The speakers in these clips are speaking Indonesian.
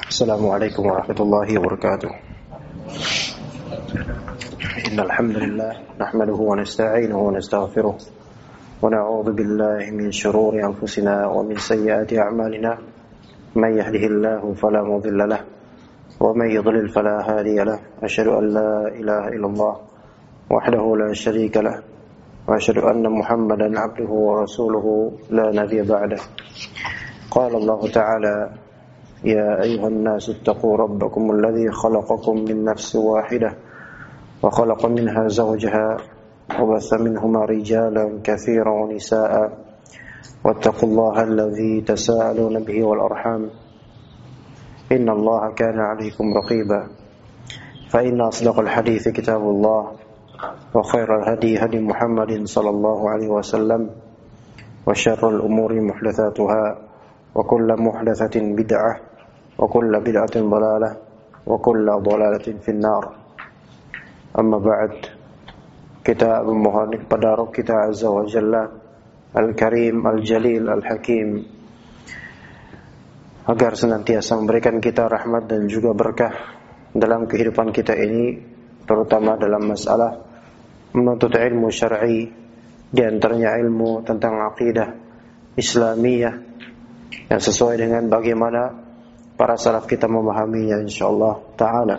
Assalamualaikum warahmatullahi wabarakatuh. Innal hamdalillah nahmaduhu wa nasta'inuhu wa nastaghfiruh wa na'udzu billahi min shururi anfusina wa min sayyiati a'malina. May yahdihillahu fala mudilla lahu wa may yudlil fala hadiya lahu. Asyhadu an la ilaha illallah wahdahu la syarika lahu wa asyhadu anna Muhammadan 'abduhu wa rasuluhu la nabiyya ba'dahu. Qala Allah ta'ala: يا أيها الناس اتقوا ربكم الذي خلقكم من نفس واحدة وخلق منها زوجها وبث منهما رجالا كثيرا ونساء واتقوا الله الذي تساءلون به والأرحام إن الله كان عليكم رقيبا فإن أصدق الحديث كتاب الله وخير الهدي هدي محمد صلى الله عليه وسلم وشر الأمور محدثاتها وكل محدثة بدعة وكل بدعة ضلالة وكل ضلالة في النار. Amma ba'd, kita memohon kepada Rabb kita Azza wa Jalla Al-Karim, Al-Jalil, Al-Hakim agar senantiasa memberikan kita rahmat dan juga berkah dalam kehidupan kita ini, terutama dalam masalah menuntut ilmu syar'i, di antaranya ilmu tentang akidah Islamiyah yang sesuai dengan bagaimana para salaf kita memahaminya, insyaallah ta'ala.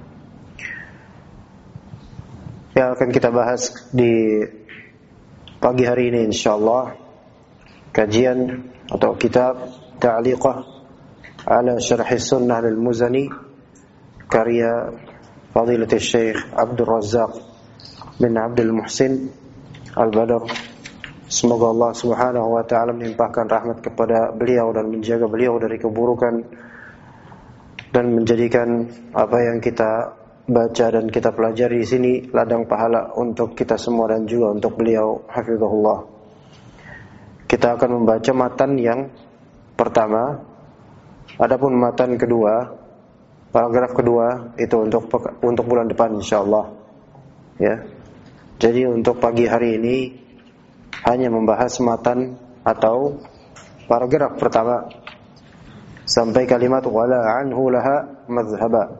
Yang akan kita bahas di pagi hari ini insyaallah, kajian atau kitab Ta'liqah ala Syarh Sunnah Al-Muzani karya Fadilatul Syekh Abdul Razzaq bin Abdul Muhsin Al-Badr. Semoga Allah Subhanahu wa taala melimpahkan rahmat kepada beliau dan menjaga beliau dari keburukan, dan menjadikan apa yang kita baca dan kita pelajari di sini ladang pahala untuk kita semua dan juga untuk beliau, hafizahullah. Kita akan membaca matan yang pertama. Adapun matan kedua, paragraf kedua itu untuk bulan depan insyaallah. Ya. Jadi untuk pagi hari ini hanya membahas matan atau paragraf pertama sampai kalimat wala anhu laha madhhaba.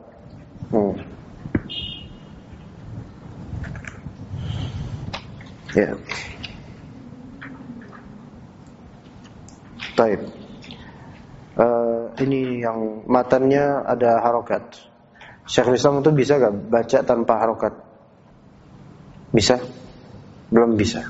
Ya. Baik. Ini yang matannya ada harokat. Syekhul Islam itu bisa gak baca tanpa harokat? Bisa? Belum bisa.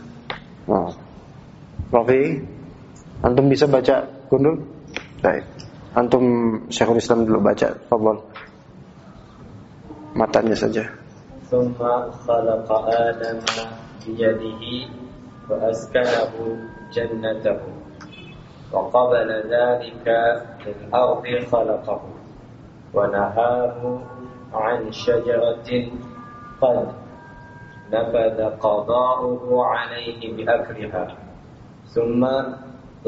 Oke. Antum bisa baca Gundul? Baik. Antum Syekhul Islam dulu baca, fadhal. Matanya saja. Tsumma khalaqa Adama biyadihi wa askanahu jannatahu wa qabala dhalika min ardi khalaqahu wa nahahu 'an syajaratin qad nafadha qada'uhu 'alayhi bi akliha tsumma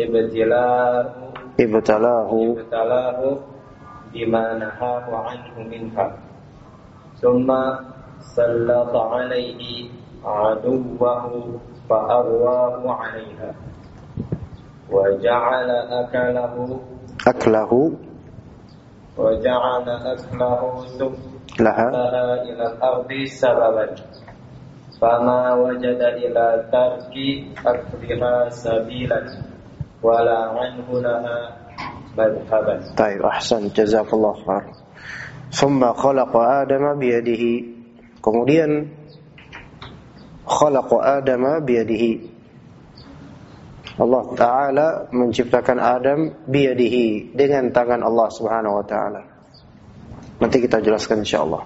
ibtalahu bima nahahu anhu minha thumma sallata alayhi aduwwahu fa arwahu alayha wa ja'ala aklahu laha ila al-ardi sababan fama wajada ila tarki akliha sabilan wala anhu laha madhhaban. Baik, ahsan, jazakallah khair. Thumma khalaqa Adama biyadihi. Kemudian khalaqa Adama biyadihi. Allah Ta'ala menciptakan Adam biyadihi, dengan tangan Allah Subhanahu wa ta'ala. Nanti kita jelaskan insyaallah.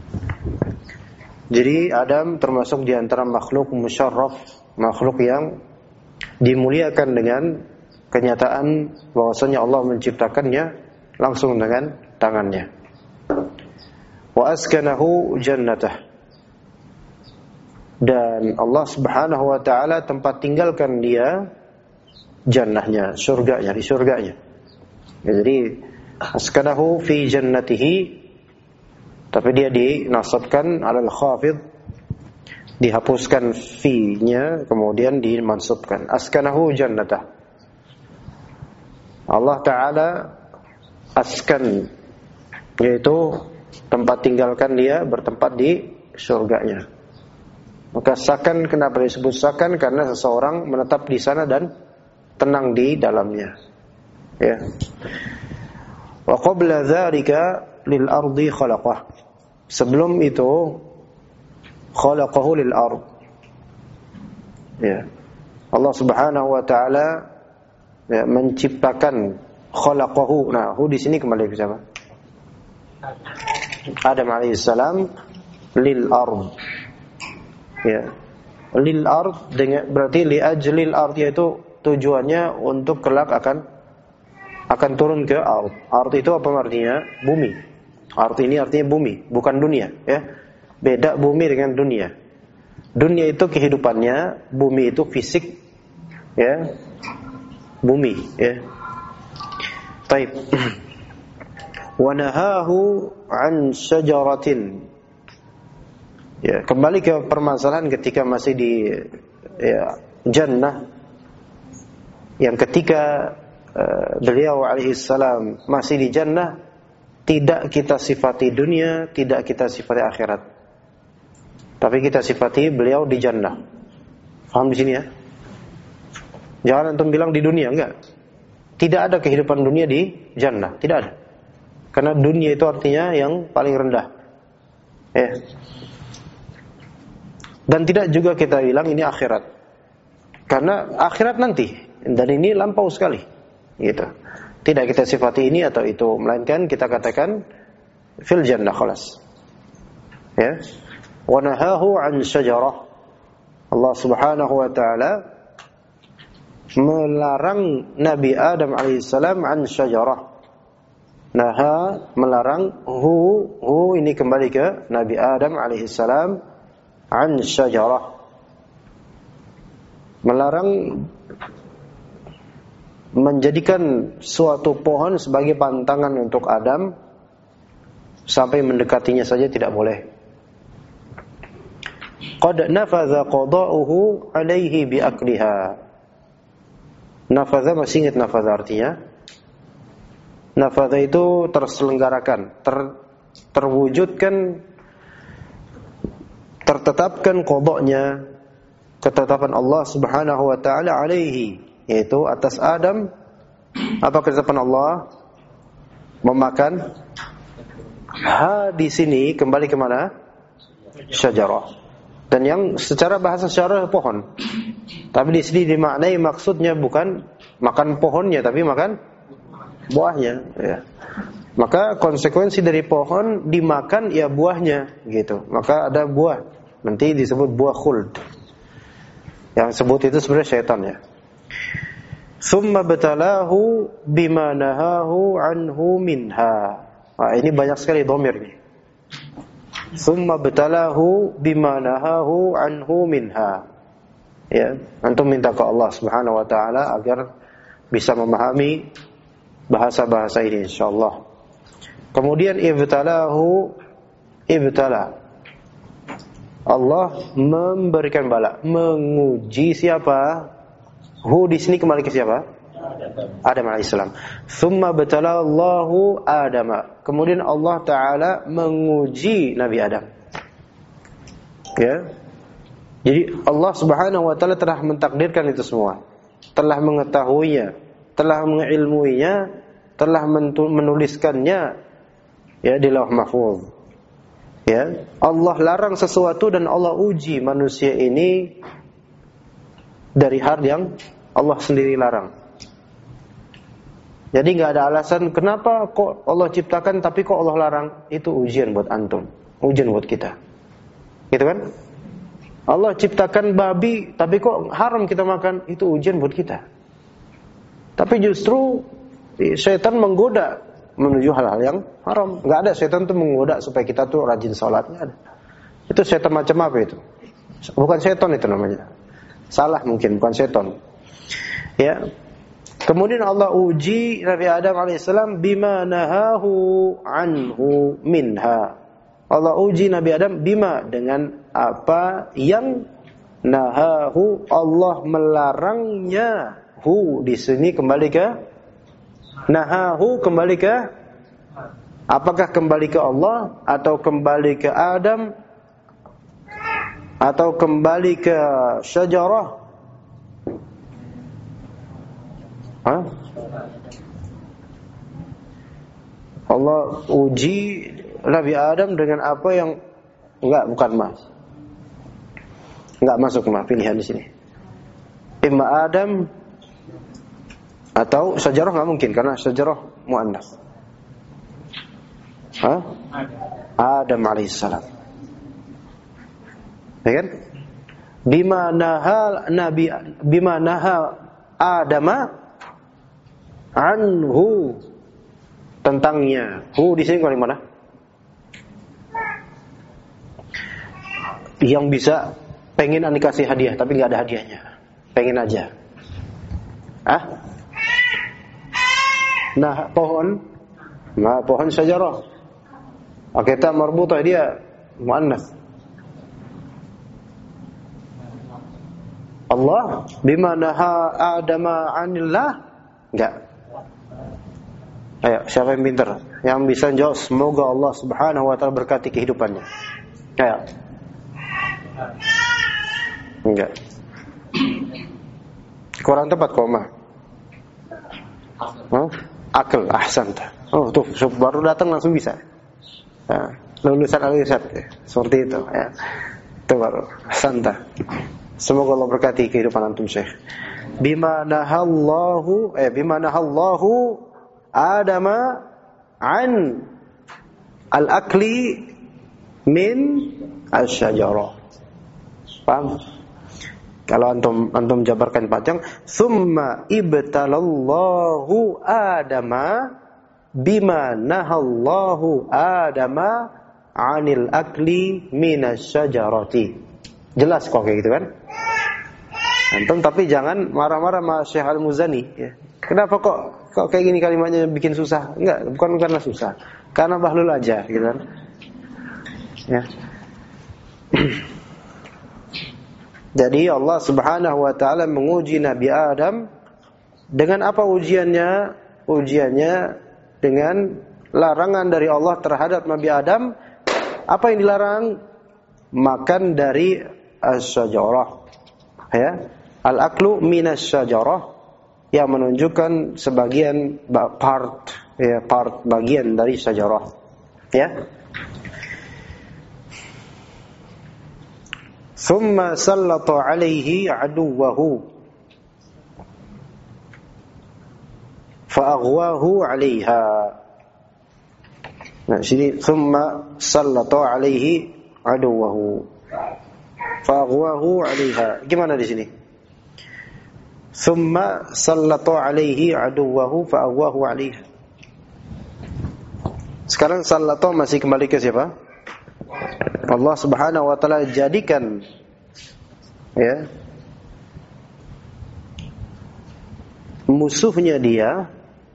Jadi Adam termasuk di antara makhluk musyarraf, makhluk yang dimuliakan dengan kenyataan bahwasanya Allah menciptakannya langsung dengan tangannya. Wa askanahu jannatah. Dan Allah Subhanahu wa taala tempat tinggalkan dia jannahnya, surganya, di surganya. Ya, jadi askanahu fi jannatihi, tapi dia dinasabkan alal khafid, dihapuskan fi-nya kemudian dimansubkan. Askanahu jannatah. Allah Ta'ala askan yaitu tempat tinggalkan dia bertempat di surganya. Maka sakan, kenapa disebut sakan? Karena seseorang menetap di sana dan tenang di dalamnya. Ya. Wa qabla dzalika lil ardi khalaqah. Sebelum itu khalaqahu lil ard. Ya. Allah Subhanahu wa taala ya, menciptakan khalaqahu. Nah, hu di sini kembali ke siapa? Adam alaihissalam lil ard. Ya. Lil ard dengan berarti li ajlil ard, yaitu tujuannya untuk kelak akan turun ke ard. Ard itu apa artinya? Bumi. Ard ini artinya bumi, bukan dunia, ya. Beda bumi dengan dunia. Dunia itu kehidupannya, bumi itu fisik, ya. Bumi, ya. Baik. Wa nahahu an syajaratin. Ya, kembali ke permasalahan ketika masih di ya, jannah, yang ketika beliau alaihissalam masih di jannah, tidak kita sifati dunia, tidak kita sifati akhirat, tapi kita sifati beliau di jannah. Paham di sini ya? Jangan antum bilang di dunia, enggak. Tidak ada kehidupan dunia di jannah, tidak ada. Karena dunia itu artinya yang paling rendah. Ya. Dan tidak juga kita bilang ini akhirat. Karena akhirat nanti, dan ini lampau sekali. Gitu. Tidak kita sifati ini atau itu, melainkan kita katakan fil jannah khalas. Ya. Wa nahahu an syajarah. Allah Subhanahu wa taala melarang Nabi Adam alaihissalam an syajarah. Naha, melarang, hu ini kembali ke Nabi Adam alaihissalam an syajarah. Melarang menjadikan suatu pohon sebagai pantangan untuk Adam, sampai mendekatinya saja tidak boleh. Qad nafadha qada'uhu alaihi biakliha. Nafadha, masih ingat nafadha artinya? Nafadha itu terselenggarakan, terwujudkan, tertetapkan qada'nya, ketetapan Allah Subhanahu wa taala alaihi, yaitu atas Adam. Apa ketetapan Allah? Memakan. Ha di sini kembali ke mana? Syajarah. Dan yang secara bahasa syajarah pohon. Tapi di sini dimaknai maksudnya bukan makan pohonnya, tapi makan buahnya, ya. Maka konsekuensi dari pohon dimakan ya buahnya, gitu. Maka ada buah, nanti disebut buah khuld. Yang sebut itu sebenarnya syaitan, ya. Tsumma batalahu bima nahahu anhu minha. Nah, ini banyak sekali dhamir nih. Tsumma batalahu bima nahahu anhu minha. Ya, antum minta ke Allah Subhanahu wa taala agar bisa memahami bahasa-bahasa ini insyaallah. Kemudian ibtala. Allah memberikan bala, menguji siapa? Hu di sini kembali ke siapa? Adam alaihissalam. Tsumma batala Allahu Adama. Kemudian Allah taala menguji Nabi Adam. Ya. Jadi Allah Subhanahu wa taala telah mentakdirkan itu semua. Telah mengetahuinya, telah mengilmuinya, telah menuliskannya, ya, di Lauh Mahfuz. Ya, Allah larang sesuatu dan Allah uji manusia ini dari hal yang Allah sendiri larang. Jadi enggak ada alasan kenapa kok Allah ciptakan tapi kok Allah larang. Itu ujian buat antum, ujian buat kita. Gitu kan? Allah ciptakan babi tapi kok haram kita makan, itu ujian buat kita. Tapi justru syaitan menggoda menuju hal-hal yang haram. Enggak ada syaitan itu menggoda supaya kita tuh rajin salatnya, ada. Itu syaitan macam apa itu? Bukan syaitan itu namanya. Salah mungkin, bukan syaitan. Ya. Kemudian Allah uji Nabi Adam alaihissalam bima nahahu anhu minha. Allah uji Nabi Adam bima, dengan apa yang nahahu, Allah melarangnya. Hu di sini kembali ke nahahu, kembali ke Apakah kembali ke Allah atau kembali ke Adam atau kembali ke syajarah? Hah? Allah uji Nabi Adam dengan apa yang bukan mas. Enggak masuk mah pilihan di sini. Imma Adam atau syajarah enggak mungkin karena syajarah muannats. Adam alaihissalam. Ya kan? Bima naha Adama anhu, tentangnya. Hu di sini kali mana? Yang bisa pengen dikasih hadiah tapi nggak ada hadiahnya. Pengen aja. Nah, pohon syajarah. Kita marbutah dia muannats. Allah bima naha Adama anillah? Enggak. Ayo, siapa yang pintar? Yang bisa jawab, semoga Allah Subhanahu wa taala berkati kehidupannya. Ayo. Enggak. Kurang tepat koma. Akal, ahsanta. Oh, tuh baru datang langsung bisa. Lulusan al-irsyad seperti itu ya. Itu baru ahsanta. Semoga Allah berkati kehidupan antum Syekh. Bima nahallahu Adama an al-akli min asy-syajarah. Paham? Kalau antum jabarkan panjang, summa ibtalallahu Adama bima nahallahu Adama anil akli minasy syajarati. Jelas kok kayak gitu kan? Antum tapi jangan marah-marah sama Syekh Al-Muzani ya. Kenapa kok kayak gini kalimatnya bikin susah? Enggak, bukan karena susah. Karena bahlul aja gitu kan. Ya. Jadi Allah Subhanahu wa taala menguji Nabi Adam dengan apa ujiannya? Ujiannya dengan larangan dari Allah terhadap Nabi Adam. Apa yang dilarang? Makan dari asy-syajarah. Ya. Al-aklu minasy-syajarah, yang menunjukkan sebagian part bagian dari syajarah. Ya. Thumma sallata alaihi aduwwahu fa'aghwahu 'alaiha. Nah, sini thumma sallata alaihi aduwwahu fa'aghwahu 'alaiha. Gimana di sini? Thumma sallata alaihi aduwwahu fa'aghwahu 'alaiha. Sekarang sallata masih kembali ke siapa? Allah Subhanahu wa taala jadikan ya musuhnya dia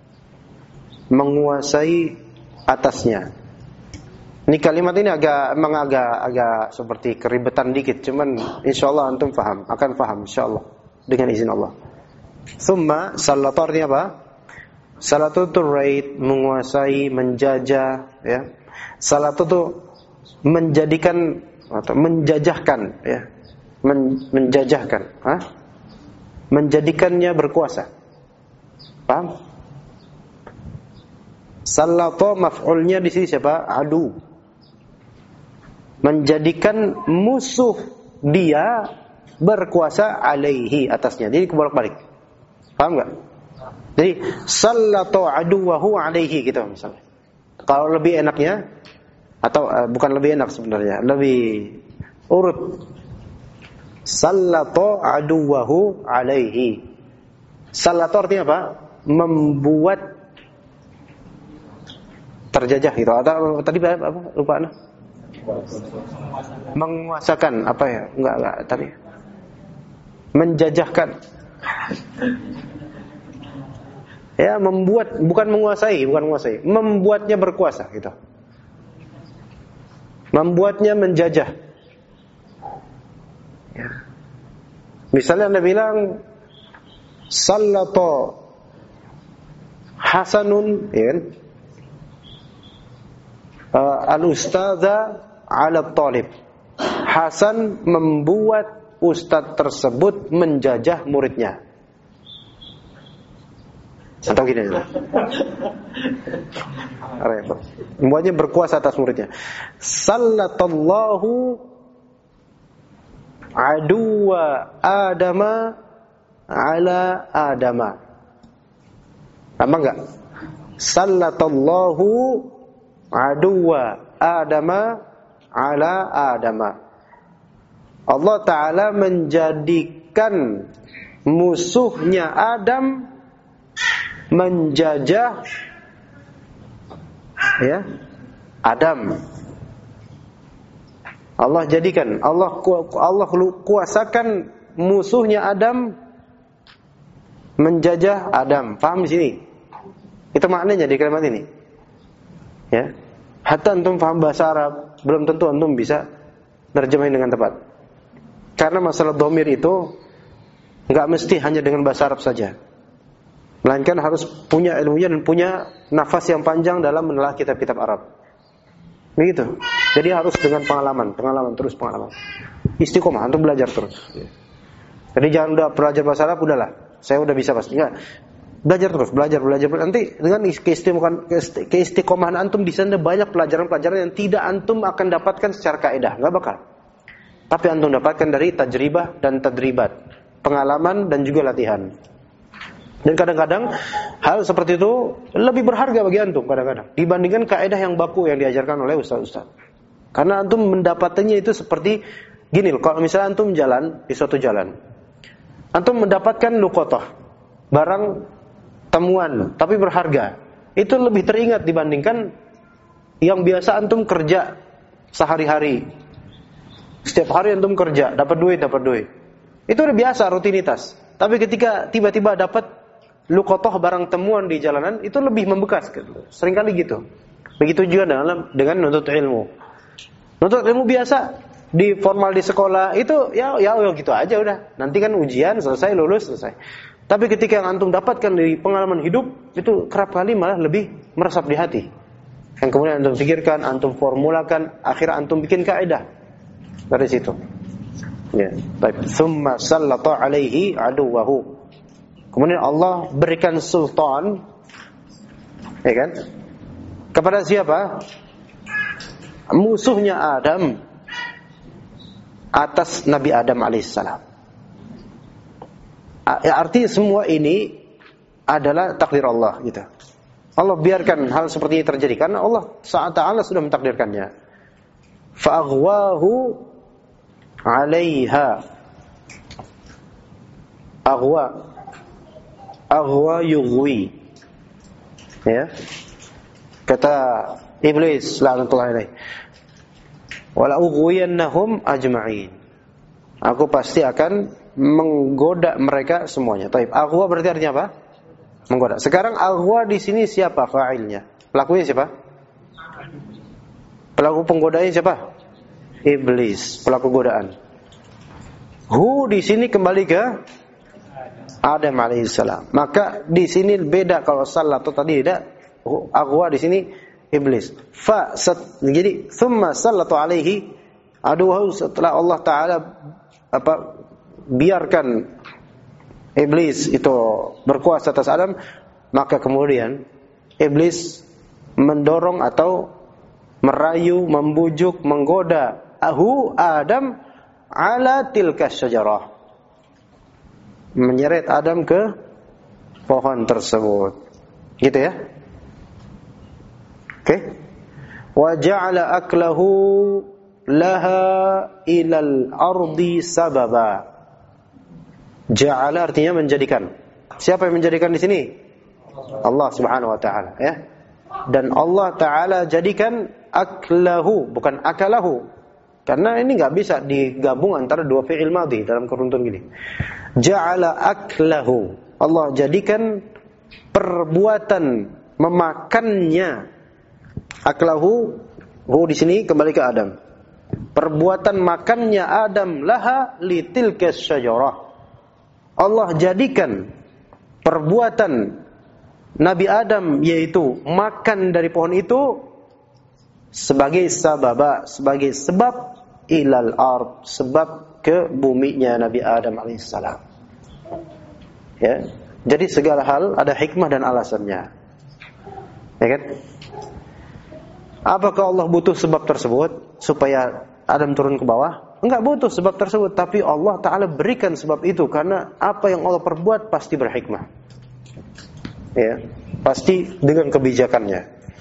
menguasai atasnya. Ini kalimat ini agak seperti keribetan dikit, cuman insyaallah antum akan paham insyaallah dengan izin Allah. Tsumma sallata artinya apa? Salatu itu raid, menguasai, menjajah ya. Salatu itu menjadikan atau menjajahkan ya. Menjajahkan, menjadikannya berkuasa. Paham? Sallata maf'ulnya di sini siapa? Adu. Menjadikan musuh dia berkuasa alaihi, atasnya. Jadi kebolak-balik. Paham enggak? Jadi sallata aduwahu alaihi gitu misalnya. Kalau lebih enaknya atau bukan lebih enak sebenarnya, lebih urut. Sallata aduwahu alaihi. Sallata artinya apa? Membuat terjajah gitu. Atau tadi apa? Lupa anak. Menguasakan apa ya? Enggak tadi. Menjajahkan. Ya, membuat, bukan menguasai, membuatnya berkuasa gitu. Membuatnya menjajah. Ya. Misalnya Anda bilang sallata Hasanun, ya kan? al-ustadza 'ala talib. Hasan membuat ustadz tersebut menjajah muridnya. Atau gini, repot. Membuatnya berkuasa atas muridnya. Sallatallahu aduwa adama ala adama. Apa enggak? Sallatallahu aduwa adama ala adama. Allah Ta'ala menjadikan musuhnya Adam menjajah Adam. Allah jadikan, Allah kuasakan musuhnya Adam menjajah Adam. Paham di sini? Itu maknanya di kalimat ini. Ya. Hatta antum paham bahasa Arab, belum tentu antum bisa nerjemahin dengan tepat. Karena masalah dhamir itu enggak mesti hanya dengan bahasa Arab saja. Melainkan harus punya ilmunya dan punya nafas yang panjang dalam menelaah kitab-kitab Arab. Begitu. Jadi harus dengan pengalaman. Istiqomah, antum belajar terus. Jadi jangan udah belajar bahasa Arab, udahlah, saya udah bisa pasti. Enggak. Belajar terus, belajar. Nanti dengan keistiqomahan antum di sana banyak pelajaran-pelajaran yang tidak antum akan dapatkan secara kaidah, enggak bakal. Tapi antum dapatkan dari tajribah dan tadribat, pengalaman dan juga latihan. Dan kadang-kadang hal seperti itu lebih berharga bagi antum kadang-kadang dibandingkan kaidah yang baku yang diajarkan oleh ustaz-ustaz. Karena antum mendapatkannya itu seperti gini loh, kalau misalnya antum jalan di suatu jalan, antum mendapatkan luqatah, barang temuan tapi berharga, itu lebih teringat dibandingkan yang biasa antum kerja sehari-hari. Setiap hari antum kerja, dapat duit. Itu udah biasa, rutinitas. Tapi ketika tiba-tiba dapat luqatah, barang temuan di jalanan, itu lebih membekas. Seringkali gitu. Begitu juga dengan nuntut ilmu. Nuntut ilmu biasa di formal di sekolah itu ya gitu aja udah. Nanti kan ujian selesai, lulus selesai. Tapi ketika yang antum dapatkan dari pengalaman hidup, itu kerap kali malah lebih meresap di hati. Yang kemudian antum pikirkan, antum formulakan, akhirnya antum bikin kaidah dari situ. Ya, baik. Tsumma sallata alaihi aduwahu. Kemudian Allah berikan sultan, ya kan? Kepada siapa? Musuhnya Adam atas Nabi Adam alaihissalam. Artinya semua ini adalah takdir Allah gitu. Allah biarkan hal seperti ini terjadi karena Allah Ta'ala sudah mentakdirkannya. Fa'aghwahu 'alaiha. Aghwa yughwi. Ya. Kata Iblis la'natullahi alaihi. Wala ughwiyannahum ajma'in. Aku pasti akan menggoda mereka semuanya. Taib. Aghwa berarti artinya apa? Menggoda. Sekarang aghwa di sini siapa fa'ilnya? Pelakunya siapa? Pelaku penggodaan siapa? Iblis, pelaku godaan. Hu di sini kembali ke Adam alaihissalam. Maka di sini beda kalau salah atau tadi tidak. Aghwa di sini iblis. Jadi thumma sallatu alaihi aduhu, setelah Allah Ta'ala biarkan iblis itu berkuasa atas Adam, maka kemudian iblis mendorong atau merayu, membujuk, menggoda Adam ala tilka syajarah, menyeret Adam ke pohon tersebut. Gitu ya. Oke. Wa ja'ala aklahu laha ilal ardi sababa. Ja'ala artinya menjadikan. Siapa yang menjadikan di sini? Allah Subhanahu wa taala, ya. Dan Allah Ta'ala jadikan aklahu, bukan akalahu. Karena ini enggak bisa digabung antara dua fi'il madhi dalam keruntun gini. Ja'ala aklahu. Allah jadikan perbuatan memakannya. Aklahu, di sini kembali ke Adam. Perbuatan makannya Adam laha litilka syajarah. Allah jadikan perbuatan Nabi Adam yaitu makan dari pohon itu sebagai sababa, sebagai sebab ilal ard, sebab ke buminya Nabi Adam alaihissalam. Ya, jadi segala hal ada hikmah dan alasannya. Ya kan? Apakah Allah butuh sebab tersebut supaya Adam turun ke bawah? Enggak butuh sebab tersebut, tapi Allah Ta'ala berikan sebab itu karena apa yang Allah perbuat pasti berhikmah. Ya, pasti dengan kebijakannya.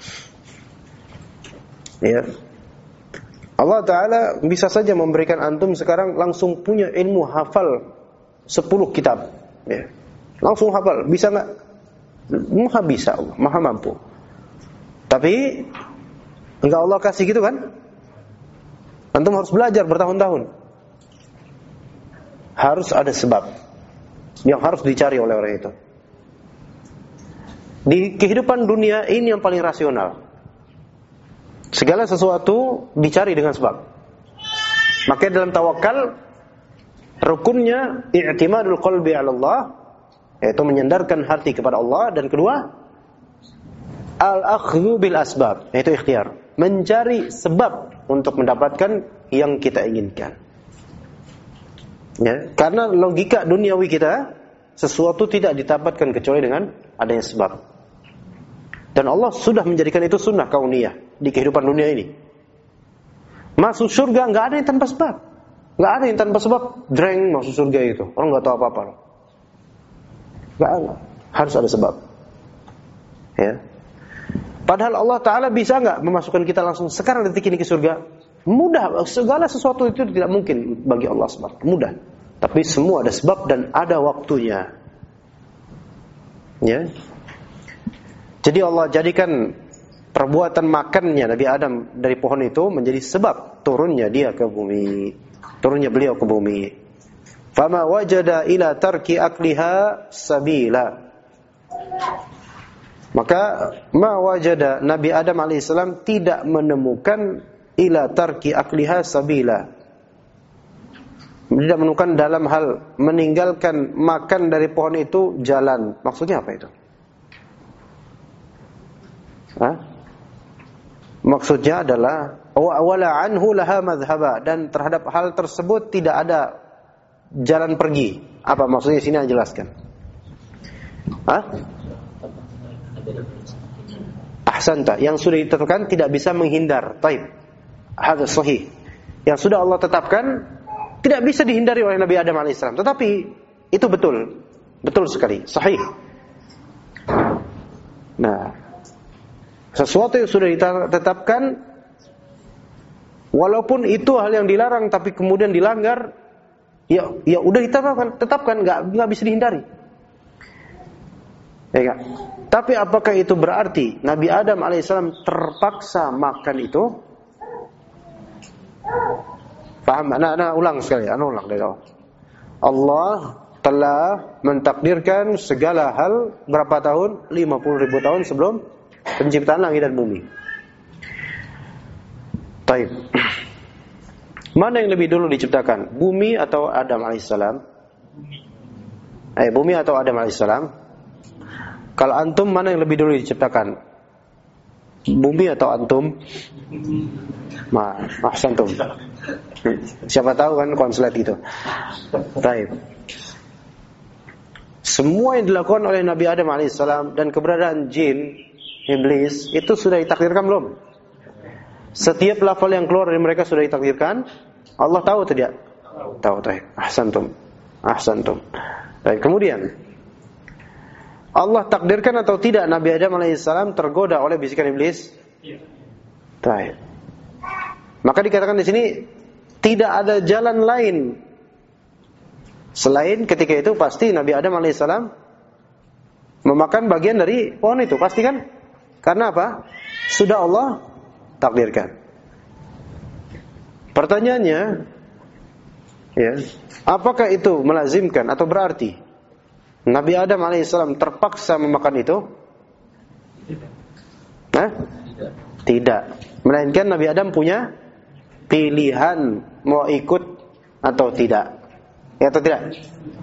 Ya. Allah Ta'ala bisa saja memberikan antum sekarang langsung punya ilmu hafal 10 kitab. Ya. Langsung hafal, bisa enggak? Maha bisa Allah, maha mampu. Tapi enggak Allah kasih gitu kan? Antum harus belajar bertahun-tahun. Harus ada sebab yang harus dicari oleh orang itu. Di kehidupan dunia ini yang paling rasional. Segala sesuatu dicari dengan sebab. Maka dalam tawakal rukunnya i'timadul qalbi 'ala Allah, yaitu menyandarkan hati kepada Allah, dan kedua al-akhdhu bil asbab, yaitu ikhtiar, mencari sebab untuk mendapatkan yang kita inginkan. Ya, karena logika duniawi kita, sesuatu tidak didapatkan kecuali dengan adanya sebab. Dan Allah sudah menjadikan itu sunnah kauniyah di kehidupan dunia ini. Masuk surga nggak ada yang tanpa sebab, nggak ada yang tanpa sebab. Dreng masuk surga itu, orang nggak tahu apa-apa. Nggak ada, harus ada sebab. Ya. Padahal Allah Ta'ala bisa nggak memasukkan kita langsung sekarang detik ini ke surga? Mudah, segala sesuatu itu tidak mungkin bagi Allah SWT. Mudah. Tapi semua ada sebab dan ada waktunya. Ya. Jadi Allah jadikan perbuatan makannya Nabi Adam dari pohon itu menjadi sebab turunnya dia ke bumi. Turunnya beliau ke bumi. Fama wajada ila tarki akliha sabila. Maka ma wajada Nabi Adam alaihissalam tidak menemukan ila tarki akliha sabila. Tidak menemukan dalam hal meninggalkan makan dari pohon itu jalan. Maksudnya apa itu? Hah? Maksudnya adalah wala anhu laha madhhaba, dan terhadap hal tersebut tidak ada jalan pergi. Apa maksudnya sini jelaskan? Hah? Ahsanta, yang sudah ditetapkan tidak bisa menghindar. Taib. Hadza sahih. Yang sudah Allah tetapkan tidak bisa dihindari oleh Nabi Adam alaihissalam. Tetapi itu betul. Betul sekali, sahih. Nah, sesuatu yang sudah ditetapkan, walaupun itu hal yang dilarang tapi kemudian dilanggar, ya udah ditetapkan, nggak bisa dihindari. Ya, tapi apakah itu berarti Nabi Adam alaihissalam terpaksa makan itu? Paham? Nah, ulang sekali, ulang dari awal. Allah telah mentakdirkan segala hal berapa tahun? 50.000 tahun sebelum penciptaan langit dan bumi. Taib. Mana yang lebih dulu diciptakan? Bumi atau Adam alaihissalam? Bumi atau Adam alaihissalam? Kalau antum, mana yang lebih dulu diciptakan? Bumi atau antum? Ahsantum. Siapa tahu kan konslet itu. Baik. Semua yang dilakukan oleh Nabi Adam alaihissalam dan keberadaan jin, iblis, itu sudah ditakdirkan belum? Setiap lafal yang keluar dari mereka sudah ditakdirkan. Allah tahu tidak? Tahu. Ahsantum. Baik, kemudian Allah takdirkan atau tidak Nabi Adam alaihissalam tergoda oleh bisikan iblis? Baik. Maka dikatakan di sini tidak ada jalan lain selain ketika itu pasti Nabi Adam alaihissalam memakan bagian dari pohon itu, pasti kan? Karena apa? Sudah Allah takdirkan. Pertanyaannya, ya, apakah itu melazimkan atau berarti Nabi Adam alaihissalam terpaksa memakan itu? Tidak. Melainkan Nabi Adam punya pilihan mau ikut atau tidak. Ya atau tidak?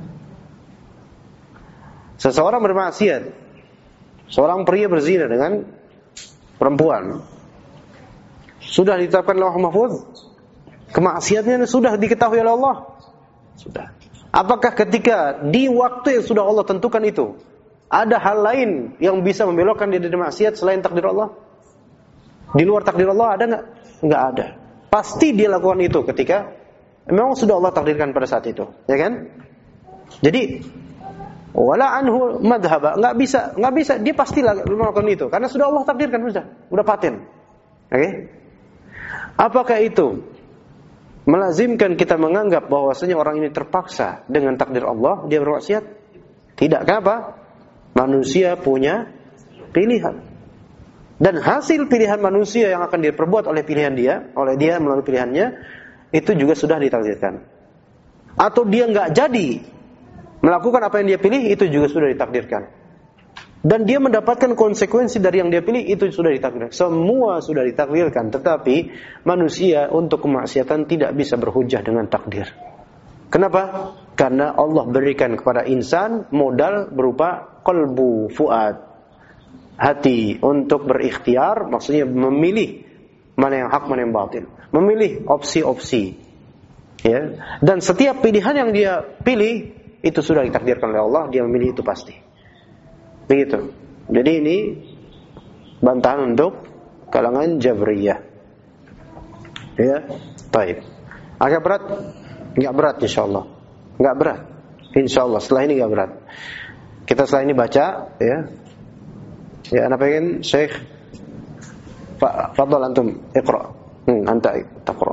Seseorang bermaksiat, seorang pria berzina dengan perempuan. Sudah ditetapkan oleh Lauhul Mahfuz? Kemaksiatannya sudah diketahui oleh Allah? Sudah. Apakah ketika di waktu yang sudah Allah tentukan itu, ada hal lain yang bisa membelokkan dia dari maksiat selain takdir Allah? Di luar takdir Allah ada nggak? Nggak ada. Pasti dia lakukan itu ketika memang sudah Allah takdirkan pada saat itu, ya kan? Jadi wala anhu madhaba, nggak bisa dia pasti melakukan itu karena sudah Allah takdirkan, sudah paten. Oke? Apakah itu melazimkan kita menganggap bahwasanya orang ini terpaksa dengan takdir Allah dia bermaksiat? Tidak. Kenapa? Manusia punya pilihan. Dan hasil pilihan manusia yang akan diperbuat oleh oleh dia melalui pilihannya, itu juga sudah ditakdirkan. Atau dia nggak jadi melakukan apa yang dia pilih, itu juga sudah ditakdirkan. Dan dia mendapatkan konsekuensi dari yang dia pilih, itu sudah ditakdirkan. Semua sudah ditakdirkan, tetapi manusia untuk kemaksiatan tidak bisa berhujjah dengan takdir. Kenapa? Karena Allah berikan kepada insan modal berupa qalbu, fuad, hati untuk berikhtiar, maksudnya memilih mana yang hak, mana yang batil, memilih opsi-opsi, ya. Dan setiap pilihan yang dia pilih itu sudah ditakdirkan oleh Allah, dia memilih itu pasti. Begitu. Jadi ini bantahan untuk kalangan Jabriyah. Ya, baik. Agak berat? Enggak berat insyaallah. Enggak berat. Insyaallah setelah ini enggak berat. Kita setelah ini baca, ya. Ya, ana pengen Syekh Fadhal antum iqra. Anta taqra.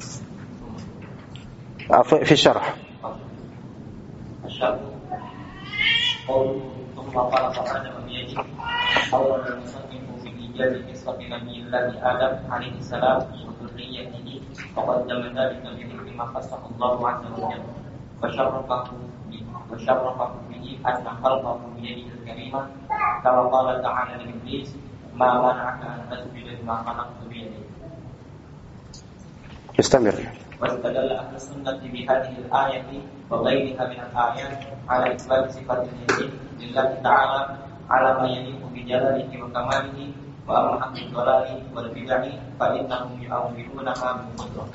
Fi syarh. وقال آدم بيده أول المصنف في إيجاد قصة نبي الله آدم عليه السلام وذريته وقدم ذلك بذكر ما خصه الله عز وجل وشرفه به أن خلقه بيده الكريمة كما قال تعالى لإبليس ما منعك أن تسجد لما خلقت بيدي. استمر. واستدل أهل السنة بهذه الآية وغيرها من الآيات على إثبات صفة اليد لله تعالى على ما يليق بجلاله وكماله وأما أهل الضلال والبدع فإنهم يؤولونها بالقدرة.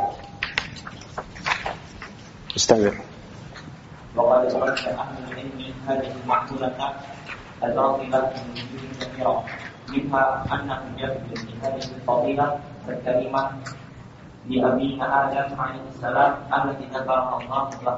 استمر. وقد درس أهل العلم هذه المعقولة الباطلة من وجوه كثيرة منها أنهم يثبت بهذه الفضيلة الكريمة لأبينا آدم عليه السلام التي ذكرها الله له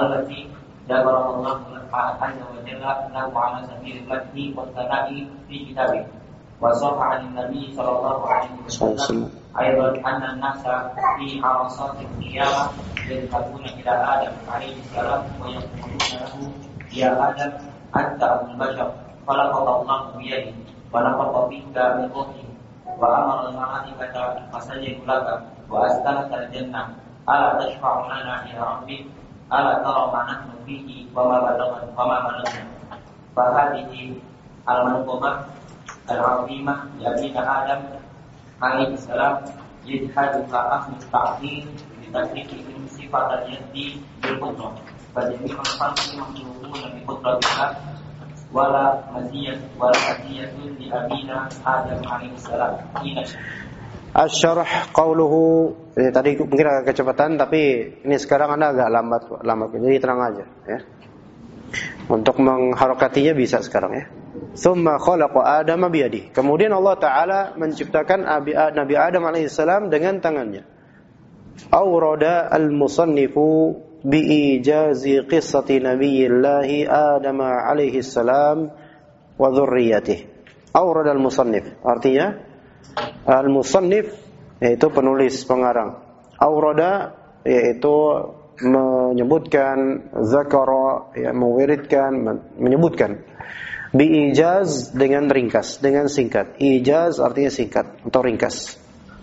عز وجل له على سبيل المدح والثناء في كتابه. وصح عن النبي صلى الله عليه وسلم أيضا أن الناس في عرصات القيامة يذهبون إلى آدم عليه السلام ويقولون له يا آدم أنت أبو البشر خلقك الله بيده ونفخ فيك من روحه وأمر الملائكة فسجدوا لك وأسكنك الجنة ألا تشفع لنا إلى ربك ألا ترى ما نحن فيه وما بلغنا. فهذه المنظومة العظيمة لأبينا آدم عليه السلام يجحدها أهل التعطيل بتكليفهم صفة اليد بالقدرة فجميع الخلق مخلوقون بقدرة الله ولا مزية لأبينا آدم عليه السلام. Asy-syarh qauluhu, tadi mungkin agak kecepatan tapi ini sekarang Anda agak lambat jadi tenang aja ya. Untuk mengharokatinya bisa sekarang ya. Tsumma khalaqa Adama biyadihi. Kemudian Allah taala menciptakan Nabi Adam alaihissalam dengan tangannya. Awrada al-musannifu biijazi qissati nabiyillahi Adam alaihissalam wa dzurriyyatihi. Awrada al-musannif artinya al-musannif yaitu penulis pengarang. Awrada yaitu menyebutkan, zakara ya mewiridkan, menyebutkan. Biijaz dengan ringkas, dengan singkat. Ijaz artinya singkat atau ringkas.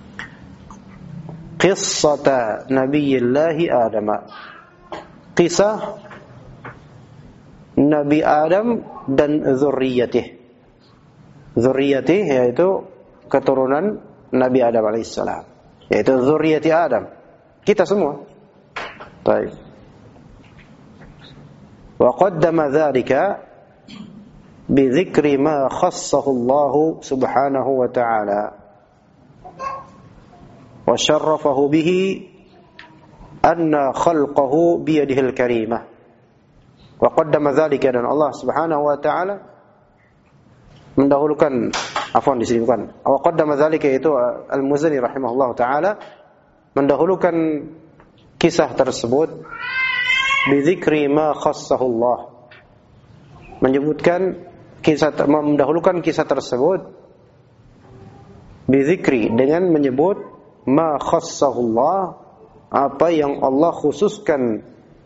Qissata nabiyillahi Adam. Kisah Nabi Adam dan zurriyatih. Zurriyatih yaitu keturunan Nabi Adam alaihissalam, yaitu zurriyati Adam, kita semua. Baik. Wa qaddama dzalika bi dzikri ma khassahu Allah subhanahu wa ta'ala. wa syarrafahu bihi anna khalqahu biyadihil karimah. Wa qaddama dzalika, dan Allah Subhanahu wa taala mendahulukan, afwan di sini bukan. Wa qaddama dzalika, itu Al-Muzani rahimahullahu taala mendahulukan kisah tersebut bi dzikri ma khassahu Allah. Mendahulukan kisah tersebut bi dzikri, dengan menyebut ma khassahu Allah, apa yang Allah khususkan.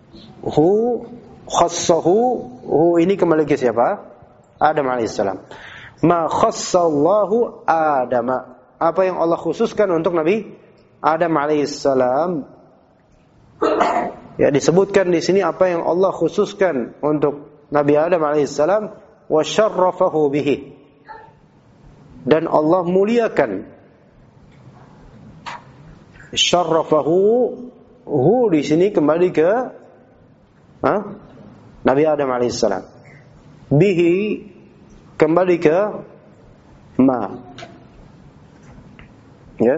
Khassahu ini kembali ke siapa? Adam alaihissalam. Ma khassallahu Adam, apa yang Allah khususkan untuk Nabi Adam alaihissalam. Ya, disebutkan di sini apa yang Allah khususkan untuk Nabi Adam alaihissalam. Wa syarrafahu bihi, dan Allah muliakan. Syarrafahu, di sini kembali ke Nabi Adam alaihissalam. Bihi kembali ke ma. Ya.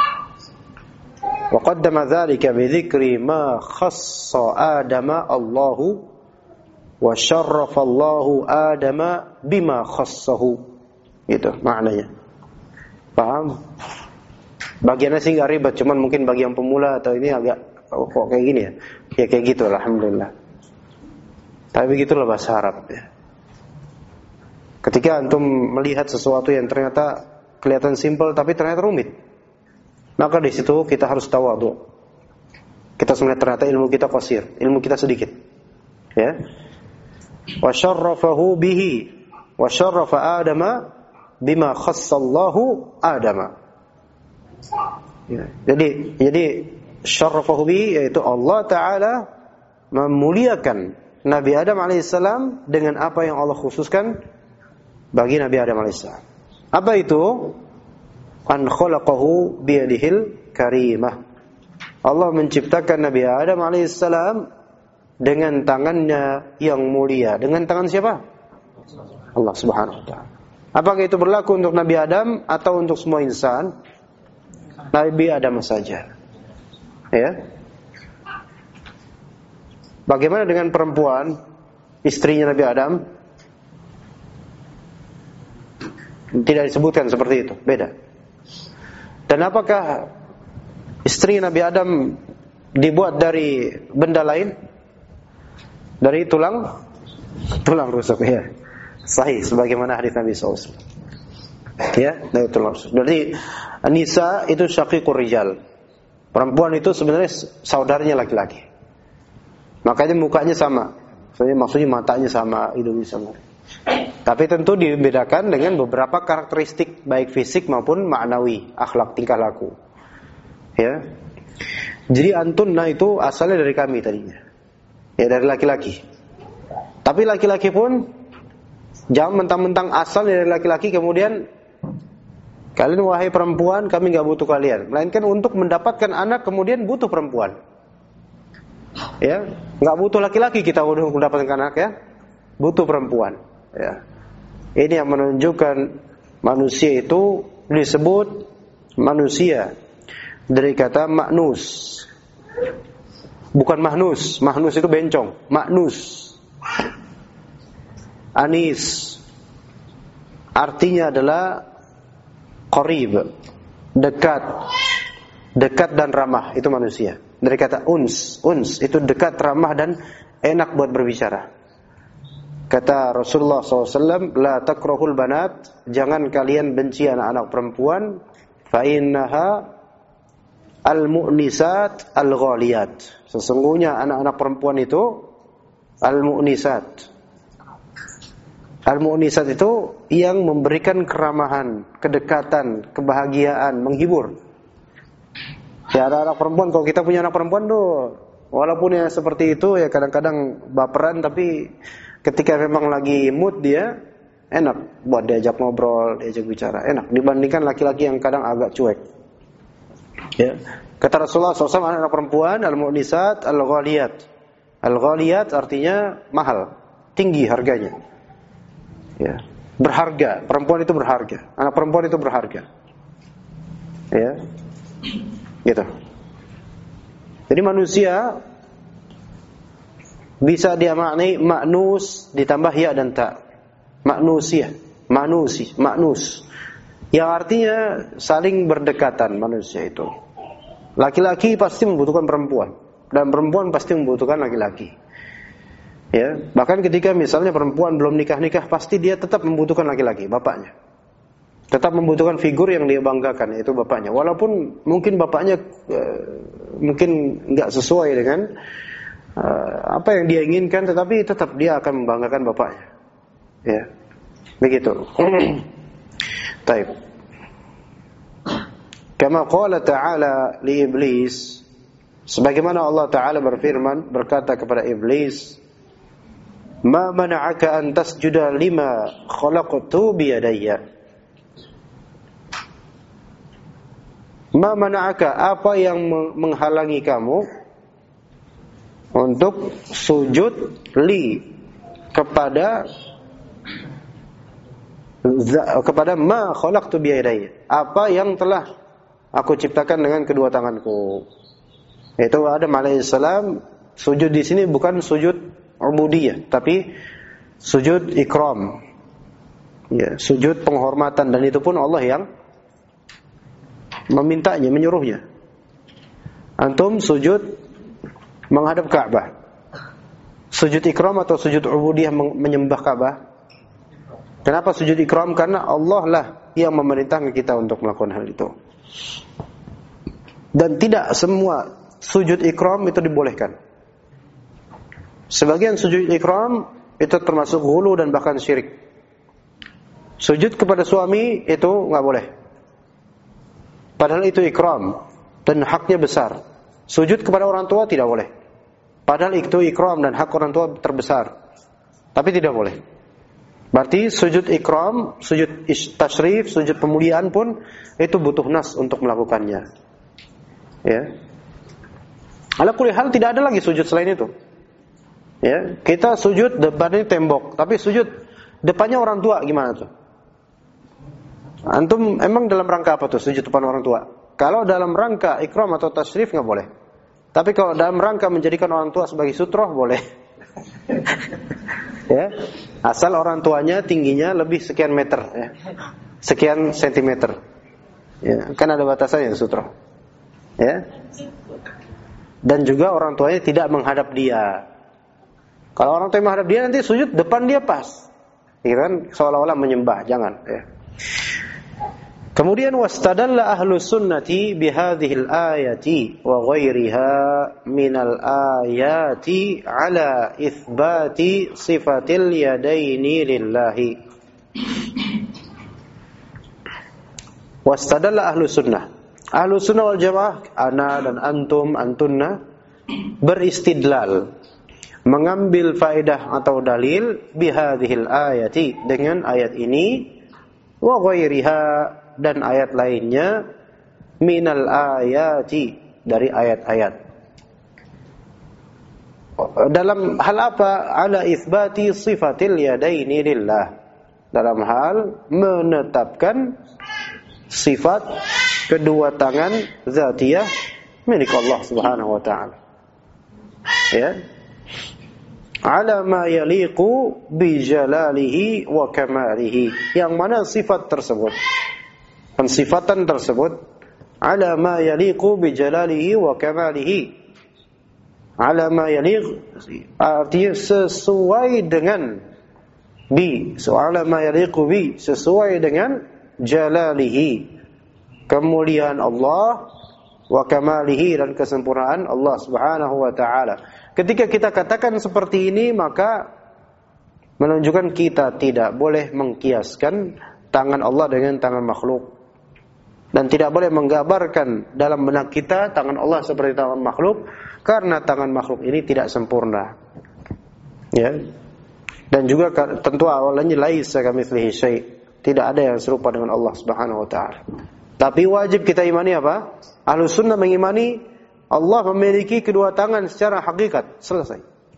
Wa qaddama dzalika bi dzikri ma khassa Adama Allahu wa syarrafa Allahu Adama bima khassahu. Itu maknanya. Paham? Bagiannya sih enggak ribet, cuman mungkin bagi yang pemula atau ini agak kok kayak gini ya. Ya kayak gitu, alhamdulillah. Tapi begitulah bahasa Arab ya. Ketika antum melihat sesuatu yang ternyata kelihatan simpel tapi ternyata rumit, maka di situ kita harus tawadhu. Kita sebenarnya ternyata ilmu kita qasir, ilmu kita sedikit. Ya. Wa syarrafahu bihi wa syarrafa Adama bima khassallahu Adama. Ya. Jadi syarrafahu bihi, yaitu Allah Ta'ala memuliakan Nabi Adam alaihissalam dengan apa yang Allah khususkan bagi Nabi Adam alaihissalam. Apa itu? An khalaqahu biyadihil karimah. Allah menciptakan Nabi Adam alaihissalam dengan tangannya yang mulia. Dengan tangan siapa? Allah Subhanahu wa taala. Apakah itu berlaku untuk Nabi Adam atau untuk semua insan? Nabi Adam saja. Ya. Bagaimana dengan perempuan, istrinya Nabi Adam? Tidak disebutkan seperti itu, beda. Dan apakah istri Nabi Adam dibuat dari benda lain? Dari tulang rusuk, ya. Sahih sebagaimana hadis Nabi SAW. Ya, dari tulang rusuk. Berarti Nisa itu syaqiqur rijal. Perempuan itu sebenarnya saudaranya laki-laki. Makanya mukanya sama. Maksudnya matanya sama, hidungnya sama. Tapi tentu dibedakan dengan beberapa karakteristik baik fisik maupun ma'nawi, akhlak, tingkah laku. Ya. Jadi antunna itu asalnya dari kami tadinya. Ya, dari laki-laki. Tapi laki-laki pun jangan mentang-mentang asal dari laki-laki kemudian kalian wahai perempuan kami enggak butuh kalian. Melainkan untuk mendapatkan anak kemudian butuh perempuan. Ya, enggak butuh laki-laki kita untuk mendapatkan anak, ya. Butuh perempuan. Ya. Ini yang menunjukkan manusia itu disebut manusia dari kata maknus. Bukan mahnus. Mahnus itu bencong. Maknus. Anis. Artinya adalah qarib, dekat. Dekat dan ramah, itu manusia. Dari kata uns itu dekat, ramah dan enak buat berbicara. Kata Rasulullah SAW, la takrahul banat, jangan kalian benci anak-anak perempuan, fa innaha al-mu'nisat al-ghaliyat. Sesungguhnya anak-anak perempuan itu al-mu'nisat. Al-mu'nisat itu yang memberikan keramahan, kedekatan, kebahagiaan, menghibur. Ya, anak-anak perempuan, kalau kita punya anak perempuan tuh, walaupun ya seperti itu ya kadang-kadang baperan, tapi ketika memang lagi mood dia enak buat diajak ngobrol, diajak bicara, enak dibandingkan laki-laki yang kadang agak cuek. Ya. Kata Rasulullah SAW, anak perempuan al-mu'nisat al-ghaliyat. Al-ghaliyat artinya mahal, tinggi harganya. Ya. Berharga, perempuan itu berharga. Anak perempuan itu berharga. Ya. Gitu. Jadi manusia bisa dia maknai maknus ditambah ya dan ta. Manusia, maknus. Yang artinya saling berdekatan manusia itu. Laki-laki pasti membutuhkan perempuan dan perempuan pasti membutuhkan laki-laki. Ya, bahkan ketika misalnya perempuan belum nikah pasti dia tetap membutuhkan laki-laki, bapaknya. Tetap membutuhkan figur yang dia banggakan, yaitu bapaknya. Walaupun mungkin bapaknya mungkin enggak sesuai dengan apa yang dia inginkan, tetapi tetap dia akan membanggakan bapaknya. Ya. Begitu. Baik. Kama qala ta'ala li iblis, sebagaimana Allah Ta'ala berfirman berkata kepada iblis, "Ma mana'aka an tasjuda lima khalaqtu bi yadayya." Ma mana'aka, apa yang menghalangi kamu untuk sujud li kepada ma khalaqtu bi yadayya, apa yang telah aku ciptakan dengan kedua tanganku. Itu Adam alaihissalam. Sujud di sini bukan sujud ubudiyah, tapi sujud ikram. Ya, sujud penghormatan, dan itu pun Allah yang memintanya, menyuruhnya. Antum sujud menghadap Ka'bah. Sujud ikram atau sujud ubudiyah menyembah Ka'bah? Kenapa sujud ikram? Karena Allah lah yang memerintahkan kita untuk melakukan hal itu. Dan tidak semua sujud ikram itu dibolehkan. Sebagian sujud ikram itu termasuk ghulu dan bahkan syirik. Sujud kepada suami itu enggak boleh. Padahal itu ikram dan haknya besar. Sujud kepada orang tua tidak boleh. Padahal itu ikram dan hak orang tua terbesar. Tapi tidak boleh. Berarti sujud ikram, sujud tashrif, sujud pemuliaan pun itu butuh nas untuk melakukannya. Ya. Ala kulli hal tidak ada lagi sujud selain itu. Ya, kita sujud depannya tembok, tapi sujud depannya orang tua gimana tuh? Antum emang dalam rangka apa tuh sujud depan orang tua? Kalau dalam rangka ikram atau tashrif enggak boleh. Tapi kalau dalam rangka menjadikan orang tua sebagai sutroh boleh. Ya, asal orang tuanya tingginya lebih sekian meter, ya. Sekian sentimeter. Ya, kan ada batasannya sutroh. Ya. Dan juga orang tuanya tidak menghadap dia. Kalau orang tua menghadap dia nanti sujud depan dia pas. Ya kan seolah-olah menyembah, jangan, ya. Kemudian wastadalla ahlus sunnati bihadhil ayati wa ghairiha minal ayati ala itsbati sifatil yadaini lillahi. Wastadalla ahlus sunnah. Ahlus sunnah wal jamaah, ana dan antum, antunna, beristidlal, mengambil faedah atau dalil bihadhil ayati, dengan ayat ini, wa ghairiha, dan ayat lainnya, minal ayati, dari ayat-ayat. Dalam hal apa? Ala itsbati sifatil yadaini lillah, dalam hal menetapkan sifat kedua tangan zatiyah milik Allah Subhanahu wa taala. Ya. Ala ma yaliqu bi jalalihi wa kamalihi, yang mana sifat tersebut, pensifatan tersebut, ala ma yaliqu bi jalalihi wa kamalihi. Ala ma yaliq artinya sesuai dengan bi, ala ma yaliqu bi, sesuai dengan jalalihi, kemuliaan Allah, wa kamalihi, dan kesempurnaan Allah Subhanahu wa taala. Ketika kita katakan seperti ini, maka menunjukkan kita tidak boleh mengkiaskan tangan Allah dengan tangan makhluk, dan tidak boleh menggambarkan dalam benak kita tangan Allah seperti tangan makhluk, karena tangan makhluk ini tidak sempurna. Ya. Dan juga tentu awalnya laisa kamitslihi syai', tidak ada yang serupa dengan Allah Subhanahu wa taala. Tapi wajib kita imani apa? Ahlus sunnah mengimani Allah memiliki kedua tangan secara hakikat, selesai.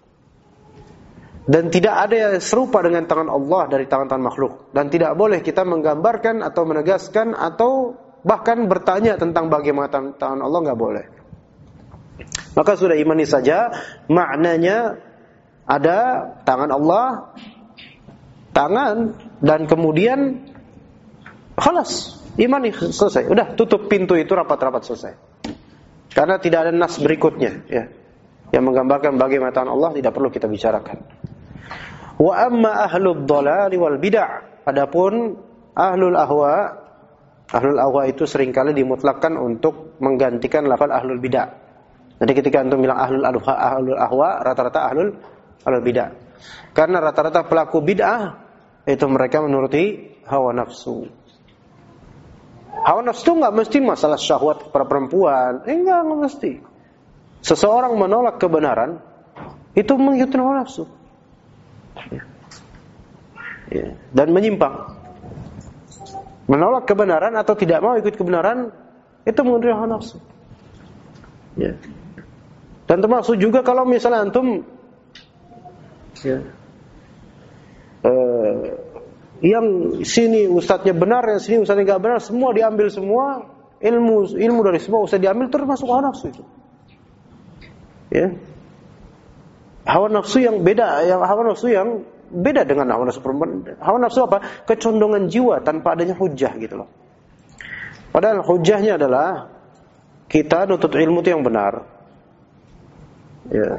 Dan tidak ada yang serupa dengan tangan Allah dari tangan-tangan makhluk, dan tidak boleh kita menggambarkan atau menegaskan atau bahkan bertanya tentang bagaimana tangan Allah nggak boleh. Maka sudah imani saja maknanya ada tangan Allah, tangan, dan kemudian khalas, imani selesai. Udah tutup pintu itu, rapat-rapat selesai. Karena tidak ada nas berikutnya ya, yang menggambarkan bagaimana tangan Allah, tidak perlu kita bicarakan. Wa amma ahlud dhalali wal bid'ah, adapun ahlul ahwa itu seringkali dimutlakkan untuk menggantikan lafaz ahlul bid'ah. Jadi ketika antum bilang ahlul ahwa, rata-rata ahlul bid'ah. Karena rata-rata pelaku bid'ah itu mereka menuruti hawa nafsu. Hawa nafsu itu enggak mesti masalah syahwat para perempuan, enggak mesti. Seseorang menolak kebenaran itu mengikuti hawa nafsu. Ya. Dan menyimpang. Menolak kebenaran atau tidak mau ikut kebenaran itu mengikuti hawa nafsu. Ya. Dan termasuk juga kalau misalnya antum ya, yang sini ustadznya benar, yang sini ustadznya nggak benar, semua diambil semua, ilmu dari semua ustadz diambil, termasuk hawa nafsu itu. Ya. Hawa nafsu yang beda dengan hawa nafsu perempuan. Hawa nafsu apa? Kecondongan jiwa tanpa adanya hujah gitu loh. Padahal hujahnya adalah kita nutut ilmu itu yang benar. Ya.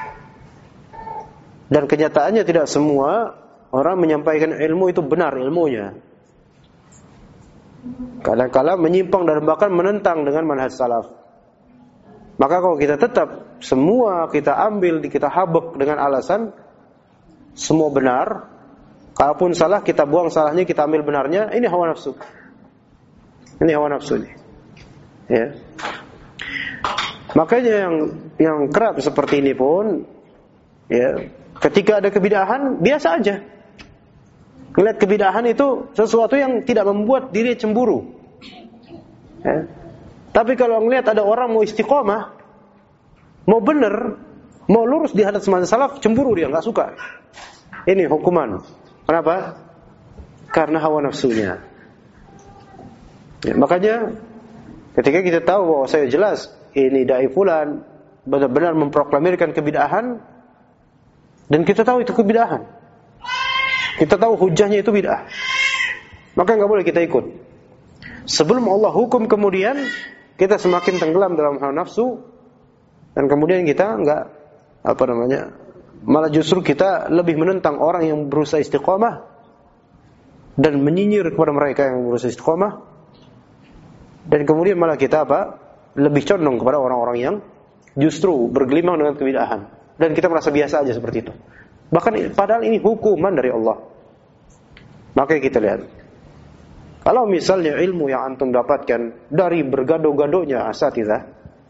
Dan kenyataannya tidak semua orang menyampaikan ilmu itu benar ilmunya. Kadang-kadang menyimpang dan bahkan menentang dengan manhaj salaf. Maka kalau kita tetap semua kita ambil, kita habek dengan alasan semua benar, kalaupun salah kita buang salahnya, kita ambil benarnya, ini hawa nafsu. Ini hawa nafsu ini. Ya. Makanya yang kerap seperti ini pun ya, ketika ada kebid'ahan biasa aja. Melihat kebid'ahan itu sesuatu yang tidak membuat diri cemburu. Ya. Tapi kalau melihat ada orang mau istiqomah, mau benar, mau lurus di hadits manhaj salaf, cemburu dia, enggak suka. Ini hukuman. Kenapa? Karena hawa nafsunya. Ya, makanya ketika kita tahu bahwa saya jelas ini dai fulan benar-benar memproklamirkan kebid'ahan, dan kita tahu itu kebid'ahan, kita tahu hujahnya itu bid'ah, maka enggak boleh kita ikut. Sebelum Allah hukum kemudian kita semakin tenggelam dalam hawa nafsu, dan kemudian kita enggak malah justru kita lebih menentang orang yang berusaha istiqomah dan menyinyir kepada mereka yang berusaha istiqomah, dan kemudian malah kita lebih condong kepada orang-orang yang justru bergelimang dengan kebid'ahan, dan kita merasa biasa aja seperti itu. Bahkan padahal ini hukuman dari Allah. Maka kita lihat, kalau misalnya ilmu yang antum dapatkan dari bergado-gadonya asatidzah,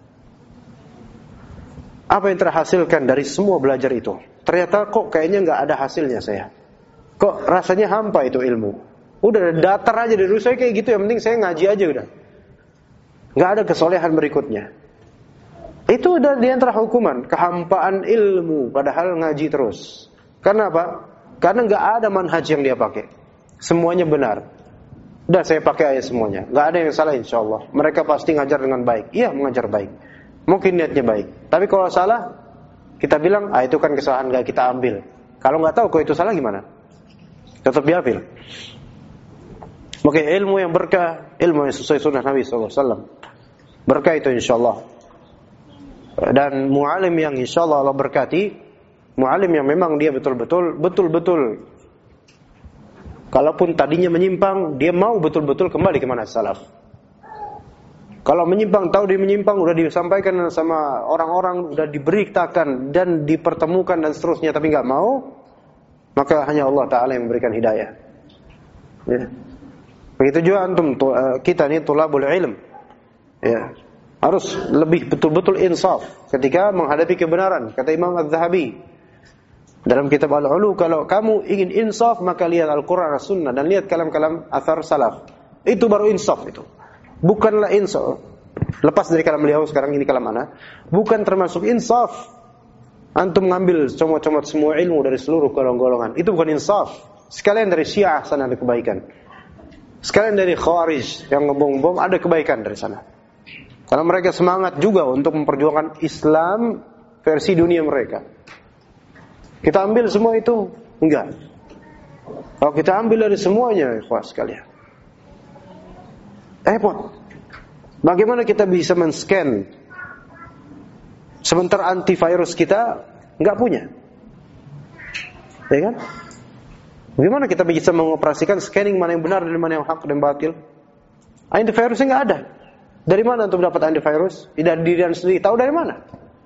apa yang terhasilkan dari semua belajar itu? Ternyata kok kayaknya nggak ada hasilnya saya. Kok rasanya hampa itu ilmu. Udah datar aja dari saya kayak gitu, yang penting saya ngaji aja udah. Nggak ada kesolehan berikutnya. Itu udah di antara hukuman kehampaan ilmu, padahal ngaji terus. Karena apa? Karena nggak ada manhaj yang dia pakai. Semuanya benar. Udah saya pakai aja semuanya. Nggak ada yang salah insyaallah. Mereka pasti ngajar dengan baik. Iya, mengajar baik. Mungkin niatnya baik. Tapi kalau salah, kita bilang, itu kan kesalahan, nggak kita ambil. Kalau nggak tahu kalau itu salah gimana? Tetap diambil. Maka ilmu yang berkah, ilmu yang sesuai sunnah Nabi SAW. Berkah itu insyaallah. Dan mu'alim yang insyaallah Allah berkati, mu'alim yang memang dia betul-betul kalaupun tadinya menyimpang, dia mau betul-betul kembali ke manhaj salaf. Kalau menyimpang, tahu dia menyimpang, udah disampaikan sama orang-orang, udah diberitakan dan dipertemukan dan seterusnya, tapi nggak mau, maka hanya Allah Ta'ala yang memberikan hidayah. Ya. Begitu juga antum, kita ini tulabul ilm. Ya. Harus lebih betul-betul insaf ketika menghadapi kebenaran. Kata Imam Az-Zahabi dalam kitab Al-Ulu, kalau kamu ingin insaf, maka lihat Al-Quran dan Sunnah, dan lihat kalam-kalam athar salaf. Itu baru insaf itu. Bukanlah insaf. Lepas dari kalam beliau, sekarang ini kalam ana. Bukan termasuk insaf antum ngambil comot-comot semua ilmu dari seluruh golongan. Itu bukan insaf. Sekalian dari Syiah sana ada kebaikan. Sekalian dari Khawarij yang ngebom-bom, ada kebaikan dari sana. Karena mereka semangat juga untuk memperjuangkan Islam versi dunia mereka. Kita ambil semua itu? Enggak. Kalau kita ambil dari semuanya, ikhwah sekalian, repot. Bagaimana kita bisa men-scan sementara antivirus kita enggak punya? Ya kan? Bagaimana kita bisa mengoperasikan scanning mana yang benar dan mana yang hak dan batil? Antivirusnya enggak ada. Dari mana untuk dapat antivirus? Dari diri sendiri. Tahu dari mana?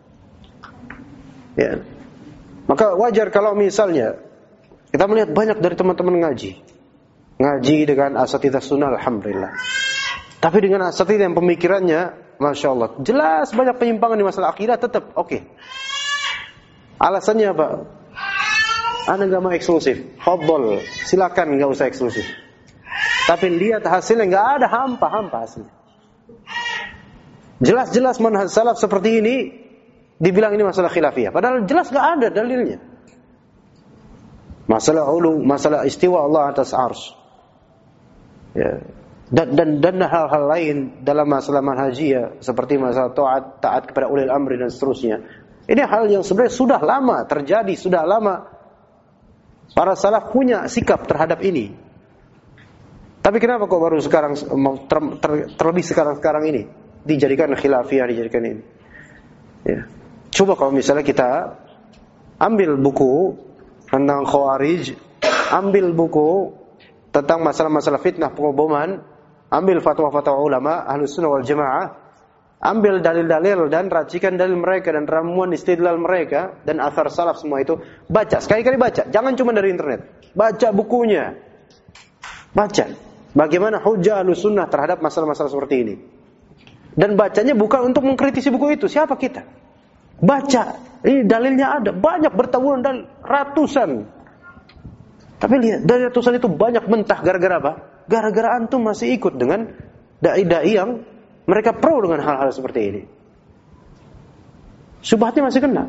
Ya. Maka wajar kalau misalnya kita melihat banyak dari teman-teman ngaji dengan asatidzah sunnah, alhamdulillah. Tapi dengan asatidzah yang pemikirannya, masya Allah, jelas banyak penyimpangan di masalah akidah, tetap oke. Alasannya apa? Anda nggak mau eksklusif, fadhol, silakan nggak usah eksklusif. Tapi lihat hasilnya, nggak ada, hampa hasilnya. Jelas-jelas manhaj salaf seperti ini dibilang ini masalah khilafiyah, padahal jelas nggak ada dalilnya. Masalah ulu, masalah istiwa Allah atas arsy. Ya. Dan hal-hal lain dalam masalah manhajiyah seperti masalah taat kepada ulil amri dan seterusnya. Ini hal yang sebenarnya sudah lama terjadi, sudah lama para salaf punya sikap terhadap ini. Tapi kenapa kok baru sekarang terlebih sekarang ini dijadikan khilafiyah, dijadikan ini? Ya. Coba kalau misalnya kita ambil buku tentang Khawarij, ambil buku tentang masalah-masalah fitnah pengeboman, ambil fatwa-fatwa ulama Ahlus Sunnah wal Jamaah, ambil dalil-dalil dan racikan dalil mereka dan ramuan istidlal mereka dan athar salaf, semua itu baca, sekali-kali baca, jangan cuma dari internet, baca bukunya, baca bagaimana hujjah Ahlus Sunnah terhadap masalah-masalah seperti ini. Dan bacanya bukan untuk mengkritisi buku itu, siapa kita? Baca, ini dalilnya ada, banyak bertaburan dan ratusan. Tapi lihat, dari ratusan itu banyak mentah gara-gara apa? Gara-gara antum masih ikut dengan dai-dai yang mereka pro dengan hal-hal seperti ini. Syubhatnya masih kena.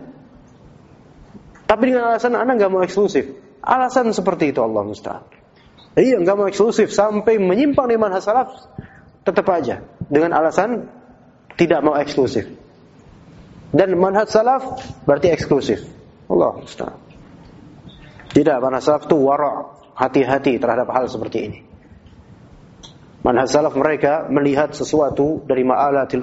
Tapi dengan alasan Anda nggak mau eksklusif. Alasan seperti itu Allah musta'an. Iya, nggak mau eksklusif sampai menyimpang di manhaj salaf, tetap aja dengan alasan tidak mau eksklusif. Dan manhaj salaf berarti eksklusif. Allah musta'an. Tidak, manhaj salaf itu wara', hati-hati terhadap hal seperti ini. Manhaj salaf mereka melihat sesuatu dari ma'alatil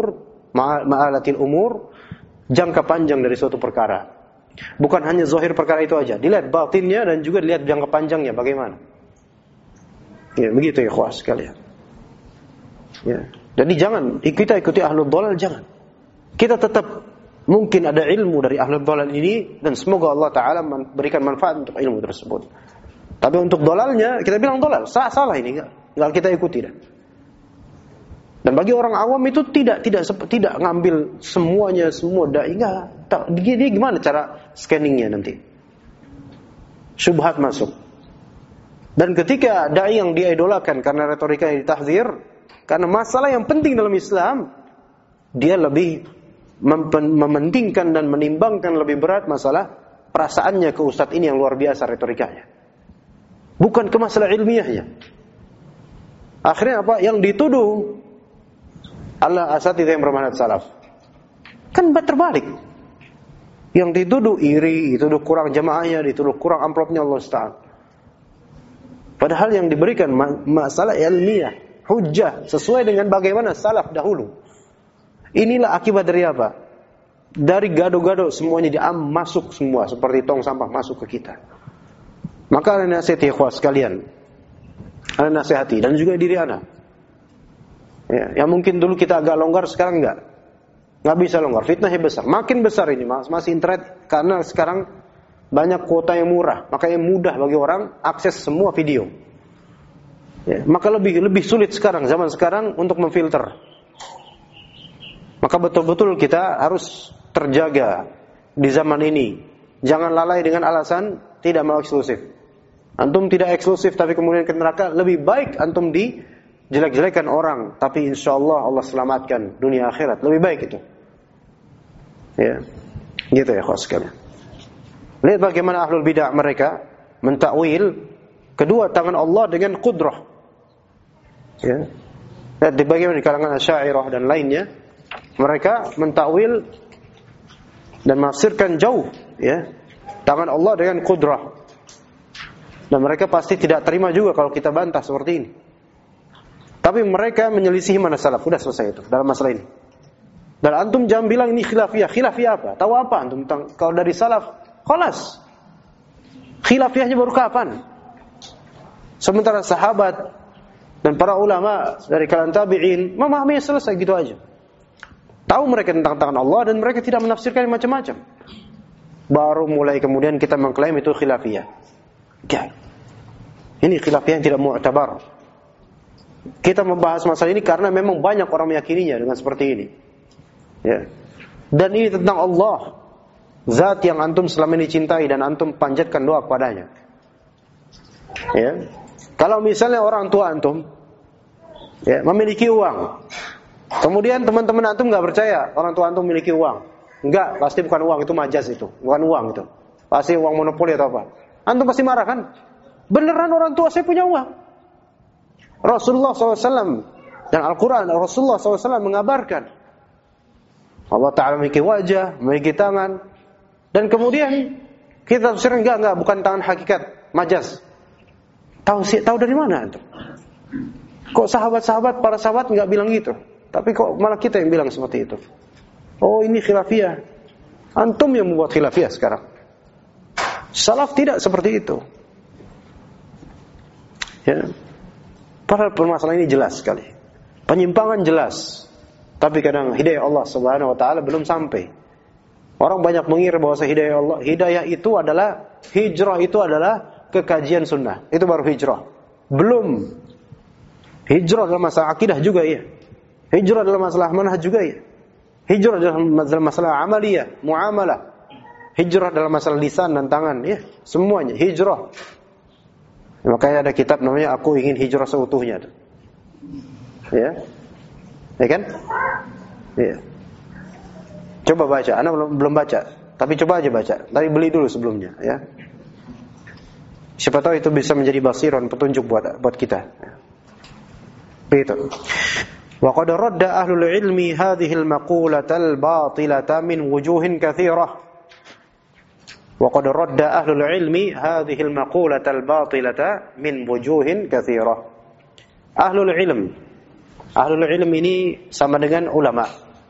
umur, jangka panjang dari suatu perkara. Bukan hanya zahir perkara itu aja, dilihat batinnya dan juga dilihat jangka panjangnya bagaimana. Ya, begitu ya ikhwas sekalian. Ya. Jadi jangan kita ikuti ahlul dhalal, jangan. Kita tetap mungkin ada ilmu dari ahlul dhalal ini dan semoga Allah Ta'ala berikan manfaat untuk ilmu tersebut. Tapi untuk dhalalnya kita bilang dhalal, salah ini enggak kita ikuti dah. Dan bagi orang awam itu tidak ngambil semuanya, semua dai enggak. Dia gimana cara scanningnya nanti? Syubhat masuk. Dan ketika dai yang dia idolakan karena retorika yang ditahdzir, karena masalah yang penting dalam Islam, dia lebih mementingkan dan menimbangkan lebih berat masalah perasaannya ke ustadz ini yang luar biasa retorikanya, bukan ke masalah ilmiahnya. Akhirnya apa? Yang dituduh Allah asatidzah yang bermanhaj salaf. Kan terbalik. Yang dituduh iri, dituduh kurang jamaahnya, dituduh kurang amplopnya, Allah Ta'ala. Padahal yang diberikan masalah ilmiah, hujjah sesuai dengan bagaimana salaf dahulu. Inilah akibat dari apa? Dari gado-gado semuanya masuk semua seperti tong sampah masuk ke kita. Maka ana nasihati ikhwas sekalian. Ana nasihati dan juga diri ana. Ya, yang mungkin dulu kita agak longgar, sekarang enggak bisa longgar. Fitnahnya besar, makin besar ini masih internet karena sekarang banyak kuota yang murah, makanya mudah bagi orang akses semua video. Ya, maka lebih sulit sekarang zaman sekarang untuk memfilter. Maka betul-betul kita harus terjaga di zaman ini. Jangan lalai dengan alasan tidak mau eksklusif. Antum tidak eksklusif tapi kemudian ke neraka, lebih baik antum dijelek-jelekan orang tapi insyaallah Allah selamatkan dunia akhirat. Lebih baik itu. Ya. Gitu ya khos sekalian. Lihat bagaimana ahlul bidah mereka mentakwil kedua tangan Allah dengan qudrah. Ya. Dan dibagi di kalangan Asy'ariyah dan lainnya, mereka mentakwil dan menafsirkan jauh, ya, tangan Allah dengan qudrah. Dan mereka pasti tidak terima juga kalau kita bantah seperti ini. Tapi mereka menyelisihi manhaj salaf. Sudah selesai itu dalam masalah ini. Dan antum jangan bilang ini khilafiyah. Khilafiyah apa? Tahu apa antum tentang kalau dari salaf? Khalas. Khilafiyahnya baru kapan? Sementara sahabat dan para ulama dari kalangan tabi'in memahami selesai gitu aja. Tahu mereka tentang tangan Allah dan mereka tidak menafsirkan macam-macam. Baru mulai kemudian kita mengklaim itu khilafiyah. Ya. Ini khilafiyah yang tidak mu'tabar. Kita membahas masalah ini karena memang banyak orang meyakininya dengan seperti ini. Ya. Dan ini tentang Allah, zat yang antum selama ini cintai dan antum panjatkan doa kepadanya. Ya. Kalau misalnya orang tua antum, ya, memiliki uang, kemudian teman-teman antum nggak percaya orang tua antum memiliki uang, enggak, pasti bukan uang, itu majas, itu bukan uang, itu pasti uang monopoli atau apa. Antum pasti marah kan? Beneran orang tua saya punya uang. Rasulullah SAW dan Al-Quran, Rasulullah SAW mengabarkan Allah Ta'ala memiliki wajah, memiliki tangan. Dan kemudian kita tafsirkan enggak, bukan tangan hakikat, majas. Tahu dari mana itu? Kok sahabat-sahabat, para sahabat enggak bilang gitu? Tapi kok malah kita yang bilang seperti itu? Oh, ini khilafiyah. Antum yang membuat khilafiyah sekarang. Salaf tidak seperti itu. Ya. Padahal permasalahan ini jelas sekali. Penyimpangan jelas. Tapi kadang hidayah Allah Subhanahu wa taala belum sampai. Orang banyak mengira bahwa hidayah Allah, hidayah itu adalah hijrah, itu adalah kekajian sunnah. Itu baru hijrah. Belum. Hijrah dalam masalah akidah juga ya. Hijrah dalam masalah manhaj juga ya. Hijrah dalam masalah amaliyah, muamalah. Hijrah dalam masalah lisan dan tangan ya, semuanya hijrah. Makanya ada kitab namanya Aku Ingin Hijrah Seutuhnya. Ya. Ya kan? Ya. Coba baca. Anda belum baca, tapi coba aja baca. Tapi beli dulu sebelumnya, ya. Siapa tahu itu bisa menjadi basiran, petunjuk buat kita. Begitu. Wa qad radda ahlul ilmi hadhihi al-maqulata al-batilata min wujuhin katsirah. وقد رد أهل العلم هذه المقولة الباطلة من وجوه كثيرة. Ahlul ilm ini sama dengan ulama.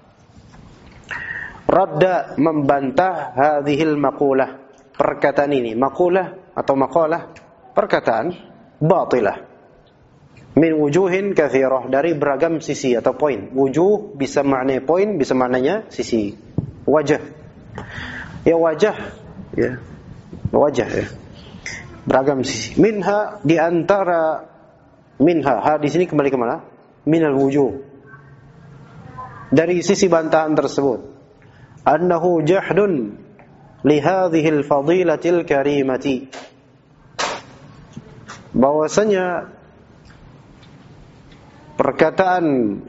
Radda, membantah, hadhil maqalah, perkataan ini, maqalah atau maqalah, perkataan batilah. Min wujuhin katsirah, dari beragam sisi atau poin. Wujuh bisa maknanya poin, bisa maknanya sisi. Wajah. Ya wajah. Ya, wajah ya. Beragam sisi. Minha, di antara minha, di sini kembali ke mana? Minal wujuh. Dari sisi bantahan tersebut, annahu jahdun li hadhil fadilatil karimati. Bahwasanya perkataan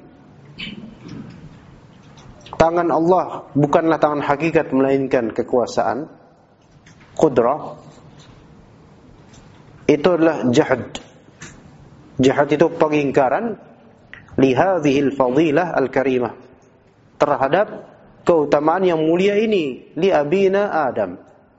tangan Allah bukanlah tangan hakikat melainkan kekuasaan, qudrah, itu adalah jahd. Jahd itu pengingkaran li hadhil fadilah al-karimah, terhadap keutamaan yang mulia ini, li abina Adam,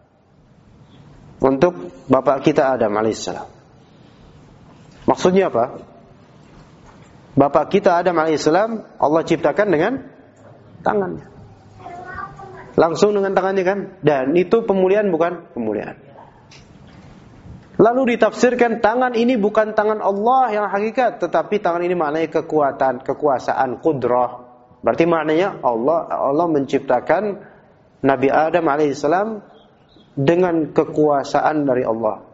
untuk bapak kita Adam alaihissalam. Maksudnya apa? Bapak kita Adam alaihissalam Allah ciptakan dengan tangannya. Langsung dengan tangannya kan? Dan itu pemuliaan bukan? Pemuliaan. Lalu ditafsirkan tangan ini bukan tangan Allah yang hakikat, tetapi tangan ini maknanya kekuatan, kekuasaan, qudrah. Berarti maknanya Allah menciptakan Nabi Adam alaihissalam dengan kekuasaan dari Allah.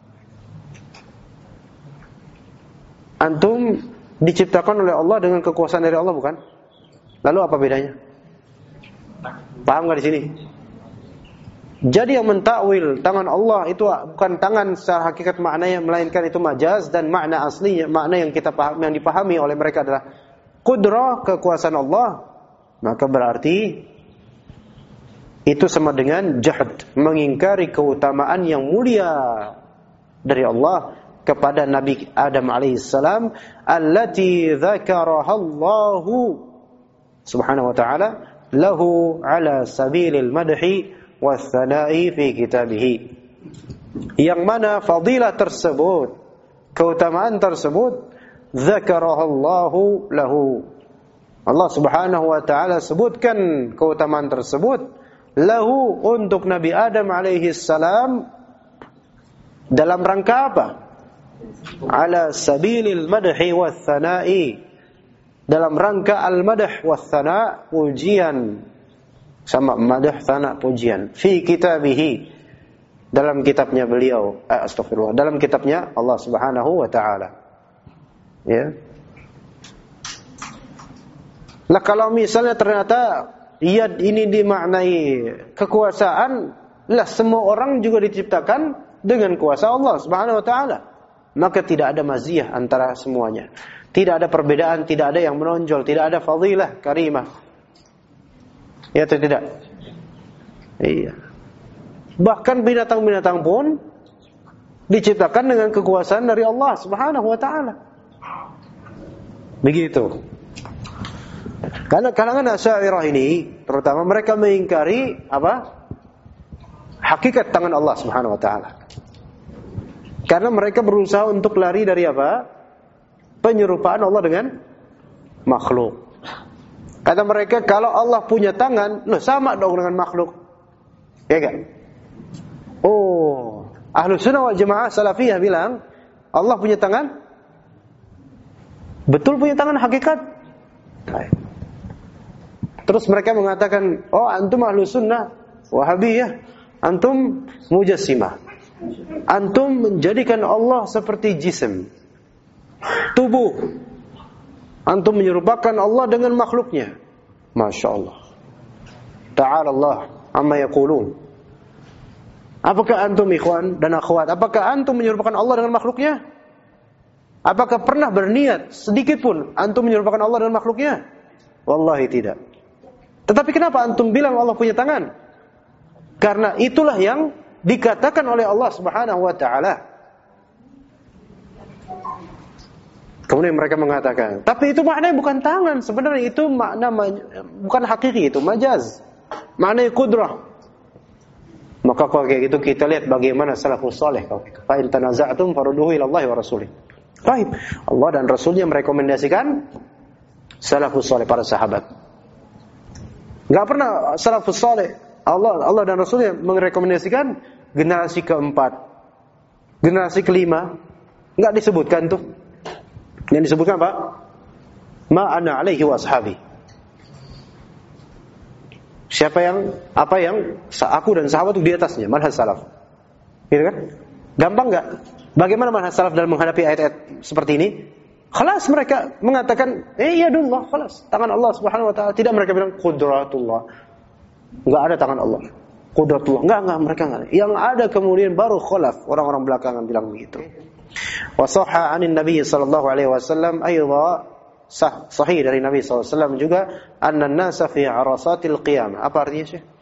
Antum diciptakan oleh Allah dengan kekuasaan dari Allah bukan? Lalu apa bedanya? Paham nggak di sini? Jadi yang mentakwil tangan Allah itu bukan tangan secara hakikat maknanya, melainkan itu majaz, dan makna aslinya, makna yang kita paham, yang dipahami oleh mereka adalah qudrah, kekuasaan Allah. Maka berarti itu sama dengan jahd, mengingkari keutamaan yang mulia dari Allah, kepada Nabi Adam alaihissalam, allati dzakaraha Allahu subhanahu wa ta'ala lahu ala sabilil madhi wathana'i fi kitabih. Yang mana fadilah tersebut, keutamaan tersebut, dzakaraha Allahu lahu, Allah subhanahu wa ta'ala sebutkan keutamaan tersebut lahu untuk Nabi Adam alaihissalam dalam rangka apa? Ala sabilil madhi wathana'i, dalam rangka al-madh wathana, pujian, sama madh thana pujian, fi kitabih, dalam kitabnya beliau, astagfirullah, dalam kitabnya Allah subhanahu wa ta'ala. Ya. Nah, kalau misalnya ternyata yad ini dimaknai kekuasaan, lah semua orang juga diciptakan dengan kuasa Allah subhanahu wa ta'ala, maka tidak ada maziyah antara semuanya, tidak ada perbedaan, tidak ada yang menonjol, tidak ada fadilah karimah. Ya atau tidak? Iya. Bahkan binatang-binatang pun diciptakan dengan kekuasaan dari Allah subhanahu wa ta'ala. Begitu. Karena kalangan Asy'ariyah ini, terutama mereka mengingkari apa? Hakikat tangan Allah subhanahu wa ta'ala. Karena mereka berusaha untuk lari dari apa? Penyerupaan Allah dengan makhluk. Kata mereka, kalau Allah punya tangan, loh sama dong dengan makhluk. Ya kan? Oh, Ahlus Sunnah wal Jamaah Salafiyah bilang, Allah punya tangan? Betul punya tangan hakikat? Terus mereka mengatakan, oh antum Ahlus Sunnah Wahabiyah, antum Mujassimah, antum menjadikan Allah seperti jisim, tubuh. Antum menyerupakan Allah dengan makhluknya. Masya Allah. Ta'ala Allah amma yaqulun. Apakah antum ikhwan dan akhwat, apakah antum menyerupakan Allah dengan makhluknya? Apakah pernah berniat sedikit pun antum menyerupakan Allah dengan makhluknya? Wallahi tidak. Tetapi kenapa antum bilang Allah punya tangan? Karena itulah yang dikatakan oleh Allah subhanahu wa ta'ala. Kemudian mereka mengatakan, tapi itu maknanya bukan tangan, sebenarnya itu makna bukan hakiki, itu majaz, maknanya kudrah. Maka kalau kayak gitu kita lihat bagaimana salafus saleh. Fa in tanaza'tum farudduhu ila Allah wa rasulih. Baik, Allah dan Rasulnya merekomendasikan salafus saleh, para sahabat. Enggak pernah salafus saleh, Allah dan Rasulnya merekomendasikan generasi keempat, generasi kelima, enggak disebutkan tuh. Yang disebutkan apa? Ma ana alaihi wa ashabi. Siapa yang, apa yang aku dan sahabat itu di atasnya, manhaj salaf. Gitu kan? Gampang enggak? Bagaimana manhaj salaf dalam menghadapi ayat-ayat seperti ini? Khalas mereka mengatakan, yadullah, khalas, tangan Allah Subhanahu wa taala. Tidak mereka bilang qudratullah. Enggak ada tangan Allah. Qudratullah. Enggak, mereka enggak. Yang ada kemudian baru khalaf, orang-orang belakangan bilang begitu. Wa sahha 'anin Nabi sallallahu alaihi wasallam aidha, sahih dari Nabi sallallahu alaihi wasallam juga, anna an-nasa fi 'arasatil qiyamah. Apa artinya, Syekh?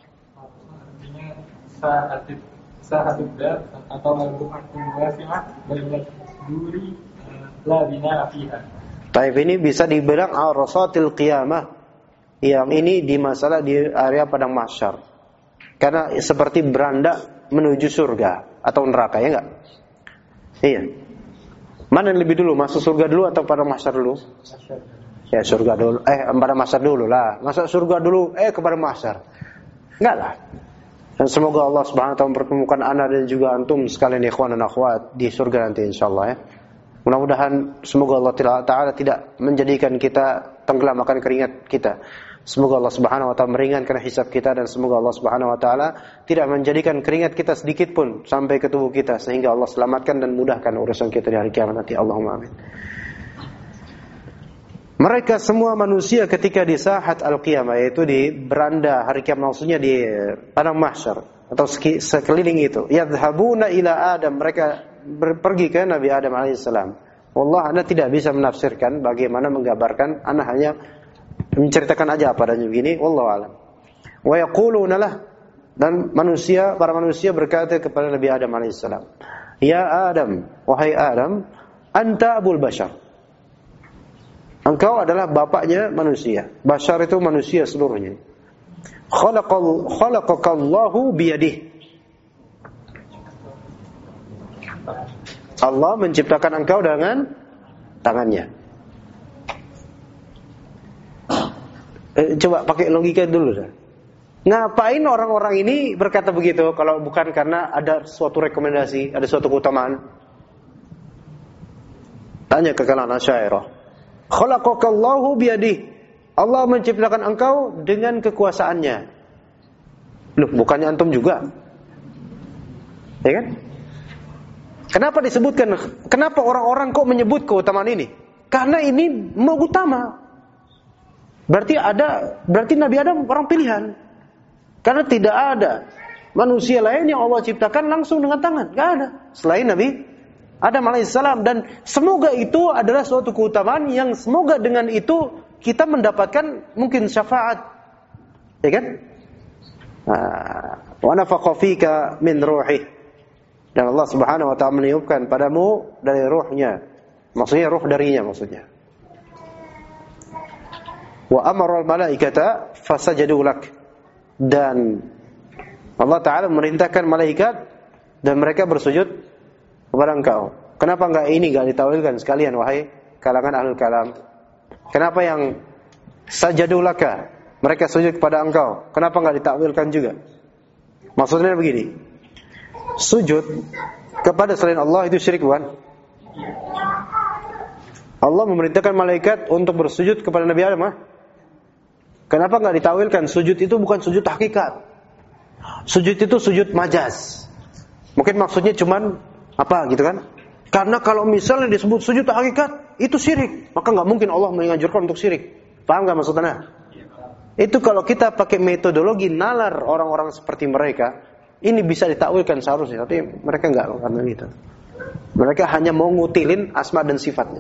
Artinya sa'atid dar atau al-bu'atul wasi'ah bainal duri la bina fiha. Taib ini bisa dibilang 'arasatil qiyamah. Yang ini di masalah di area padang mahsyar. Karena seperti beranda menuju surga atau neraka, ya enggak? Iya. Mana yang lebih dulu, masuk surga dulu atau pada mahsyar dulu? Ya surga dulu. Pada mahsyar dulu lah. Masuk surga dulu, kepada mahsyar. Enggak lah. Dan semoga Allah Subhanahu wa taala mempertemukan ana dan juga antum sekalian ikhwan dan akhwat di surga nanti insyaallah ya. Mudah-mudahan semoga Allah taala tidak menjadikan kita tenggelam akan keringat kita. Semoga Allah Subhanahu wa taala meringankan hisab kita, dan semoga Allah Subhanahu wa taala tidak menjadikan keringat kita sedikit pun sampai ke tubuh kita, sehingga Allah selamatkan dan mudahkan urusan kita di hari kiamat nanti. Allahumma amin. Mereka semua manusia ketika di sahat al-qiyamah, yaitu di beranda hari kiamat, maksudnya di padang mahsyar atau sekeliling itu, yadhhabuna ila Adam, mereka pergi ke Nabi Adam alaihissalam. Wallah, ana tidak bisa menafsirkan bagaimana menggambarkan, ana hanya menceritakan aja apa adanya begini, wallahu alam. Wa yaquluna lah, dan para manusia berkata kepada Nabi Adam alaihissalam, Ya Adam, wahai Adam, anta abul bashar. Engkau adalah bapaknya manusia. Bashar itu manusia seluruhnya. Khalaqakallahu biyadihi. Allah menciptakan engkau dengan tangannya. Coba pakai logika dulu dah. Ngapain orang-orang ini berkata begitu kalau bukan karena ada suatu rekomendasi, ada suatu keutamaan? Tanya ke kalangan Asy'ariyah. Khalaqakallahu biyadihi. Allah menciptakan engkau dengan kekuasaannya. Loh, bukannya antum juga? Ya kan? Kenapa disebutkan? Kenapa orang-orang kok menyebut keutamaan ini? Karena ini utama. Berarti Nabi Adam orang pilihan. Karena tidak ada manusia lain yang Allah ciptakan langsung dengan tangan. Gak ada. Selain Nabi Adam alaihissalam. Dan semoga itu adalah suatu keutamaan yang semoga dengan itu kita mendapatkan mungkin syafaat. Ya kan? Wa nafaqa fika min ruhi. Dan Allah Subhanahu wa ta'ala meniupkan padamu dari ruhnya. Maksudnya ruh darinya maksudnya. Wa amara al-malaikata fasajadu lak. Dan Allah Ta'ala memerintahkan malaikat dan mereka bersujud kepada engkau. Kenapa enggak ditawilkan sekalian wahai kalangan ahlul kalam? Kenapa yang sajadu laka? Mereka sujud kepada engkau. Kenapa enggak ditakwilkan juga? Maksudnya begini. Sujud kepada selain Allah itu syirik, bukan? Allah memerintahkan malaikat untuk bersujud kepada Nabi Adam. Kenapa enggak ditawilkan? Sujud itu bukan sujud hakikat. Sujud itu sujud majaz. Mungkin maksudnya cuman apa gitu kan? Karena kalau misalnya disebut sujud hakikat, itu syirik. Maka enggak mungkin Allah menganjurkan untuk syirik. Paham enggak maksudnya? Itu kalau kita pakai metodologi nalar orang-orang seperti mereka, ini bisa ditakwilkan seharusnya, tapi mereka enggak karena itu. Mereka hanya mau ngutilin asma dan sifatnya.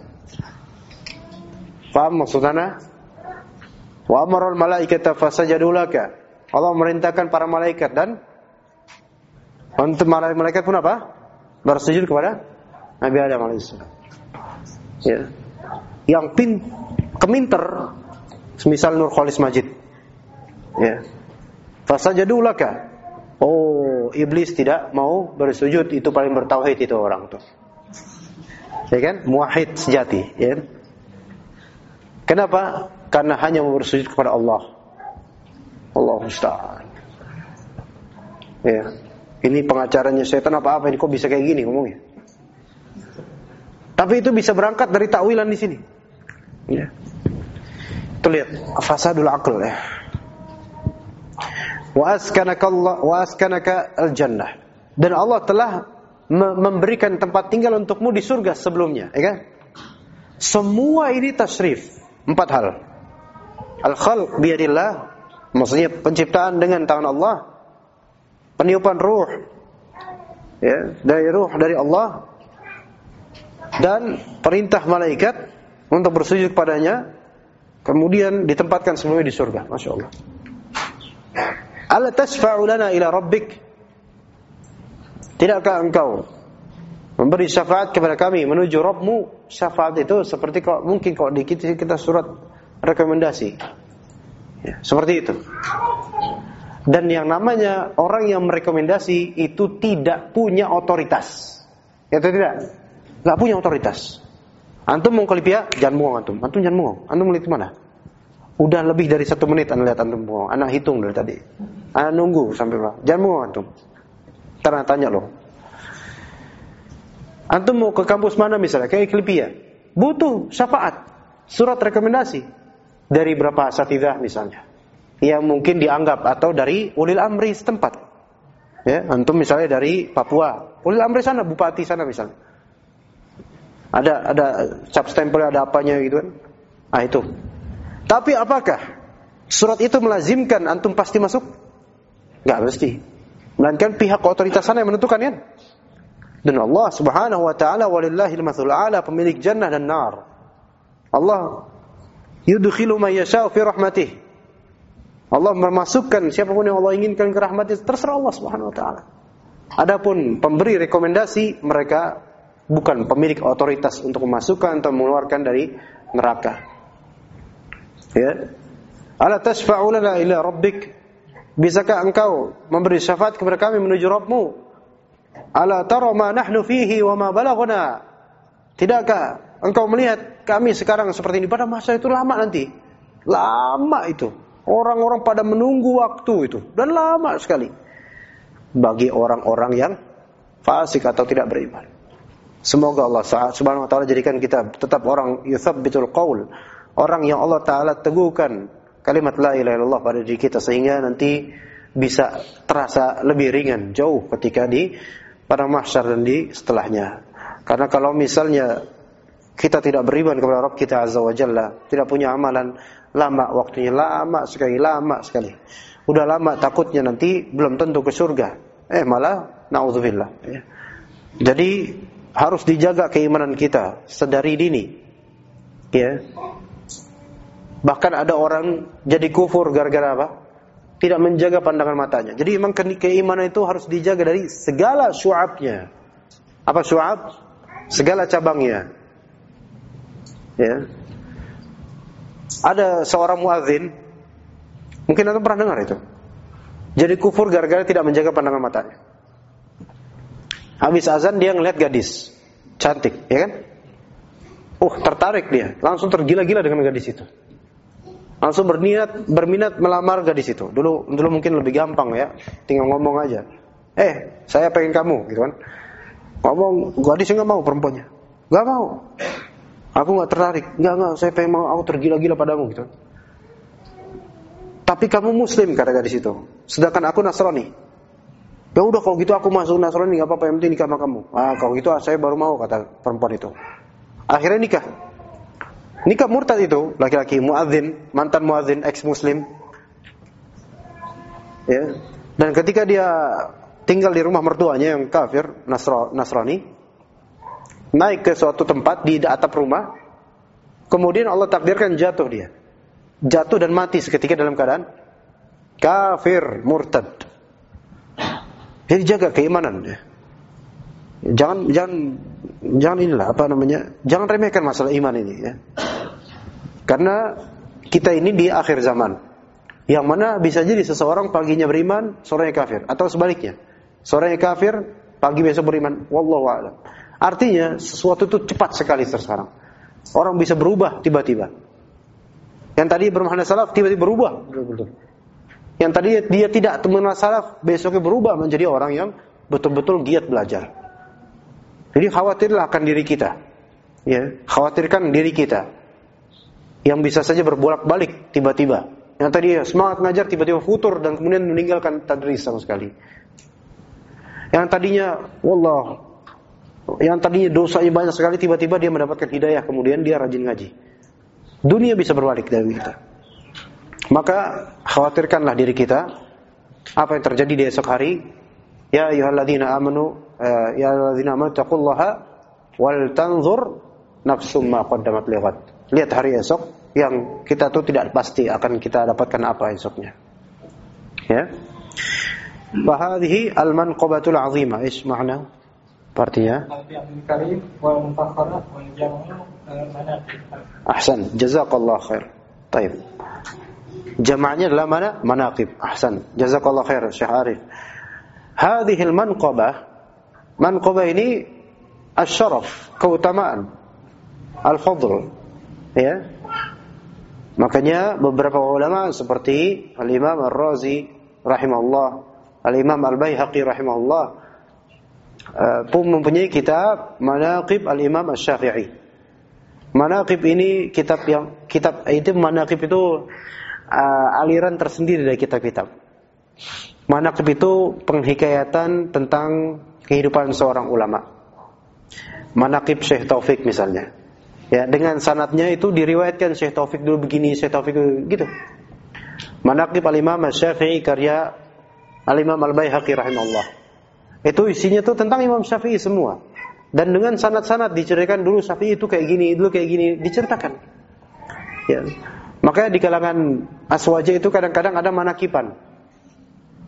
Paham maksudnya? Wa amaral malaikata fasajadu laka. Allah memerintahkan para malaikat dan untuk malaikat pun apa? Bersujud kepada Nabi Adam alaihissalam. Ya. Yang keminter semisal Nur Khalis Majid. Ya. Fasajadu laka. Oh, iblis tidak mau bersujud, itu paling bertauhid itu orang tuh. Ya kan? Muwahhid sejati, ya. Kenapa? Karena hanya mau bersujud kepada Allah. Allah musta'an. Ya. Ini pengacaranya setan apa-apa ini kok bisa kayak gini ngomongnya. Tapi itu bisa berangkat dari takwilan di sini. Ya. Tuh lihat fasadul aql ya. Wa askanaka al-jannah. Dan Allah telah memberikan tempat tinggal untukmu di surga sebelumnya, ya kan? Semua ini tasyrif. 4 hal. Al-khalq biyadillah, maksudnya penciptaan dengan tangan Allah. Peniupan ruh, ya, dari Allah. Dan perintah malaikat untuk bersujud padanya. Kemudian ditempatkan semuanya di surga. Masya Allah. Ala tasfa'u lana ila rabbik. Tidakkah engkau memberi syafaat kepada kami menuju Rabbmu? Syafaat itu seperti mungkin kalau di kita surat rekomendasi. Ya, seperti itu. Dan yang namanya orang yang merekomendasi itu tidak punya otoritas. Ya atau tidak? Enggak punya otoritas. Antum mau ke Libya, jangan bohong antum. Antum jangan bohong. Antum melihat mana? Udah lebih dari 1 menit anda lihat antum bohong. Anak hitung dari tadi. Anak nunggu sampai berapa? Jangan bohong antum. Ntar tanya loh. Antum mau ke kampus mana misalnya? Kayak ke Libya. Butuh syafaat. Surat rekomendasi. Dari berapa asatidzah misalnya. Yang mungkin dianggap atau dari ulil amri setempat. Ya, antum misalnya dari Papua. Ulil amri sana, bupati sana misalnya. Ada cap stempel, ada apanya gitu kan. Ah itu. Tapi apakah surat itu melazimkan antum pasti masuk? Enggak mesti. Melainkan pihak otoritas sana yang menentukan kan. Dan Allah Subhanahu wa taala walillahil matsalul a'la, pemilik jannah dan nar. Allah yudkhilu may yasha'u fi rahmatih. Allah memasukkan siapapun yang Allah inginkan ke rahmatnya, terserah Allah Subhanahu wa taala. Adapun pemberi rekomendasi, mereka bukan pemilik otoritas untuk memasukkan atau mengeluarkan dari neraka. Ya. Ala tashfa'u lana ila rabbik? Bisakah engkau memberi syafaat kepada kami menuju Rabbmu? Ala tara ma nahnu fihi wa ma balaghna? Tidakkah engkau melihat kami sekarang seperti ini? Pada masa itu lama nanti. Lama itu. Orang-orang pada menunggu waktu itu. Dan lama sekali. Bagi orang-orang yang fasik atau tidak beriman. Semoga Allah Subhanahu wa taala jadikan kita tetap orang yuthabbitul qaul, orang yang Allah taala teguhkan kalimat la ilaha illallah pada diri kita sehingga nanti bisa terasa lebih ringan jauh ketika di pada mahsyar dan di setelahnya. Karena kalau misalnya kita tidak beriman kepada Rabb kita azza wa jalla, tidak punya amalan, lama waktunya, lama sekali. Udah lama takutnya nanti belum tentu ke surga. Malah naudzubillah. Ya. Jadi harus dijaga keimanan kita sedari dini. Ya. Bahkan ada orang jadi kufur gara-gara apa? Tidak menjaga pandangan matanya. Jadi memang keimanan itu harus dijaga dari segala syu'abnya. Apa syu'ab? Segala cabangnya. Ya. Ada seorang muadzin, mungkin Anda pernah dengar itu. Jadi kufur gara-gara tidak menjaga pandangan matanya. Habis azan dia ngelihat gadis cantik, ya kan? Tertarik dia, langsung tergila-gila dengan gadis itu. Langsung berminat melamar gadis itu. Dulu mungkin lebih gampang ya, tinggal ngomong aja. Saya pengen kamu, gitu kan? Ngomong, gadisnya nggak mau perempuannya, nggak mau. Aku nggak tertarik, nggak, saya pengen mau, aku tergila-gila padamu, gitu. Tapi kamu Muslim, kata gadis itu. Sedangkan aku Nasrani. Ya udah kalau gitu aku masuk Nasrani, nggak apa-apa, yang penting nikah sama kamu. Kalau gitu saya baru mau, kata perempuan itu. Akhirnya nikah. Nikah murtad itu, laki-laki muadzin, mantan muadzin, ex-Muslim. Ya. Dan ketika dia tinggal di rumah mertuanya yang kafir, Nasrani, naik ke suatu tempat di atap rumah, kemudian Allah takdirkan jatuh dia. Jatuh dan mati seketika dalam keadaan kafir, murtad. Jadi jaga keimanan ya. Jangan inilah jangan remehkan masalah iman ini ya. Karena kita ini di akhir zaman, yang mana bisa jadi seseorang paginya beriman, sorenya kafir, atau sebaliknya. Sorenya kafir, pagi besok beriman. Wallahu a'lam. Artinya sesuatu itu cepat sekali sekarang. Orang bisa berubah tiba-tiba. Yang tadi bermakna salaf tiba-tiba berubah. Betul-betul. Yang tadi dia tidak mengenal salaf, besoknya berubah menjadi orang yang betul-betul giat belajar. Jadi khawatirlah akan diri kita. Ya, khawatirkan diri kita. Yang bisa saja berbolak-balik tiba-tiba. Yang tadi semangat ngajar tiba-tiba futur dan kemudian meninggalkan tadris sama sekali. Yang tadinya dosanya banyak sekali, tiba-tiba dia mendapatkan hidayah, kemudian dia rajin ngaji. Dunia bisa berbalik dari kita. Maka khawatirkanlah diri kita. Apa yang terjadi di esok hari? Ya ayyuhalladzina amanu taqullaha wal tanzur nafsum ma qaddamat lighad. Lihat hari esok yang kita tuh tidak pasti akan kita dapatkan apa esoknya. Ya. Wa hadhihi al-manqabatul 'azimah. Is makna? Artinya? Al-karim wal mutakhara wal jam'u manaqib. Ahsan, jazakallah khair. Baik. Jama'nya adalah mana? Manaqib. Ahsan, jazakallah khair Syekh Arif. Hadhihi al-manqabah, manqabah ini asy-syaraf, keutamaan, al-fadl. Ya. Makanya beberapa ulama seperti Al-Imam Ar-Razi rahimahullah, Al-Imam Al-Baihaqi rahimahullah pun mempunyai kitab Manaqib Al-Imam Asy-Syafi'i. Manaqib ini kitab Manaqib itu aliran tersendiri dari kitab-kitab. Manaqib itu penghikayatan tentang kehidupan seorang ulama. Manaqib Syekh Taufik misalnya. Ya, dengan sanadnya itu diriwayatkan Syekh Taufik dulu begini, Syekh Taufik dulu gitu. Manaqib Al-Imam Asy-Syafi'i karya Al-Imam Al-Baihaqi rahimahullah. Itu isinya tuh tentang Imam Syafi'i semua. Dan dengan sanad-sanad diceritakan dulu Syafi'i itu kayak gini, dulu kayak gini, diceritakan. Ya. Makanya di kalangan aswaja itu kadang-kadang ada manakiban.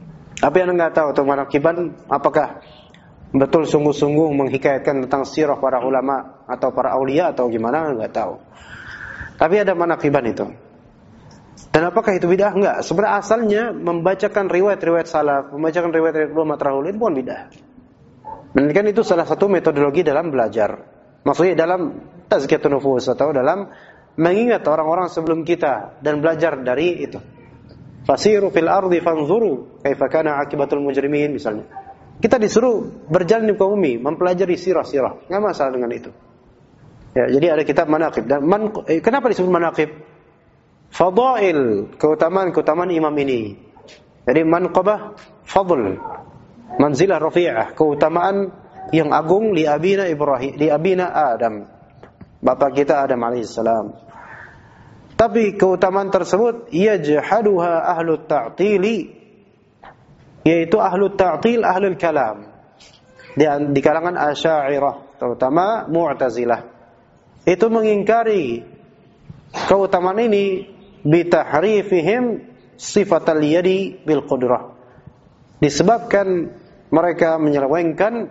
Tapi Anda nggak tahu tuh manaqiban apakah betul sungguh-sungguh menghikayatkan tentang sirah para ulama atau para aulia atau gimana, nggak tahu. Tapi ada manaqiban itu. Dan apakah itu bid'ah? Enggak. Sebenarnya asalnya membacakan riwayat-riwayat salaf, membacakan riwayat-riwayat ulama terdahulu itu bukan bid'ah. Dan kan itu salah satu metodologi dalam belajar. Maksudnya dalam tazkiyatun nufus atau dalam mengingat orang-orang sebelum kita dan belajar dari itu. Fasiru fil ardi fanzuru kaifa kana akibatul mujrimin misalnya. Kita disuruh berjalan di bumi, mempelajari sirah-sirah. Enggak masalah dengan itu. Ya, jadi ada kitab manaqib dan kenapa disebut manaqib? Fadail, keutamaan imam ini. Jadi manqabah fadl, manzilah rafi'ah, keutamaan yang agung li abina Ibrahim, li abina Adam. Bapak kita Adam alaihissalam. Tapi keutamaan tersebut yajhaduha ahlut ta'tili, yaitu ahlut ta'til, ahlul kalam. Di kalangan Asy'ariyah, terutama Mu'tazilah. Itu mengingkari keutamaan ini bitahrifihim sifatal yadi bil qudrah. Disebabkan mereka menyelewengkan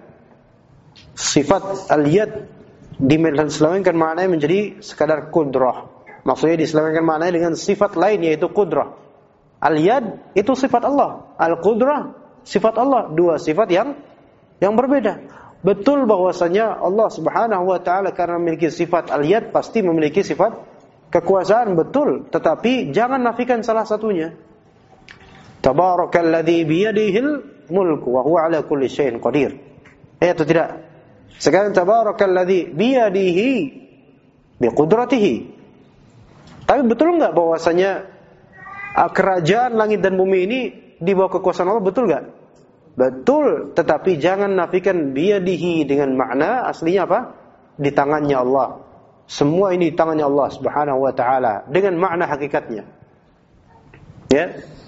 sifat al-yad, diselewengkan maknanya menjadi sekadar qudrah. Maksudnya diselewengkan maknanya dengan sifat lain yaitu qudrah. Al-yad itu sifat Allah, al-qudrah sifat Allah, dua sifat yang berbeda. Betul bahwasanya Allah Subhanahu wa taala karena memiliki sifat al-yad pasti memiliki sifat kekuasaan, betul, tetapi jangan nafikan salah satunya. Tabarakalladzi biyadihil mulku wa huwa ala kulli syai'in qadir. Atau tidak? Sekarang tabarakalladzi biyadihi biqudratihi. Tapi betul enggak bahwasanya kerajaan langit dan bumi ini di bawah kekuasaan Allah, betul enggak? Betul, tetapi jangan nafikan biyadihi dengan makna aslinya apa? Di tangannya Allah. Semua ini di tangannya Allah Subhanahu wa taala dengan makna hakikatnya. Ya.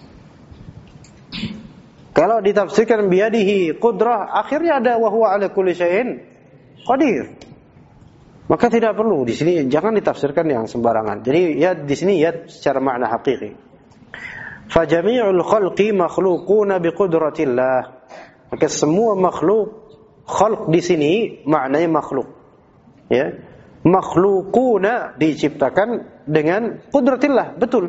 Kalau ditafsirkan biyadihi qudrah, akhirnya ada wa huwa ala kulli syai'in qadir. Maka tidak perlu di sini jangan ditafsirkan yang sembarangan. Jadi ya di sini ya secara makna hakiki. Fa jami'ul khalqi makhluquna biqudratillah. Maka semua makhluk, khalq di sini maknanya makhluk. Ya. Makhluquna diciptakan dengan qudratillah, betul.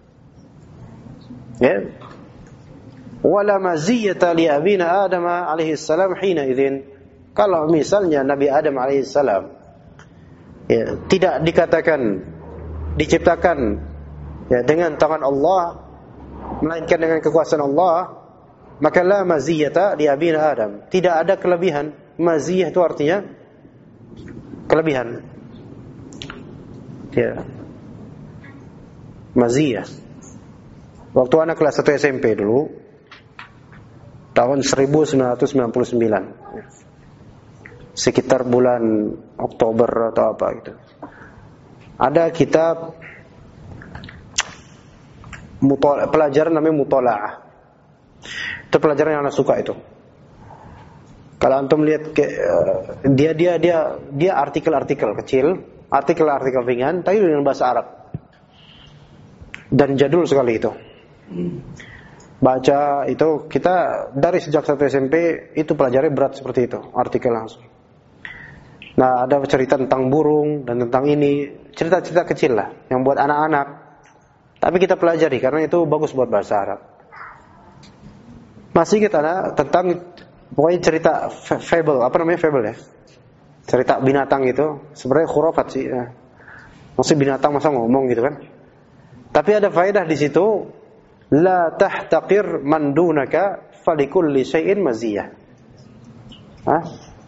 Ya. Wala maziyata li abina Adam alaihi salam hina idzin. Kalau misalnya Nabi Adam alaihi salam ya, tidak dikatakan diciptakan ya dengan tangan Allah melainkan dengan kekuasaan Allah, maka la maziyata li abina Adam. Tidak ada kelebihan. Maziyah itu artinya kelebihan. Ya. Maziyah. Waktu anak kelas 1 SMP dulu tahun 1999. Sekitar bulan Oktober atau apa gitu. Ada kitab pelajaran namanya mutola'ah. Itu pelajaran yang anak suka itu. Kalau antum lihat dia artikel-artikel kecil, artikel-artikel ringan, tapi dengan bahasa Arab. Dan jadul sekali itu. Baca itu kita dari sejak 1 SMP itu pelajarannya berat seperti itu, artikel langsung. Nah, ada cerita tentang burung dan tentang ini, cerita-cerita kecil lah yang buat anak-anak. Tapi kita pelajari karena itu bagus buat bahasa Arab. Masih ingat anak tentang pokoknya cerita fable, apa namanya fable ya? Cerita binatang itu sebenarnya khurafat sih. Ya. Maksudnya binatang masa ngomong gitu kan? Tapi ada faedah di situ. La tahtaqir man dunaka falikulli syai'in maziyah. Hah?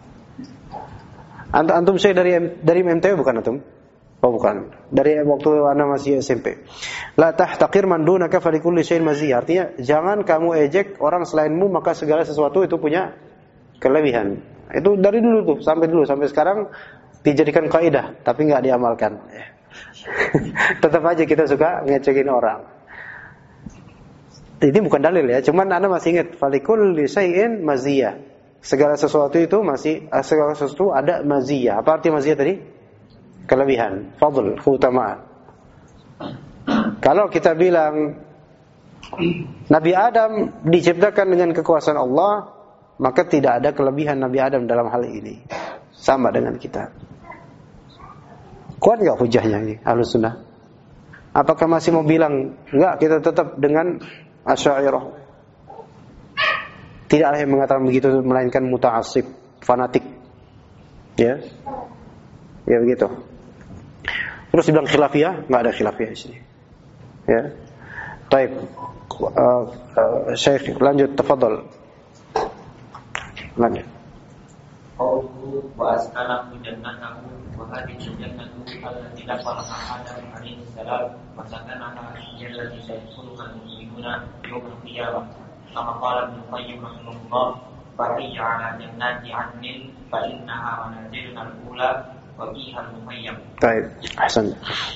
Antum saya dari MTW bukan antum? Oh bukan. Dari waktu Anda masih SMP. La tahtaqir man dunaka falikulli syai'in maziyah. Artinya jangan kamu ejek orang selainmu maka segala sesuatu itu punya kelebihan. Itu dari dulu tuh sampai sekarang dijadikan kaidah tapi enggak diamalkan. Tetap aja kita suka ngecekin orang. Ini bukan dalil ya, cuman Anda masih ingat falikulli syai'in maziyah. Segala sesuatu itu segala sesuatu ada maziyah. Apa arti maziyah tadi? Kelebihan, fadl, keutamaan. Kalau kita bilang Nabi Adam diciptakan dengan kekuasaan Allah, maka tidak ada kelebihan Nabi Adam dalam hal ini. Sama dengan kita. Kuat nggak hujahnya ini Ahlus Sunnah? Apakah masih mau bilang enggak, kita tetap dengan Asy'ariyah? Tidak ada yang mengatakan begitu, melainkan muta'assib, fanatik. Ya. Ya begitu. Terus dibilang khilafiyah, enggak ada khilafiyah di sini. Ya. Baik. Syekh lanjut, tafadhal. Lanjut. Qawluhu wa askanahu jannatahu wa hadhihi jannatu allati dakhala Adam alaihi salam wa sakanaha allati sayadkhuluha al-mu'minuna yawm al-qiyamah. Kama qala Ibnu Qayyim rahimahullah, fa hiya 'ala jannati 'adnin fa innaha manazilun al-ula wa fiha al-muqayyam. Baik, ahsan.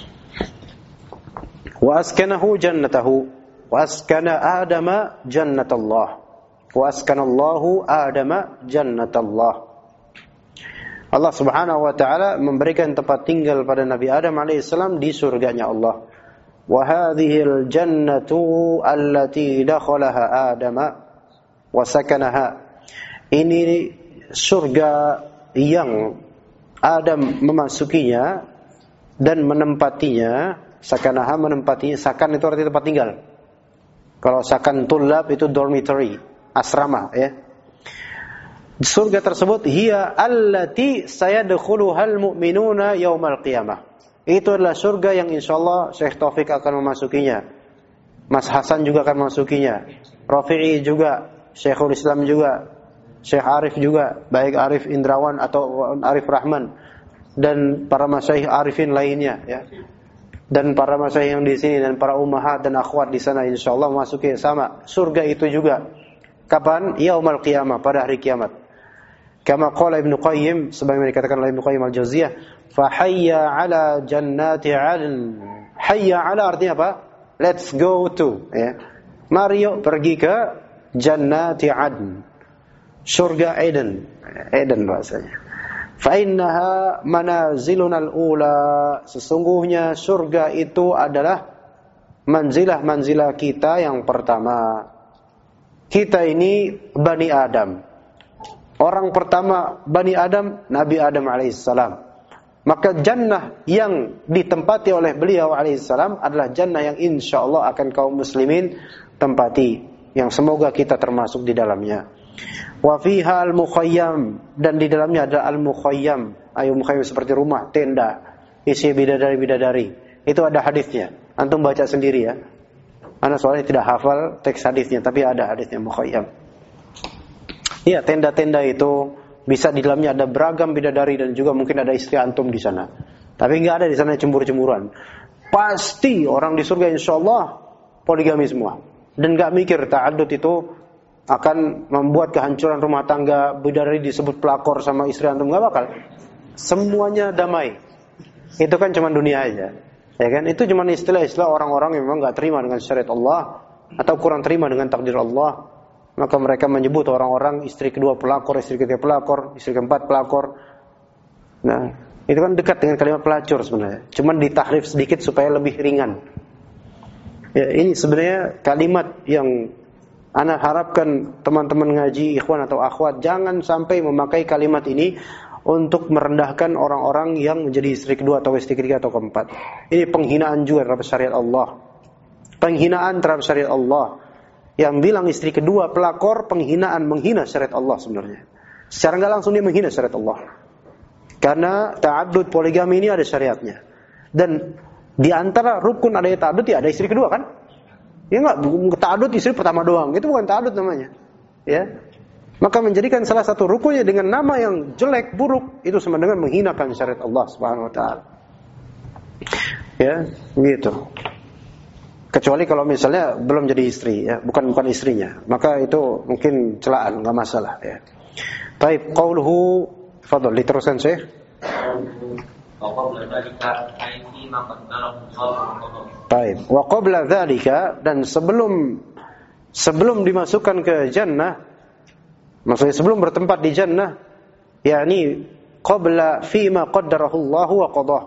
Wa askanahu jannatahu wa askana Adama jannatallah wa askanallahu Adama jannatallah. Allah Subhanahu wa taala memberikan tempat tinggal pada Nabi Adam alaihissalam di surganya Allah. Wa hadhil jannatu allati dakhalaha Adam wa sakanaha. Ini surga yang Adam memasukinya dan menempatinya. Sakanaha menempatinya. Sakan itu artinya tempat tinggal. Kalau sakan tulab itu dormitory, asrama, ya. Surga tersebut hiya allati sayadkhuluhal mu'minuna yaumal qiyamah. Itu adalah surga yang insyaallah Syekh Taufik akan memasukinya. Mas Hasan juga akan memasukinya. Rafi'i juga, Syekhul Islam juga, Syekh Arif juga, baik Arif Indrawan atau Arif Rahman dan para masyayikh arifin lainnya, ya. Dan para masyayikh yang di sini dan para ummahat dan akhwat di sana insyaallah memasuki sama surga itu juga. Kapan? Yaumal qiyamah, pada hari kiamat. Kama qala Ibnu Qayyim, sebagaimana dikatakan oleh Ibnu Qayyim Al-Jauziyah, fa hayya 'ala jannati 'adn. Hayya 'ala artinya apa? Let's go to, ya. Mari pergi ke jannati 'adn. Surga Eden. Eden bahasanya. Fa innaha manaziluna al-ula. Sesungguhnya surga itu adalah manzilah-manzilah kita yang pertama. Kita ini Bani Adam. Orang pertama Bani Adam, Nabi Adam alaihissalam. Maka jannah yang ditempati oleh beliau alaihissalam adalah jannah yang insyaallah akan kaum muslimin tempati, yang semoga kita termasuk di dalamnya. Wa fiha al-mukhayyam, dan di dalamnya ada al-mukhayyam. Ayo mukhayyam seperti rumah, tenda, isi bidadari-bidadari. Itu ada hadisnya. Antum baca sendiri, ya. Ana soalnya tidak hafal teks hadisnya, tapi ada hadisnya mukhayyam. Ya, tenda-tenda itu bisa di dalamnya ada beragam bidadari dan juga mungkin ada istri antum di sana. Tapi enggak ada di sana cemburu-cemburuan. Pasti orang di surga insyaallah poligami semua. Dan enggak mikir ta'addud itu akan membuat kehancuran rumah tangga, bidadari disebut pelakor sama istri antum, enggak bakal. Semuanya damai. Itu kan cuma dunia aja. Ya kan? Itu cuma istilah-istilah orang-orang yang memang enggak terima dengan syariat Allah atau kurang terima dengan takdir Allah. Maka mereka menyebut orang-orang istri kedua pelakor, istri ketiga pelakor, istri keempat pelakor. Nah, itu kan dekat dengan kalimat pelacur sebenarnya. Cuman ditahrif sedikit supaya lebih ringan. Ya, ini sebenarnya kalimat yang ana harapkan teman-teman ngaji, ikhwan atau akhwat jangan sampai memakai kalimat ini untuk merendahkan orang-orang yang menjadi istri kedua atau istri ketiga atau keempat. Ini penghinaan juga terhadap syariat Allah. Penghinaan terhadap syariat Allah. Yang bilang istri kedua pelakor, penghinaan, menghina syariat Allah sebenarnya. Secara enggak langsung dia menghina syariat Allah. Karena ta'addud poligami ini ada syariatnya. Dan di antara rukun adanya ta'addud ya ada istri kedua kan? Ya enggak, ta'addud istri pertama doang. Itu bukan ta'addud namanya. Ya. Maka menjadikan salah satu rukunnya dengan nama yang jelek, buruk, itu sama dengan menghinakan syariat Allah Subhanahu wa taala. Ya, gitu. Kecuali kalau misalnya belum jadi istri, ya, bukan istrinya, maka itu mungkin celaan, enggak masalah, ya. Baik, qauluhu, fadhil diteruskan Syekh. Baik, wa qabla dzalika, dan sebelum dimasukkan ke jannah, maksudnya sebelum bertempat di jannah, yakni qabla fima qaddarahu Allah wa qadah.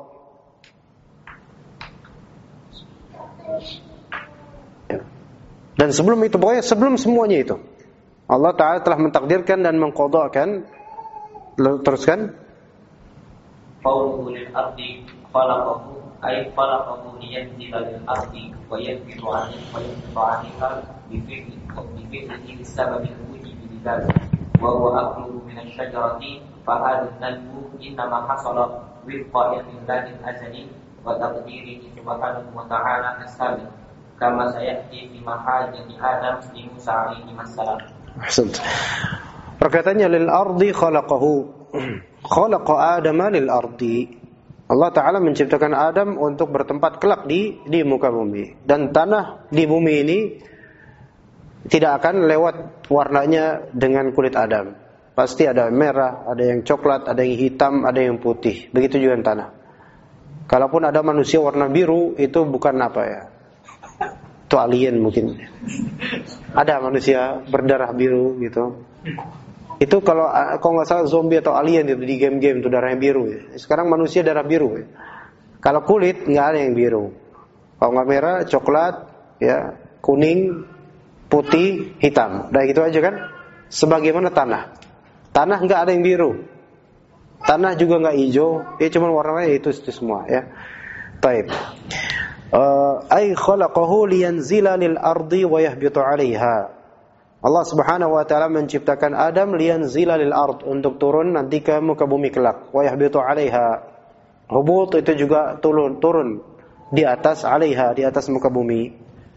Dan sebelum itu, pokoknya sebelum semuanya itu, Allah Ta'ala telah mentakdirkan dan mengqadhakan. Teruskan. Qawluhu lil ardi khalaqahu ay khalaqahu liyanzila lil ardi wa yanfidu 'anha bi fi'lihi bisababil wujubi lidzalik wa huwa aqluhu min asy-syajarati fa hadha an-nadbu innama hasala wifqa lillahi al-azali wa taqdirihi subhanahu wa ta'ala as-sabiq kama sayati fi mahajati Adam li Musa alaihi wassalam. Ahsant. Perkataannya lil ardi khalaqahu. Khalaqa Adama lil ardi. Allah Ta'ala menciptakan Adam untuk bertempat kelak di muka bumi. Dan tanah di bumi ini tidak akan lewat warnanya dengan kulit Adam. Pasti ada merah, ada yang coklat, ada yang hitam, ada yang putih. Begitu juga tanah. Kalaupun ada manusia warna biru, itu bukan apa ya, itu alien mungkin. Ada manusia berdarah biru gitu. Itu kalau nggak salah zombie atau alien itu di game-game itu darahnya biru. Ya. Sekarang manusia darah biru. Ya. Kalau kulit nggak ada yang biru. Kalau nggak merah, coklat, ya, kuning, putih, hitam. Udah gitu aja kan? Sebagaimana tanah. Tanah nggak ada yang biru. Tanah juga nggak hijau. Ya cuma warnanya itu semua. Ya. Taib. Ay khalaqahu liyanzila lil ardi wa yahbitu 'alaiha. Allah Subhanahu wa taala menciptakan Adam liyanzila lil ard, untuk turun nanti ke muka bumi kelak. Wa yahbitu 'alaiha. Hubut itu juga turun di atas 'alaiha, di atas muka bumi.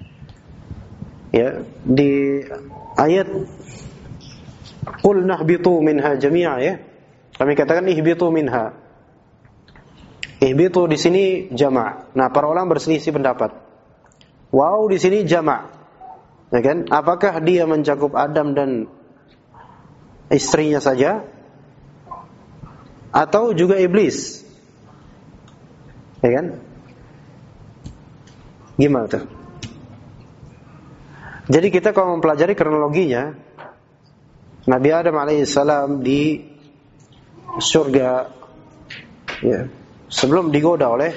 Ya, di ayat qul nahbitu minha jami'a ya. Kami katakan ihbitu minha. Ihbitu di sini jama'. Nah, para ulama berselisih pendapat. Wow di sini jama'. Ya kan? Apakah dia mencakup Adam dan istrinya saja atau juga iblis? Ya kan? Gimana tuh? Jadi kita kalau mempelajari kronologinya, Nabi Adam alaihissalam di surga, ya, sebelum digoda oleh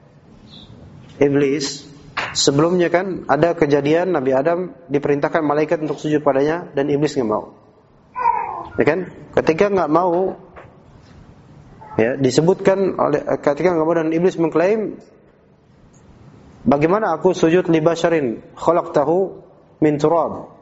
iblis. Sebelumnya kan ada kejadian Nabi Adam diperintahkan malaikat untuk sujud padanya dan iblis nggak mau. Ya kan? Ketika nggak mau, ya disebutkan oleh ketika nggak mau dan iblis mengklaim, bagaimana aku sujud li basharin khalaqtahu min turab?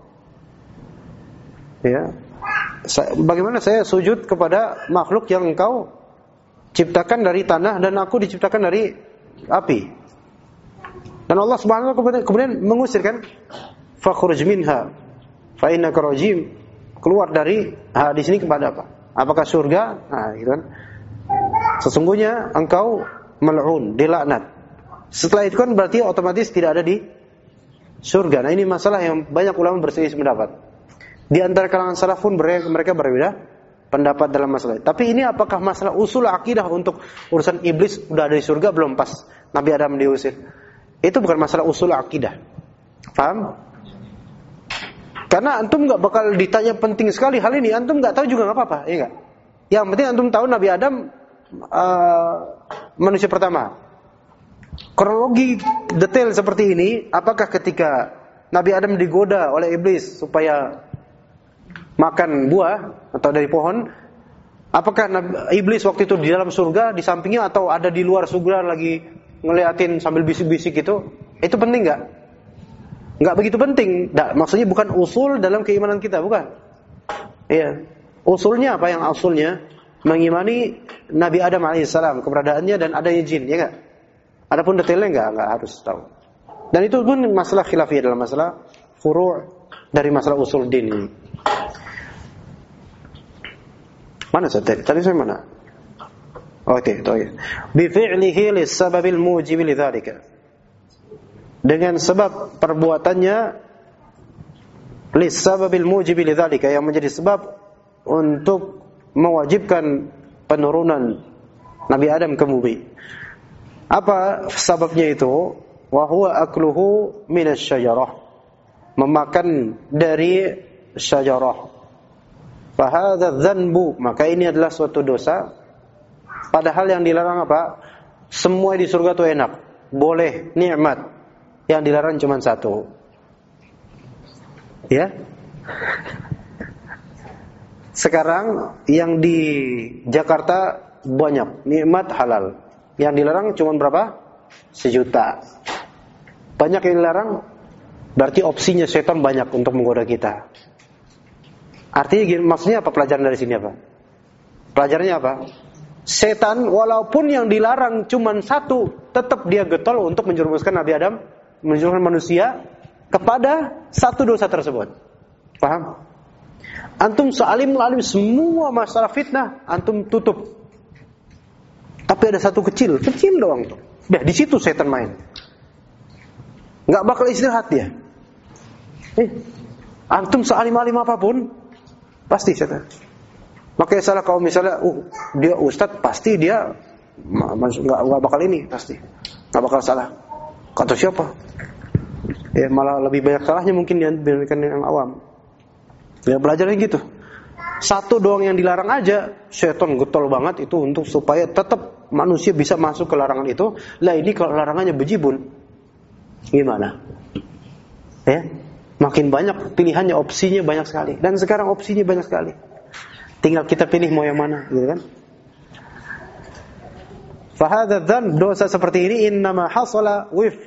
Ya. Bagaimana saya sujud kepada makhluk yang engkau ciptakan dari tanah dan aku diciptakan dari api? Dan Allah Subhanahu wa taala kemudian mengusir kan, fakhruj minha fa innaka rajim, keluar dari di sini kepada apa? Apakah surga? Nah, gitu kan. Sesungguhnya engkau mal'un, dilaknat. Setelah itu kan berarti otomatis tidak ada di surga. Nah, ini masalah yang banyak ulama berselisih pendapat. Di antara kalangan salaf pun mereka berbeda pendapat dalam masalah. Tapi ini apakah masalah usul akidah untuk urusan iblis udah ada di surga belum pas Nabi Adam diusir? Itu bukan masalah usul akidah. Paham? Karena antum enggak bakal ditanya penting sekali hal ini, antum enggak tahu juga enggak apa-apa, ya enggak? Yang penting antum tahu Nabi Adam manusia pertama. Kronologi detail seperti ini, apakah ketika Nabi Adam digoda oleh iblis supaya makan buah atau dari pohon, apakah iblis waktu itu di dalam surga di sampingnya atau ada di luar surga lagi ngeliatin sambil bisik-bisik gitu? Itu penting enggak? Enggak begitu penting. Nah, maksudnya bukan usul dalam keimanan kita, bukan. Iya. Usulnya apa yang usulnya? Mengimani Nabi Adam alaihissalam, keberadaannya dan adanya jin, ya enggak? Adapun detailnya enggak harus tahu. Dan itu pun masalah khilafiyah dalam masalah furu' dari masalah usul din ini. Mana tadi? Tadi saya mana? Oke, itu ya. Bi fi'lihi lis-sababil mujibi lidzalika. Dengan sebab perbuatannya lis-sababil mujibi lidzalika, yang menjadi sebab untuk mewajibkan penurunan Nabi Adam ke bumi. Apa sebabnya itu? Wa huwa akluhu minasy-syajarah. Memakan dari syajarah. Fa hadza dzanbu, maka ini adalah suatu dosa. Padahal yang dilarang apa? Semua di surga itu enak, boleh, nikmat. Yang dilarang cuma satu. Ya. Sekarang yang di Jakarta banyak nikmat halal. Yang dilarang cuma berapa? 1 juta. Banyak yang dilarang, berarti opsinya setan banyak untuk menggoda kita. Artinya maksudnya apa pelajaran dari sini apa? Pelajarannya apa? Setan walaupun yang dilarang cuma 1, tetap dia getol untuk menjerumuskan Nabi Adam, menjerumuskan manusia kepada 1 dosa tersebut. Paham? Antum sealim semua masalah fitnah antum tutup. Tapi ada 1 kecil doang tuh. Nah, di situ setan main. Enggak bakal istirahat dia. Antum sealim-alim apapun pasti setan. Makanya salah kalau misalnya dia ustadz, pasti dia enggak bakal ini, pasti. Enggak bakal salah. Kata siapa? Ya malah lebih banyak salahnya mungkin dibandingkan yang awam. Ya belajarnya gitu. 1 doang yang dilarang aja, setan getol banget itu untuk supaya tetap manusia bisa masuk ke larangan itu. Lah ini kalau larangannya bejibun, gimana? Ya, makin banyak pilihannya, opsinya banyak sekali. Dan sekarang opsinya banyak sekali. Tinggal kita pilih mau yang mana, gitu kan? Fahadha dzan, dosa seperti ini innama hasala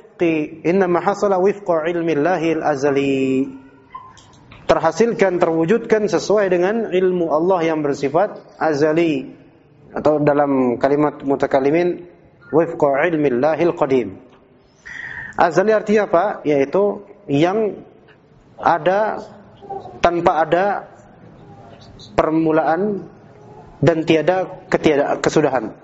wifqa ilmillahi al-azali. Terhasilkan, terwujudkan sesuai dengan ilmu Allah yang bersifat azali, atau dalam kalimat mutakallimin wifqa ilmillahil qadim. Azali artinya apa? Yaitu yang ada tanpa ada permulaan dan tiada kesudahan.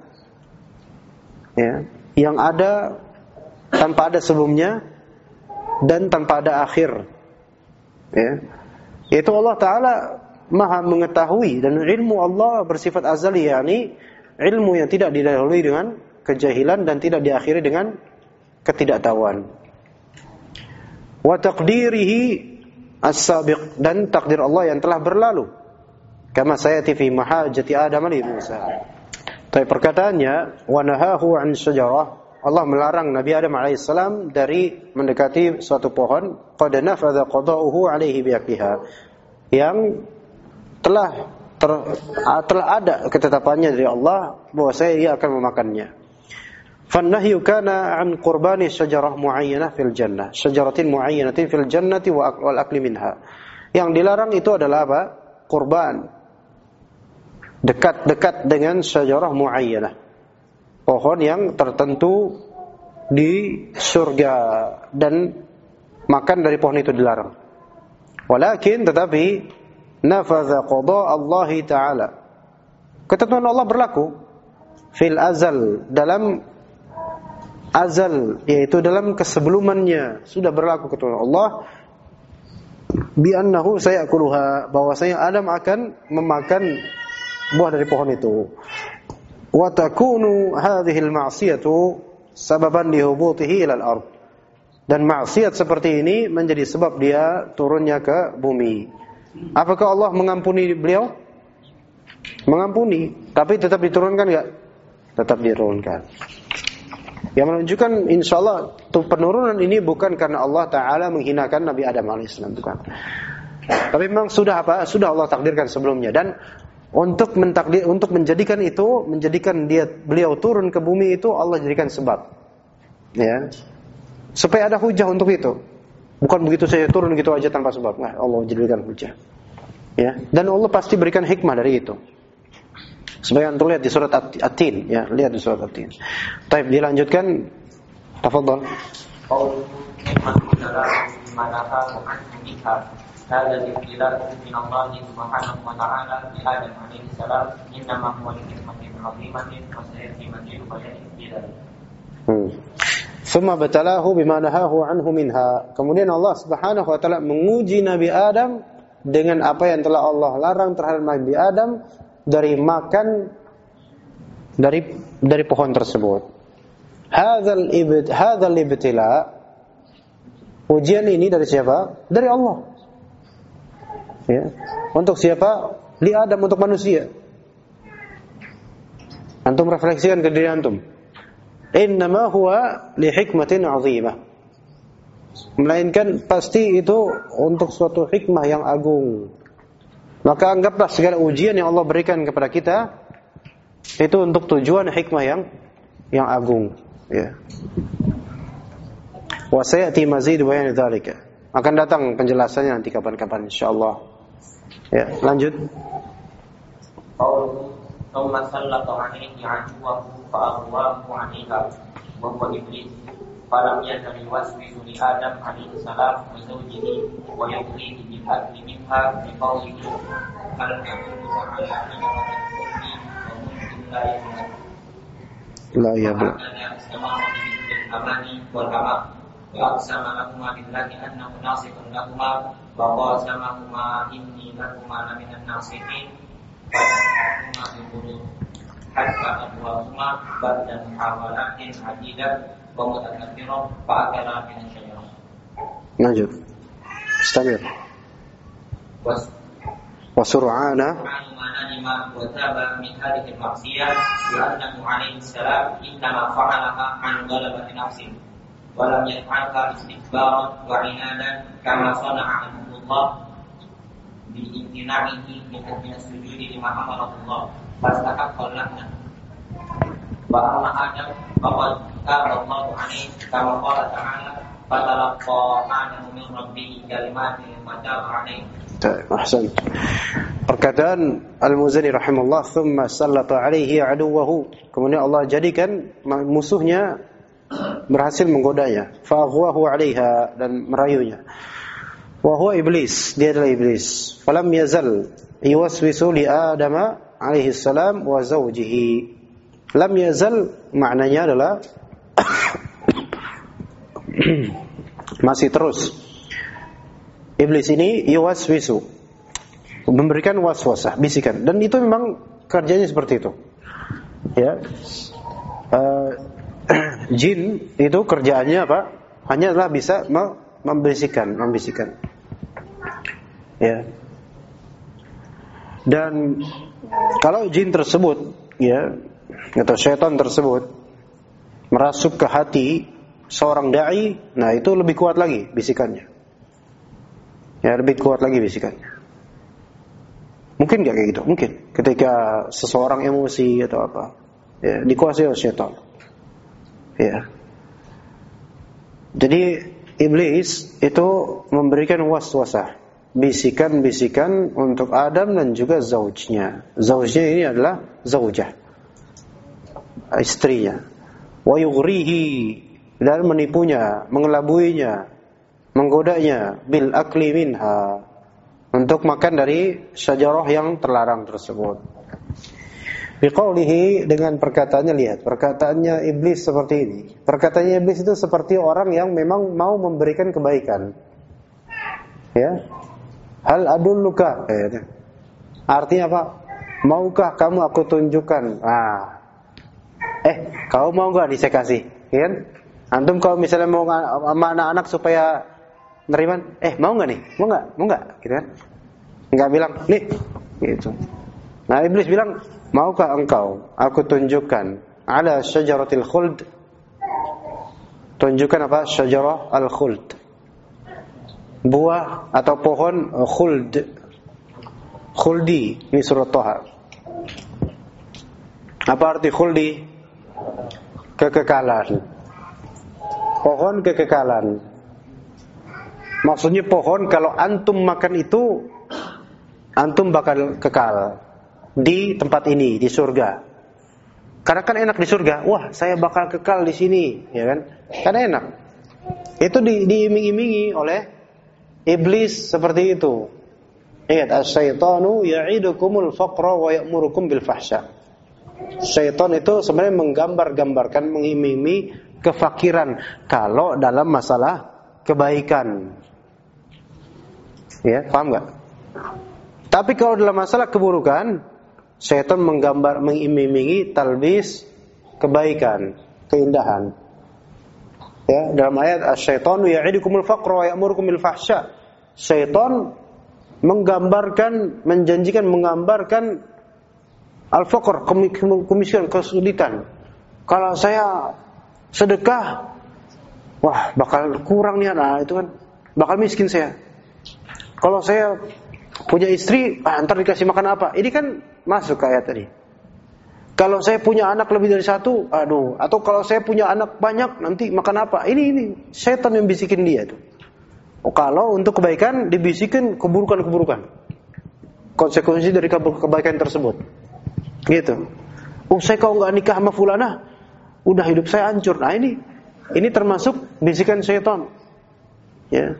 Ya, yang ada tanpa ada sebelumnya dan tanpa ada akhir. Ya. Yaitu Allah Ta'ala maha mengetahui, dan ilmu Allah bersifat azali, yakni ilmu yang tidak didahului dengan kejahilan dan tidak diakhiri dengan ketidaktahuan. Wa taqdirihi as-sabiq, dan takdir Allah yang telah berlalu. Kama sayati fi mahajati Adam alaihi Musa. Tapi perkataannya wa nahahu an syajarah, Allah melarang Nabi Adam alaihissalam dari mendekati suatu pohon. Qad nafadha qada'uhu alaihi biaqiha, yang telah ada ketetapannya dari Allah bahwa dia akan memakannya. Fannahyu kana an qurbani syajarah muayyanah fil jannah, syajaratin muayyanatin fil jannati wal akli minha. Yang dilarang itu adalah apa? Kurban. Dekat-dekat dengan syajarah muayyanah, pohon yang tertentu di surga, dan makan dari pohon itu dilarang. Walakin tetapi nafadha qada Allah Ta'ala, ketentuan Allah berlaku fil azal, dalam azal, yaitu dalam kesebelumnya sudah berlaku ketentuan Allah, bi annahu sayakuluha, bahwasanya Adam akan memakan buah dari pohon itu. Wa takunu hadhihi al-ma'siyatu sababan lihubutihi ila al-ard, dan maksiat seperti ini menjadi sebab dia turunnya ke bumi. Apakah Allah mengampuni beliau? Mengampuni, tapi tetap diturunkan enggak? Tetap diturunkan. Yang menunjukkan insyaallah penurunan ini bukan karena Allah Ta'ala menghinakan Nabi Adam alaihissalam, bukan. Tapi memang sudah apa? Sudah Allah takdirkan sebelumnya, dan untuk menjadikan beliau turun ke bumi itu Allah jadikan sebab. Ya. Supaya ada hujah untuk itu. Bukan begitu saja turun gitu aja tanpa sebab. Nah, Allah jadikan hujah. Ya, dan Allah pasti berikan hikmah dari itu. Sebagian antum lihat di surat At-Tin, ya, lihat di surat At-Tin. Baik, dilanjutkan. Tafadhal. Qaul هذا الابتلاء من الله سبحانه وتعالى لآدم عليه السلام إنما هو لحكمة عظيمة وسيأتي مزيد بيان في ذلك. ثم ابتلاه بما نهاه عنه منها. Kemudian Allah Subhanahu wa taala menguji Nabi Adam dengan apa yang telah Allah larang terhadap Nabi Adam dari makan dari pohon tersebut. Hadzal ibtila, ujian ini dari siapa? Dari Allah. Ya. Untuk siapa? Li Adam, untuk manusia. Antum refleksikan ke diri antum. Innama huwa li hikmatin 'azimah. melainkan pasti itu untuk suatu hikmah yang agung. Maka anggaplah segala ujian yang Allah berikan kepada kita itu untuk tujuan hikmah yang agung, ya. Wa sayati mazid bayan dzalika. Akan datang penjelasannya nanti kapan-kapan insyaallah. Ya, lanjut. ثم سلط عليه عدوه فأغواه عليها وهو إبليس فلم يزل يوسوس لآدم عليه السلام وزوجه ويغريه بالأكل منها بقوله هل أدلك على شجرة الخلد وملك لا يبلى وهكذا استمر بذكر الأمان والأمان وأقسم لهما بالله أنه ناصح لهما وقاسمهما إني لهما لمن الناصحين فدفعهما بالغرور حتى أبواهما بعد محاولات عديدة ومتكثرة فأكلا من الشجرة. نجد استمر. وسرعان ما ندم وتاب من هذه المعصية لأنه عليه السلام إنما فعلها عن غلبة نفسه ولم يفعلها استكبارا وعنادا كما صنع عنه الله بامتناعه من السجود لما أمره الله فاستحق اللعنة. وأما آدم فقد تاب الله عليه كما قال تعالى فتلقى آدم من ربه كلمات فتاب عليه. Ahsan. Perkataan Al-Muzani rahimahullah, thumma sallata alaihi aduwahu. Kemudian Allah jadikan musuhnya berhasil menggodanya. Fa aghwahu alaiha, dan merayunya. Wa huwa iblis, dia adalah iblis. Falam yazal yuwaswisu li Adam alaihi salam wa zawjihi. Lam yazal maknanya adalah masih terus. Iblis ini yuwaswisu, memberikan waswasah, bisikan, dan itu memang kerjanya seperti itu. Ya, jin itu kerjaannya apa? Hanyalah bisa membisikkan. Ya. Dan kalau jin tersebut, ya, atau syaitan tersebut merasuk ke hati seorang dai, nah itu lebih kuat lagi bisikannya. Ya, lebih kuat lagi bisikannya. Mungkin gak kayak gitu? Mungkin. Ketika seseorang emosi atau apa, ya, dikuasai oleh syaitan. Ya. Jadi iblis itu memberikan waswasah, bisikan-bisikan untuk Adam dan juga zaujnya. Zaujnya ini adalah zaujah, istrinya. Wa yughrihi, dan menipunya, mengelabuinya, menggodanya bil akli minha, untuk makan dari syajarah yang terlarang tersebut. Biqaulihi, dengan perkataannya, lihat perkataannya iblis seperti ini. Perkataannya iblis itu seperti orang yang memang mau memberikan kebaikan. Ya. Hal adulluka, artinya apa? Maukah kamu aku tunjukkan? Kau mau enggak nih saya kasih? Kan? Antum kalau misalnya mau sama anak-anak supaya nerima, mau enggak nih? Mau enggak? Gitu kan? Enggak bilang, "Nih." Gitu. Nah, iblis bilang, "Maukah engkau aku tunjukkan ala syajaratil khuld?" Tunjukkan apa? Syajarah al-khuld. Buah atau pohon khuld. Khuldi, ini surah Thaha. Apa arti khuldi? Kekekalan. Pohon kekekalan. Maksudnya pohon kalau antum makan itu, antum bakal kekal di tempat ini, di surga. Karena kan enak di surga. Wah, saya bakal kekal di sini, ya kan? Kan enak. Itu diiming-imingi oleh iblis seperti itu. Ingat, asy-syaitanu ya'idukumul faqra wa ya'murukum bil fahsya. Syaitan itu sebenarnya menggambar-gambarkan, mengiming-imingi kefakiran kalau dalam masalah kebaikan. Ya, paham enggak? Tapi kalau dalam masalah keburukan, syaitan mengiming-imingi talbis kebaikan, keindahan. Ya, dalam ayat asy-syaitanu ya'idukumul faqra wa ya'murukum bil fahsya. Syaitan menggambarkan, menjanjikan, menggambarkan al-faqr, kemiskinan, kesulitan. Kalau saya sedekah, wah bakal kurang nih, nah itu kan bakal miskin saya. Kalau saya punya istri, ntar dikasih makan apa? Ini kan masuk ke ayat tadi. Kalau saya punya anak lebih dari satu, aduh. Atau kalau saya punya anak banyak, nanti makan apa? Ini setan yang bisikin dia tuh. Kalau untuk kebaikan dibisikin keburukan-keburukan, konsekuensi dari kebaikan tersebut. Gitu. Saya kalau nggak nikah sama fulanah, udah hidup saya hancur. Nah ini termasuk bisikan setan. Ya.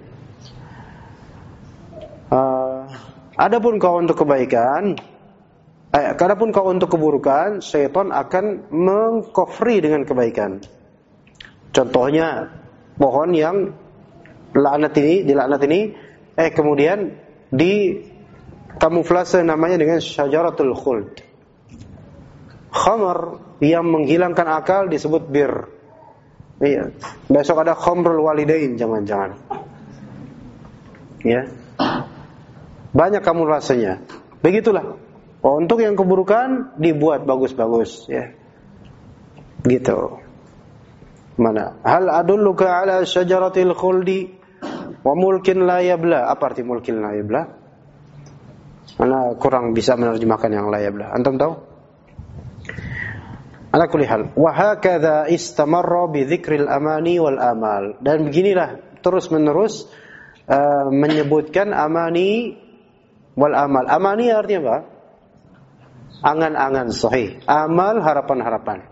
Adapun kau untuk kebaikan, adapun kau untuk keburukan, setan akan mengkofri dengan kebaikan. Contohnya pohon yang dilaknat ini, kemudian di kamuflase namanya dengan syajaratul khuld. Khamr yang menghilangkan akal disebut bir. Iya. Besok ada khamrul walidain, jangan-jangan. Ya. Banyak kamuflasenya. Begitulah. Untuk yang keburukan dibuat bagus-bagus, ya. Gitu. Mana? Hal adulluka ala syajaratil khuldi wa mulkin la yabla. Apa arti mulkin la yabla? Ana kurang bisa menerjemahkan yang la yabla. Antum tahu? Ala kulli hal. Wa hakadha istamarra bi dzikril amani wal amal. Dan beginilah terus-menerus menyebutkan amani wal amal. Amani artinya apa? Angan-angan sahih. Amal harapan-harapan.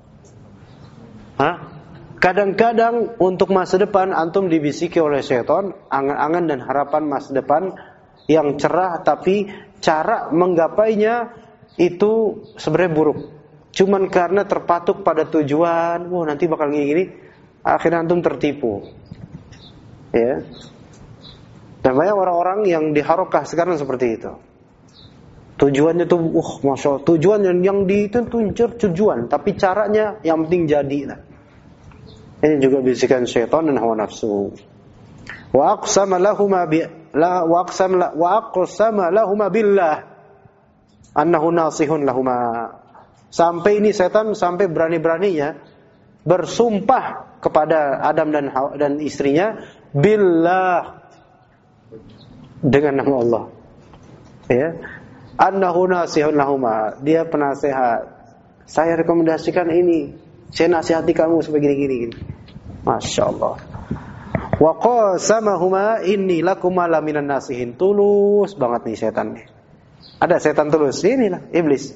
Kadang-kadang untuk masa depan antum dibisiki oleh setan angan-angan dan harapan masa depan yang cerah, tapi cara menggapainya itu sebenarnya buruk. Cuman karena terpatuk pada tujuan, nanti bakal gini-gini, akhirnya antum tertipu. Ya. Dan banyak orang-orang yang diharokah sekarang seperti itu. Tujuannya tuh, masya Allah, tujuan yang ditentukan tujuan, tapi caranya yang penting jadi. Ini juga bisikan syaitan dan hawa nafsu. Wa aqsama lahuma billah annahu nasihun lahuma. Sampai ini setan sampai berani-beraninya bersumpah kepada Adam dan istrinya billah, dengan nama Allah. Ya. Annahu nasihun lahuma. Dia penasehat. Saya rekomendasikan ini. Saya nasihati kamu seperti gini. Masya Allah. Wa qasamahuma inni lakuma laminan nasihin. Tulus banget nih setan nih. Ada setan tulus. Inilah iblis.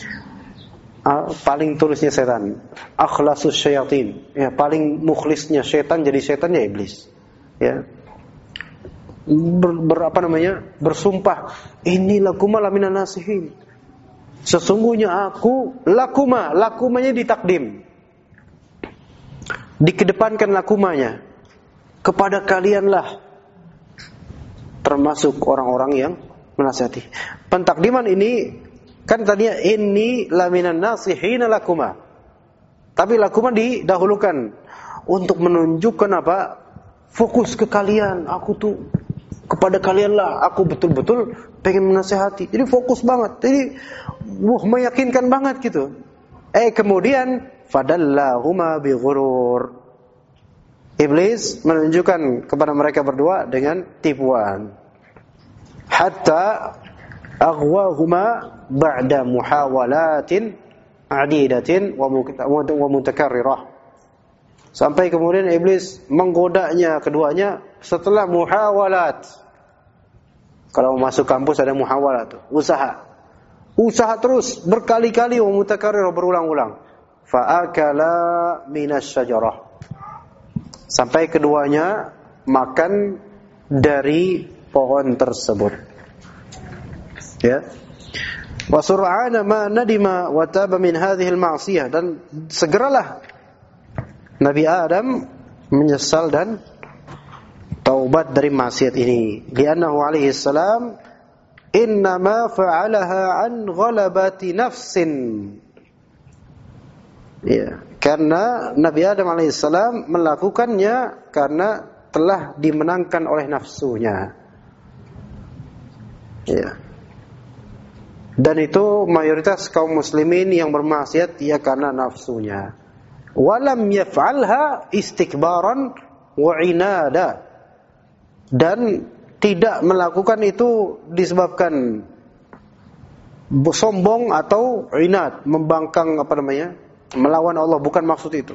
Paling tulusnya setan. Akhlasus syayatin. Ya, paling mukhlisnya setan jadi setan ya iblis. Ya. Bersumpah, ini lakuma laminan nasihin. Sesungguhnya aku lakumanya ditakdim, dikedepankan lakumanya, kepada kalianlah termasuk orang-orang yang menasihati. Pentakdiman ini kan tadinya ini laminan nasihin lakuma, tapi lakuma didahulukan untuk menunjukkan apa? Fokus ke kalian, aku tuh kepada kalianlah, aku betul-betul pengen menasihati. Jadi fokus banget. Jadi meyakinkan banget gitu. Kemudian fadallahuma bighurur. Iblis menunjukkan kepada mereka berdua dengan tipuan. Hatta aghwahuma ba'da muhawalatin adidatin wa mutakarrirah. Sampai kemudian iblis menggodanya keduanya setelah muhawalat. Kalau masuk kampus ada muhawalat, usaha terus berkali-kali, wa mutakarrir, berulang-ulang. Fa'akala minas syajarah. Sampai keduanya makan dari pohon tersebut. Ya. Wa sur'ana ma nadima wa taba min hadhihi al-ma'siyah, dan segeralah Nabi Adam menyesal dan taubat dari maksiat ini. Li'annahu alaihi salam innama fa'alaha an ghalabati nafsin. Ya, karena Nabi Adam alaihi salam melakukannya karena telah dimenangkan oleh nafsunya. Ya. Dan itu mayoritas kaum muslimin yang bermaksiat ya karena nafsunya. walam yaf'alha istikbaran wa inada, dan tidak melakukan itu disebabkan sombong atau inad, membangkang melawan Allah, bukan maksud itu.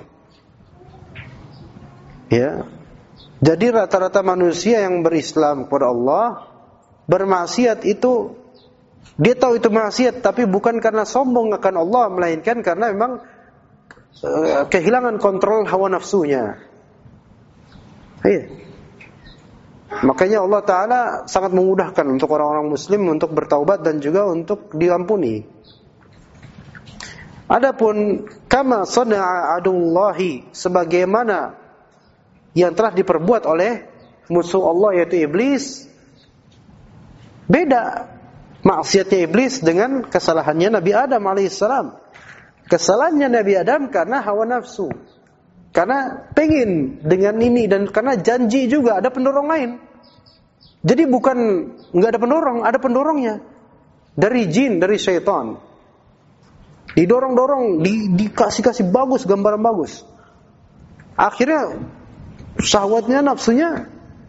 Ya. Jadi rata-rata manusia yang berislam kepada Allah, bermaksiat itu dia tahu itu maksiat, tapi bukan karena sombong akan Allah, melainkan karena memang kehilangan kontrol hawa nafsunya. Iya. Makanya Allah Ta'ala sangat memudahkan untuk orang-orang muslim untuk bertaubat dan juga untuk diampuni. Adapun kama sana'a adullahi, sebagaimana yang telah diperbuat oleh musuh Allah yaitu iblis, beda maksiatnya iblis dengan kesalahannya Nabi Adam alaihissalam. Kesalahannya Nabi Adam karena hawa nafsu, karena pengen dengan ini, dan karena janji juga ada pendorong lain. Jadi bukan nggak ada pendorong, ada pendorongnya dari jin, dari syaitan. Didorong-dorong, dikasih bagus, gambaran bagus. Akhirnya syahwatnya, nafsunya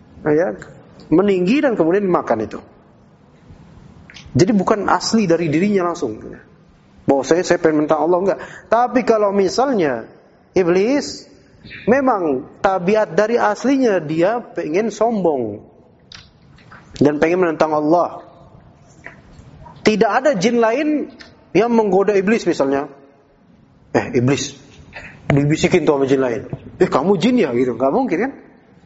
meninggi dan kemudian dimakan itu. Jadi bukan asli dari dirinya langsung. Bahwa saya pengen mentang Allah, enggak. Tapi kalau misalnya iblis memang tabiat dari aslinya dia pengen sombong dan pengen menentang Allah. Tidak ada jin lain yang menggoda iblis misalnya. Iblis, dibisikin tuh sama jin lain. Kamu jin ya gitu. Gak mungkin kan?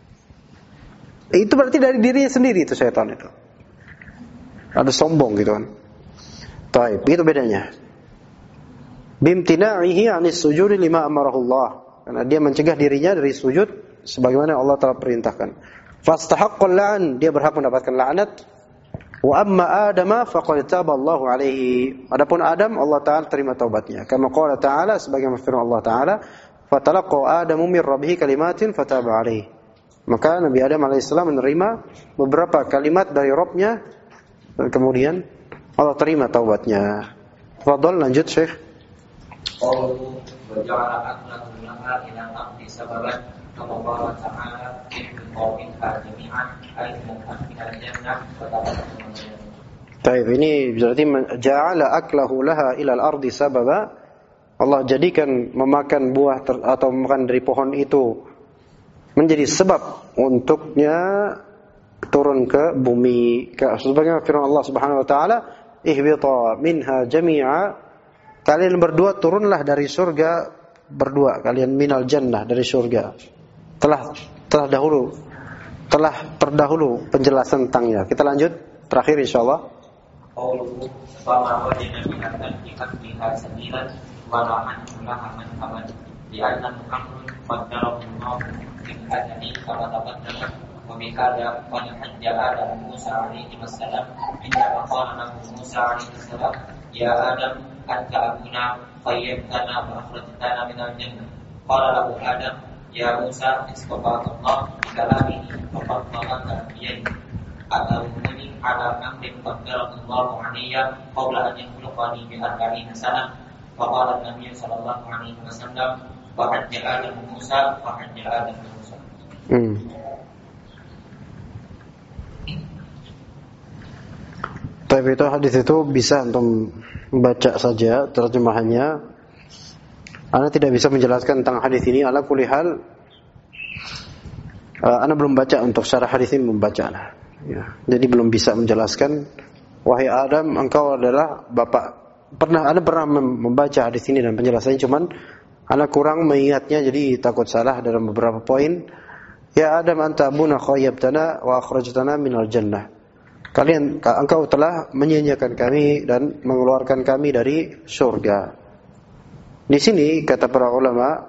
Itu berarti dari dirinya sendiri itu syaitan itu. Ada sombong gitu kan. Taib, itu bedanya. Bimtina'ihi 'anis sujudi lima amarahullah. Karena dia mencegah dirinya dari sujud sebagaimana Allah telah perintahkan. Fastahaqqal la'an, dia berhak mendapatkan laknat. Wa amma Adama faqad taballahu alaihi. Adapun Adam, Allah Ta'ala terima taubatnya. Kama qala Ta'ala, sebagaimana firman Allah Ta'ala, fatalaqa Adamu min rabbih kalimatin fataba alaihi. Maka Nabi Adam alaihissalam menerima beberapa kalimat dari Rabb-nya, dan kemudian Allah terima taubatnya. Fadhal, lanjut Syekh. Qalu wa ja'ala aklakum laha ila aqdi sababan kama qala ta'ala in qawmin jami'an ay mu'minina jannah wa ta'ala. Baik, ini berarti ja'ala aklahu laha ila al-ardi sababa. Allah jadikan memakan buah atau memakan dari pohon itu menjadi sebab untuknya turun ke bumi. Sebagaimana firman Allah Subhanahu wa taala, ihbita minha jami'a, kalian berdua turunlah dari surga berdua, kalian minal jannah, dari surga. Telah terdahulu penjelasan tentangnya. Kita lanjut terakhir insyaallah. Qauluhu fama wajana bihatan biha sabilan wa la'an lahaman aman li'anna amrun qaddarahu Allah min ajali kama taqaddama wa bihada qad hajja Adam Musa alaihi wassalam inna qala lahu Musa alaihi wassalam ya Adam anta abuna qayyimtana wa akhrajtana minal jannah qala lahu Adam ya Musa istaqata Allah kalamihi wa qaddara biyadihi atawuni ala amrin qaddarahu alayya qabla an yakhluqani bi 40 sanah wa qala an-nabiy sallallahu alaihi wasallam wa hajja Adam Musa wa hajja Adam Musa. Tapi itu hadis itu bisa untuk membaca saja terjemahannya. Ana tidak bisa menjelaskan tentang hadis ini. Ala kulli hal, ana belum baca untuk syarah hadis ini, membaca. Ya, jadi belum bisa menjelaskan. Wahai Adam, engkau adalah bapak. Ana pernah membaca hadis ini dan penjelasannya, cuman ana kurang mengingatnya, jadi takut salah dalam beberapa poin. Ya Adam, anta abuna khayyabtana wa akhrajtana minal jannah. Engkau telah menyia-nyiakan kami dan mengeluarkan kami dari surga. Di sini kata para ulama,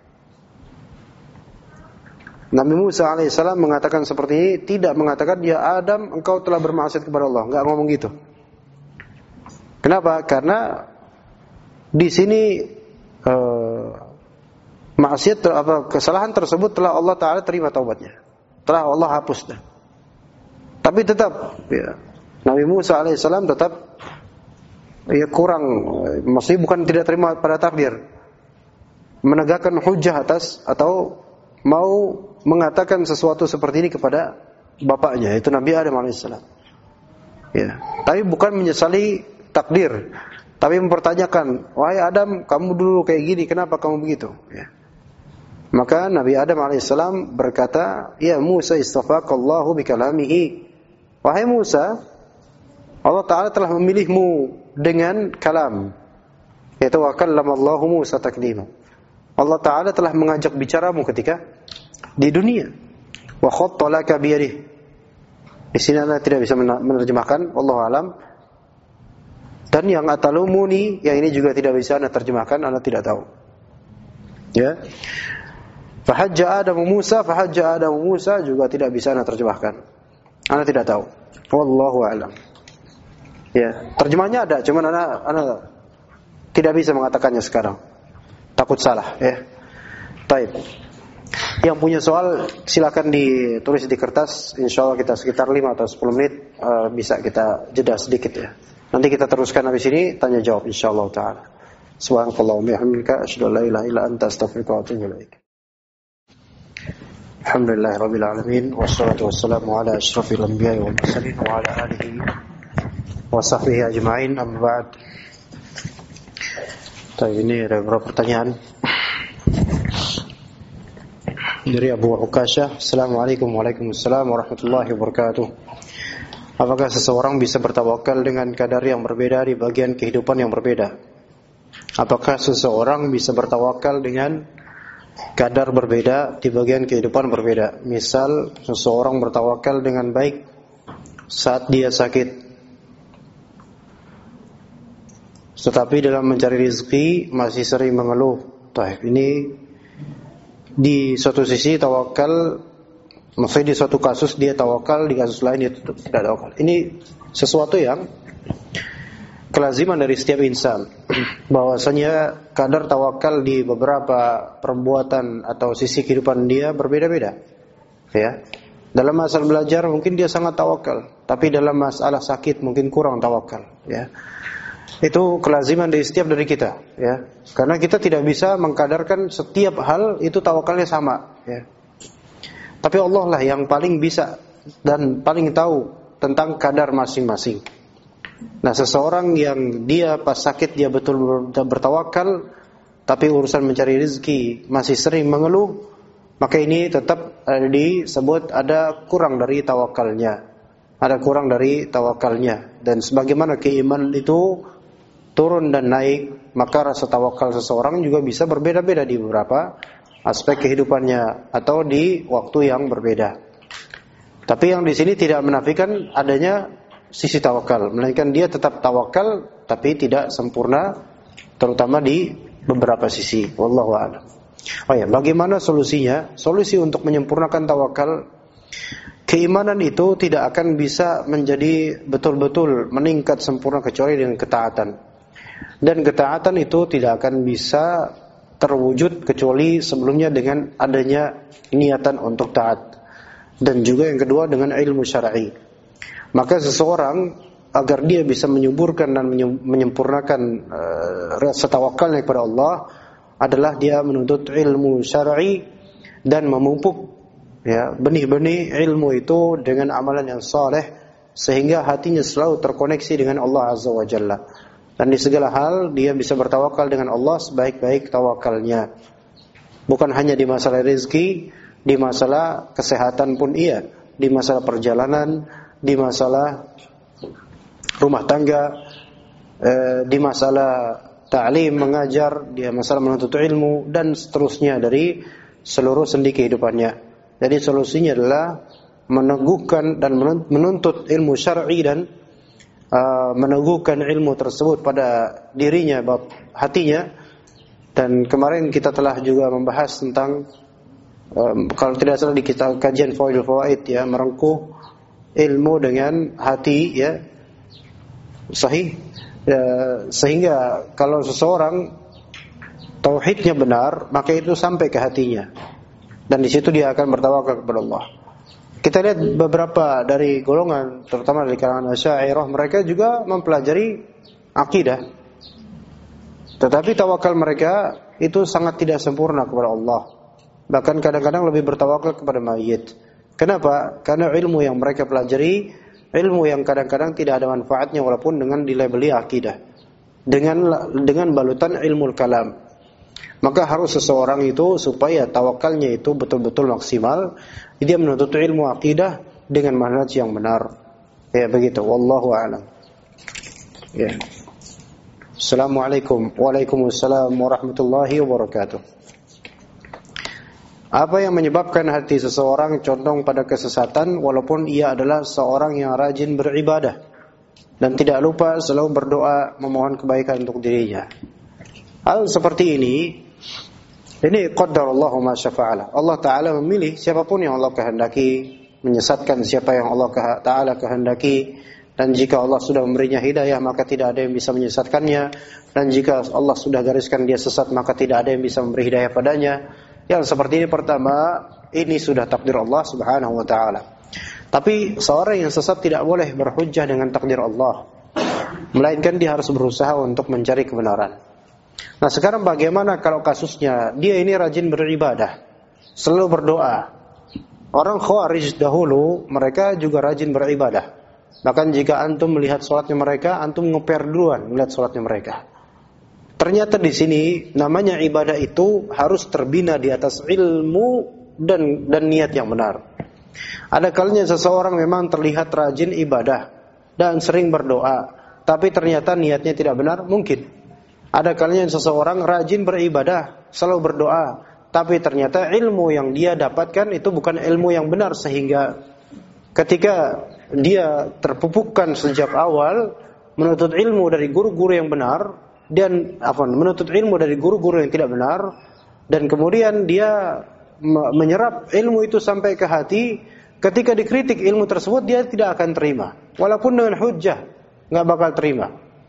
Nabi Musa alaihissalam mengatakan seperti ini, tidak mengatakan ya Adam engkau telah bermaksiat kepada Allah, enggak ngomong gitu. Kenapa? Karena di sini kesalahan tersebut telah Allah Ta'ala terima taubatnya, telah Allah hapus dah. Tapi tetap ya, Nabi Musa alaihissalam tetap kurang, maksudnya bukan tidak terima pada takdir. menegakkan hujjah atas atau mau mengatakan sesuatu seperti ini kepada bapaknya, yaitu Nabi Adam alaihissalam. Ya, tapi bukan menyesali takdir, tapi mempertanyakan, wahai Adam, kamu dulu kayak gini, kenapa kamu begitu? Ya. Maka Nabi Adam alaihissalam berkata, ya Musa istafaqallahu bikalamihi. Wahai Musa, Allah Ta'ala telah memilihmu dengan kalam, yaitu wa kallamallahu Musa taklima. Allah Ta'ala telah mengajak bicaramu ketika di dunia. Wa khatta laka biyadihi. Di sini Anda tidak bisa menerjemahkan, wallahu alam. Dan yang atalumuni, yang ini juga tidak bisa Anda terjemahkan, Anda tidak tahu. Ya. Fahajja Adamu Musa juga tidak bisa Anda terjemahkan. Anda tidak tahu. Wallahu alam. Ya, terjemahnya ada, cuman Anda tidak bisa mengatakannya sekarang. Takut salah, ya. Taib. Yang punya soal silakan ditulis di kertas. Insyaallah kita sekitar 5 atau 10 menit bisa kita jeda sedikit ya. Nanti kita teruskan habis ini tanya jawab insyaallah taala. Subhanakallahumma wa bihamdika asyhadu an la ilaha illa anta astaghfiruka wa atubu ilaik. Alhamdulillahirabbil alamin wassalatu wassalamu ala asyrafil anbiya'i wal mursalin wa ala alihi wa sahbihi ajma'in, amma ba'd. Ini ada beberapa pertanyaan dari Abu Ukasyah. Assalamualaikum waalaikumsalam warahmatullahi wabarakatuh. Apakah seseorang bisa bertawakal dengan kadar yang berbeda di bagian kehidupan yang berbeda? Apakah seseorang bisa bertawakal dengan kadar berbeda di bagian kehidupan berbeda? Misal, seseorang bertawakal dengan baik saat dia sakit, tetapi dalam mencari rezeki masih sering mengeluh. Ini di suatu sisi tawakal, maksudnya di suatu kasus dia tawakal, di kasus lain dia tidak tawakal. Ini sesuatu yang kelaziman dari setiap insan, bahwasanya kadar tawakal di beberapa perbuatan atau sisi kehidupan dia berbeda-beda. Ya, dalam masalah belajar mungkin dia sangat tawakal, tapi dalam masalah sakit mungkin kurang tawakal. Ya, itu kelaziman dari setiap dari kita, ya. Karena kita tidak bisa mengkadarkan setiap hal itu tawakalnya sama, ya. Tapi Allah lah yang paling bisa dan paling tahu tentang kadar masing-masing. Nah, seseorang yang dia pas sakit dia betul bertawakal, tapi urusan mencari rezeki masih sering mengeluh, maka ini tetap disebut ada kurang dari tawakalnya. Ada kurang dari tawakalnya. Dan sebagaimana keimanan itu turun dan naik, maka rasa tawakal seseorang juga bisa berbeda-beda di beberapa aspek kehidupannya atau di waktu yang berbeda. Tapi yang di sini tidak menafikan adanya sisi tawakal, melainkan dia tetap tawakal tapi tidak sempurna, terutama di beberapa sisi. Wallahu a'lam. Oh ya, bagaimana solusinya? Solusi untuk menyempurnakan tawakal, keimanan itu tidak akan bisa menjadi betul-betul meningkat sempurna kecuali dengan ketaatan. Dan ketaatan itu tidak akan bisa terwujud kecuali sebelumnya dengan adanya niatan untuk taat. Dan juga yang kedua dengan ilmu syar'i. Maka seseorang agar dia bisa menyuburkan dan menyempurnakan rasa tawakalnya kepada Allah adalah dia menuntut ilmu syar'i dan memupuk, ya, benih-benih ilmu itu dengan amalan yang saleh sehingga hatinya selalu terkoneksi dengan Allah Azza wa Jalla. Dan di segala hal dia bisa bertawakal dengan Allah sebaik-baik tawakalnya. Bukan hanya di masalah rezeki, di masalah kesehatan pun iya, di masalah perjalanan, di masalah rumah tangga, di masalah ta'lim, mengajar, di masalah menuntut ilmu, dan seterusnya dari seluruh sendi kehidupannya. Jadi solusinya adalah meneguhkan dan menuntut ilmu syar'i dan meneguhkan ilmu tersebut pada dirinya, hatinya. Dan kemarin kita telah juga membahas tentang kalau tidak salah di kitab kajian Fawaidul Fawaid, ya, merengkuh ilmu dengan hati, ya, sahih, ya, sehingga kalau seseorang tauhidnya benar, maka itu sampai ke hatinya dan di situ dia akan bertawakal kepada Allah. Kita lihat beberapa dari golongan, terutama dari kalangan Asy'ariyah, mereka juga mempelajari akidah, tetapi tawakal mereka itu sangat tidak sempurna kepada Allah. Bahkan kadang-kadang lebih bertawakal kepada mayit. Kenapa? Karena ilmu yang mereka pelajari, ilmu yang kadang-kadang tidak ada manfaatnya walaupun dengan dilabeli akidah. Dengan balutan ilmu kalam. Maka harus seseorang itu supaya tawakalnya itu betul-betul maksimal, dia menuntut ilmu akidah dengan manhaj yang benar. Ya begitu, wallahu a'lam. Ya. Assalamualaikum. Waalaikumsalam warahmatullahi wabarakatuh. Apa yang menyebabkan hati seseorang condong pada kesesatan walaupun ia adalah seorang yang rajin beribadah dan tidak lupa selalu berdoa memohon kebaikan untuk dirinya? Hal seperti ini qadarullahu ma syafa'ala. Allah Ta'ala memilih siapapun yang Allah kehendaki, menyesatkan siapa yang Allah Ta'ala kehendaki, dan jika Allah sudah memberinya hidayah maka tidak ada yang bisa menyesatkannya, dan jika Allah sudah gariskan dia sesat maka tidak ada yang bisa memberi hidayah padanya. Yang seperti ini pertama, ini sudah takdir Allah Subhanahu wa Ta'ala. Tapi seorang yang sesat tidak boleh berhujjah dengan takdir Allah, melainkan dia harus berusaha untuk mencari kebenaran. Nah sekarang bagaimana kalau kasusnya dia ini rajin beribadah, selalu berdoa. Orang Khawarij dahulu mereka juga rajin beribadah. Bahkan jika antum melihat sholatnya mereka, antum ngeper duluan melihat sholatnya mereka. Ternyata di sini namanya ibadah itu harus terbina di atas ilmu dan niat yang benar. Ada kalanya seseorang memang terlihat rajin ibadah dan sering berdoa, tapi ternyata niatnya tidak benar, mungkin. Ada kalanya seseorang rajin beribadah, selalu berdoa, tapi ternyata ilmu yang dia dapatkan itu bukan ilmu yang benar, sehingga ketika dia terpupukkan sejak awal menuntut ilmu dari guru-guru yang benar, dan menuntut ilmu dari guru-guru yang tidak benar, dan kemudian dia menyerap ilmu itu sampai ke hati, ketika dikritik ilmu tersebut dia tidak akan terima, walaupun dengan hujjah nggak bakal terima.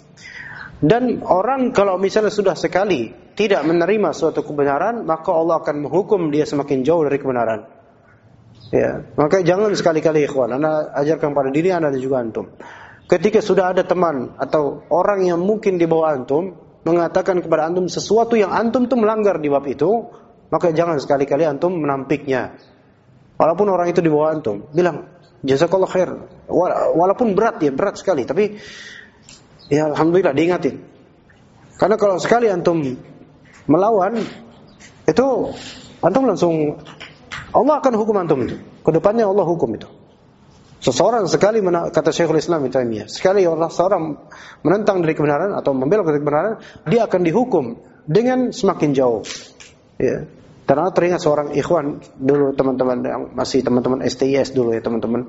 Dan orang kalau misalnya sudah sekali tidak menerima suatu kebenaran, maka Allah akan menghukum dia semakin jauh dari kebenaran. Ya, maka jangan sekali-kali ikhwan, Anda ajarkan pada diri Anda dan juga antum. Ketika sudah ada teman atau orang yang mungkin di bawah antum mengatakan kepada antum sesuatu yang antum tuh melanggar di bab itu, maka jangan sekali-kali antum menampiknya. Walaupun orang itu di bawah antum, bilang jazakallah khair. Walaupun berat sekali, tapi ya alhamdulillah diingatin. Karena kalau sekali antum melawan, itu antum langsung Allah akan hukum antum itu. Kedepannya Allah hukum itu. Seseorang sekali kata Syekhul Islam Ibnu Taimiyah, sekali seorang menentang dari kebenaran atau membela kebenaran, dia akan dihukum dengan semakin jauh. Ya. Karena teringat seorang ikhwan dulu, teman-teman yang masih teman-teman STIS dulu ya teman-teman,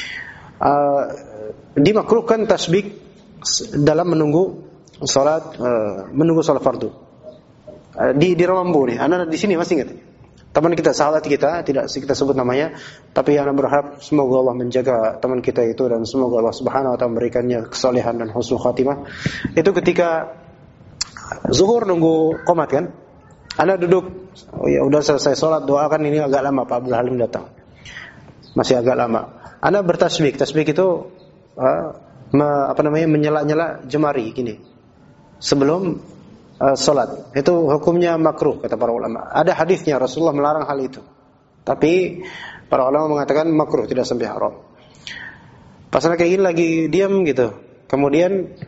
dimakruhkan tasbih dalam menunggu salat fardu. Di Ramambu nih, anak di sini masih ingat? Teman kita, sahabat kita, tidak kita sebut namanya, tapi anak berharap semoga Allah menjaga teman kita itu dan semoga Allah Subhanahu wa Ta'ala memberikannya kesolehan dan husnul khatimah. Itu ketika zuhur nunggu qomat kan, anak duduk, ya udah selesai sholat, doakan, ini agak lama Pak Abdul Halim datang, masih agak lama. Anak bertasbih, tasbih itu menyela-nyela jemari gini sebelum salat. Itu hukumnya makruh kata para ulama. Ada hadisnya Rasulullah melarang hal itu, tapi para ulama mengatakan makruh, tidak sampai haram. Pas anak kayak gini lagi diam gitu, kemudian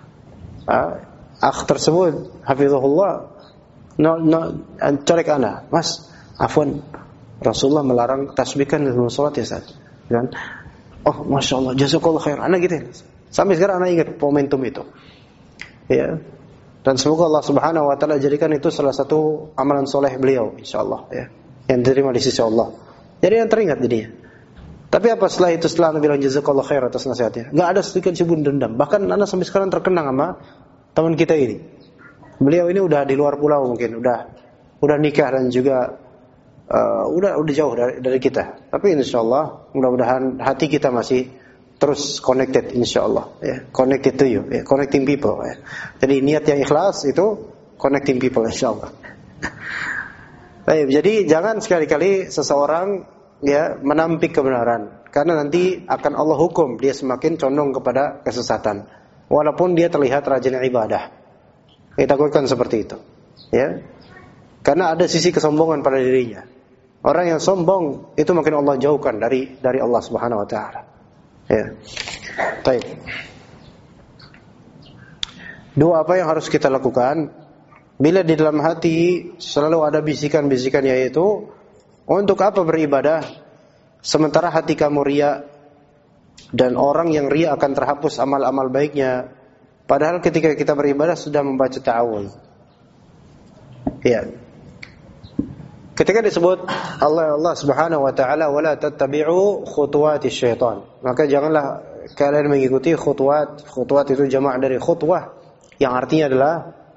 akh tersebut hafizahullah colek anak, mas afwan, Rasulullah melarang tasbihkan dalam salat ya Ustaz. Dan oh masya Allah jazakallah khair, anak gitu. Sampai sekarang anak ingat momentum itu. Ya. Dan semoga Allah Subhanahu wa Ta'ala jadikan itu salah satu amalan soleh beliau, insyaallah ya, yang diterima di sisi Allah. Jadi yang teringat jadinya. Tapi apa setelah itu, setelah Anda bilang jazakallah khair atas nasihatnya, enggak ada sedikit pun dendam. Bahkan Anda sampai sekarang terkenang sama teman kita ini. Beliau ini udah di luar pulau mungkin, udah nikah dan juga udah jauh dari kita. Tapi insyaallah mudah-mudahan hati kita masih terus connected insyaallah ya, connected to you ya, connecting people ya. Jadi niat yang ikhlas itu connecting people insyaallah. Baik, jadi jangan sekali-kali seseorang ya menampik kebenaran, karena nanti akan Allah hukum dia semakin condong kepada kesesatan walaupun dia terlihat rajin ibadah. Kita takutkan seperti itu ya. Karena ada sisi kesombongan pada dirinya. Orang yang sombong itu makin Allah jauhkan dari Allah Subhanahu wa taala. Ya. Baik. Dua apa yang harus kita lakukan bila di dalam hati selalu ada bisikan-bisikan, yaitu untuk apa beribadah sementara hati kamu riya, dan orang yang riya akan terhapus amal-amal baiknya, padahal ketika kita beribadah sudah membaca ta'awudz. Ya. Ketika disebut Allah Subhanahu wa taala wala tattabi'u khutuwatis syaitan, maka janganlah kalian mengikuti khutuwat. Khutuwat itu jamak dari khutwah yang artinya adalah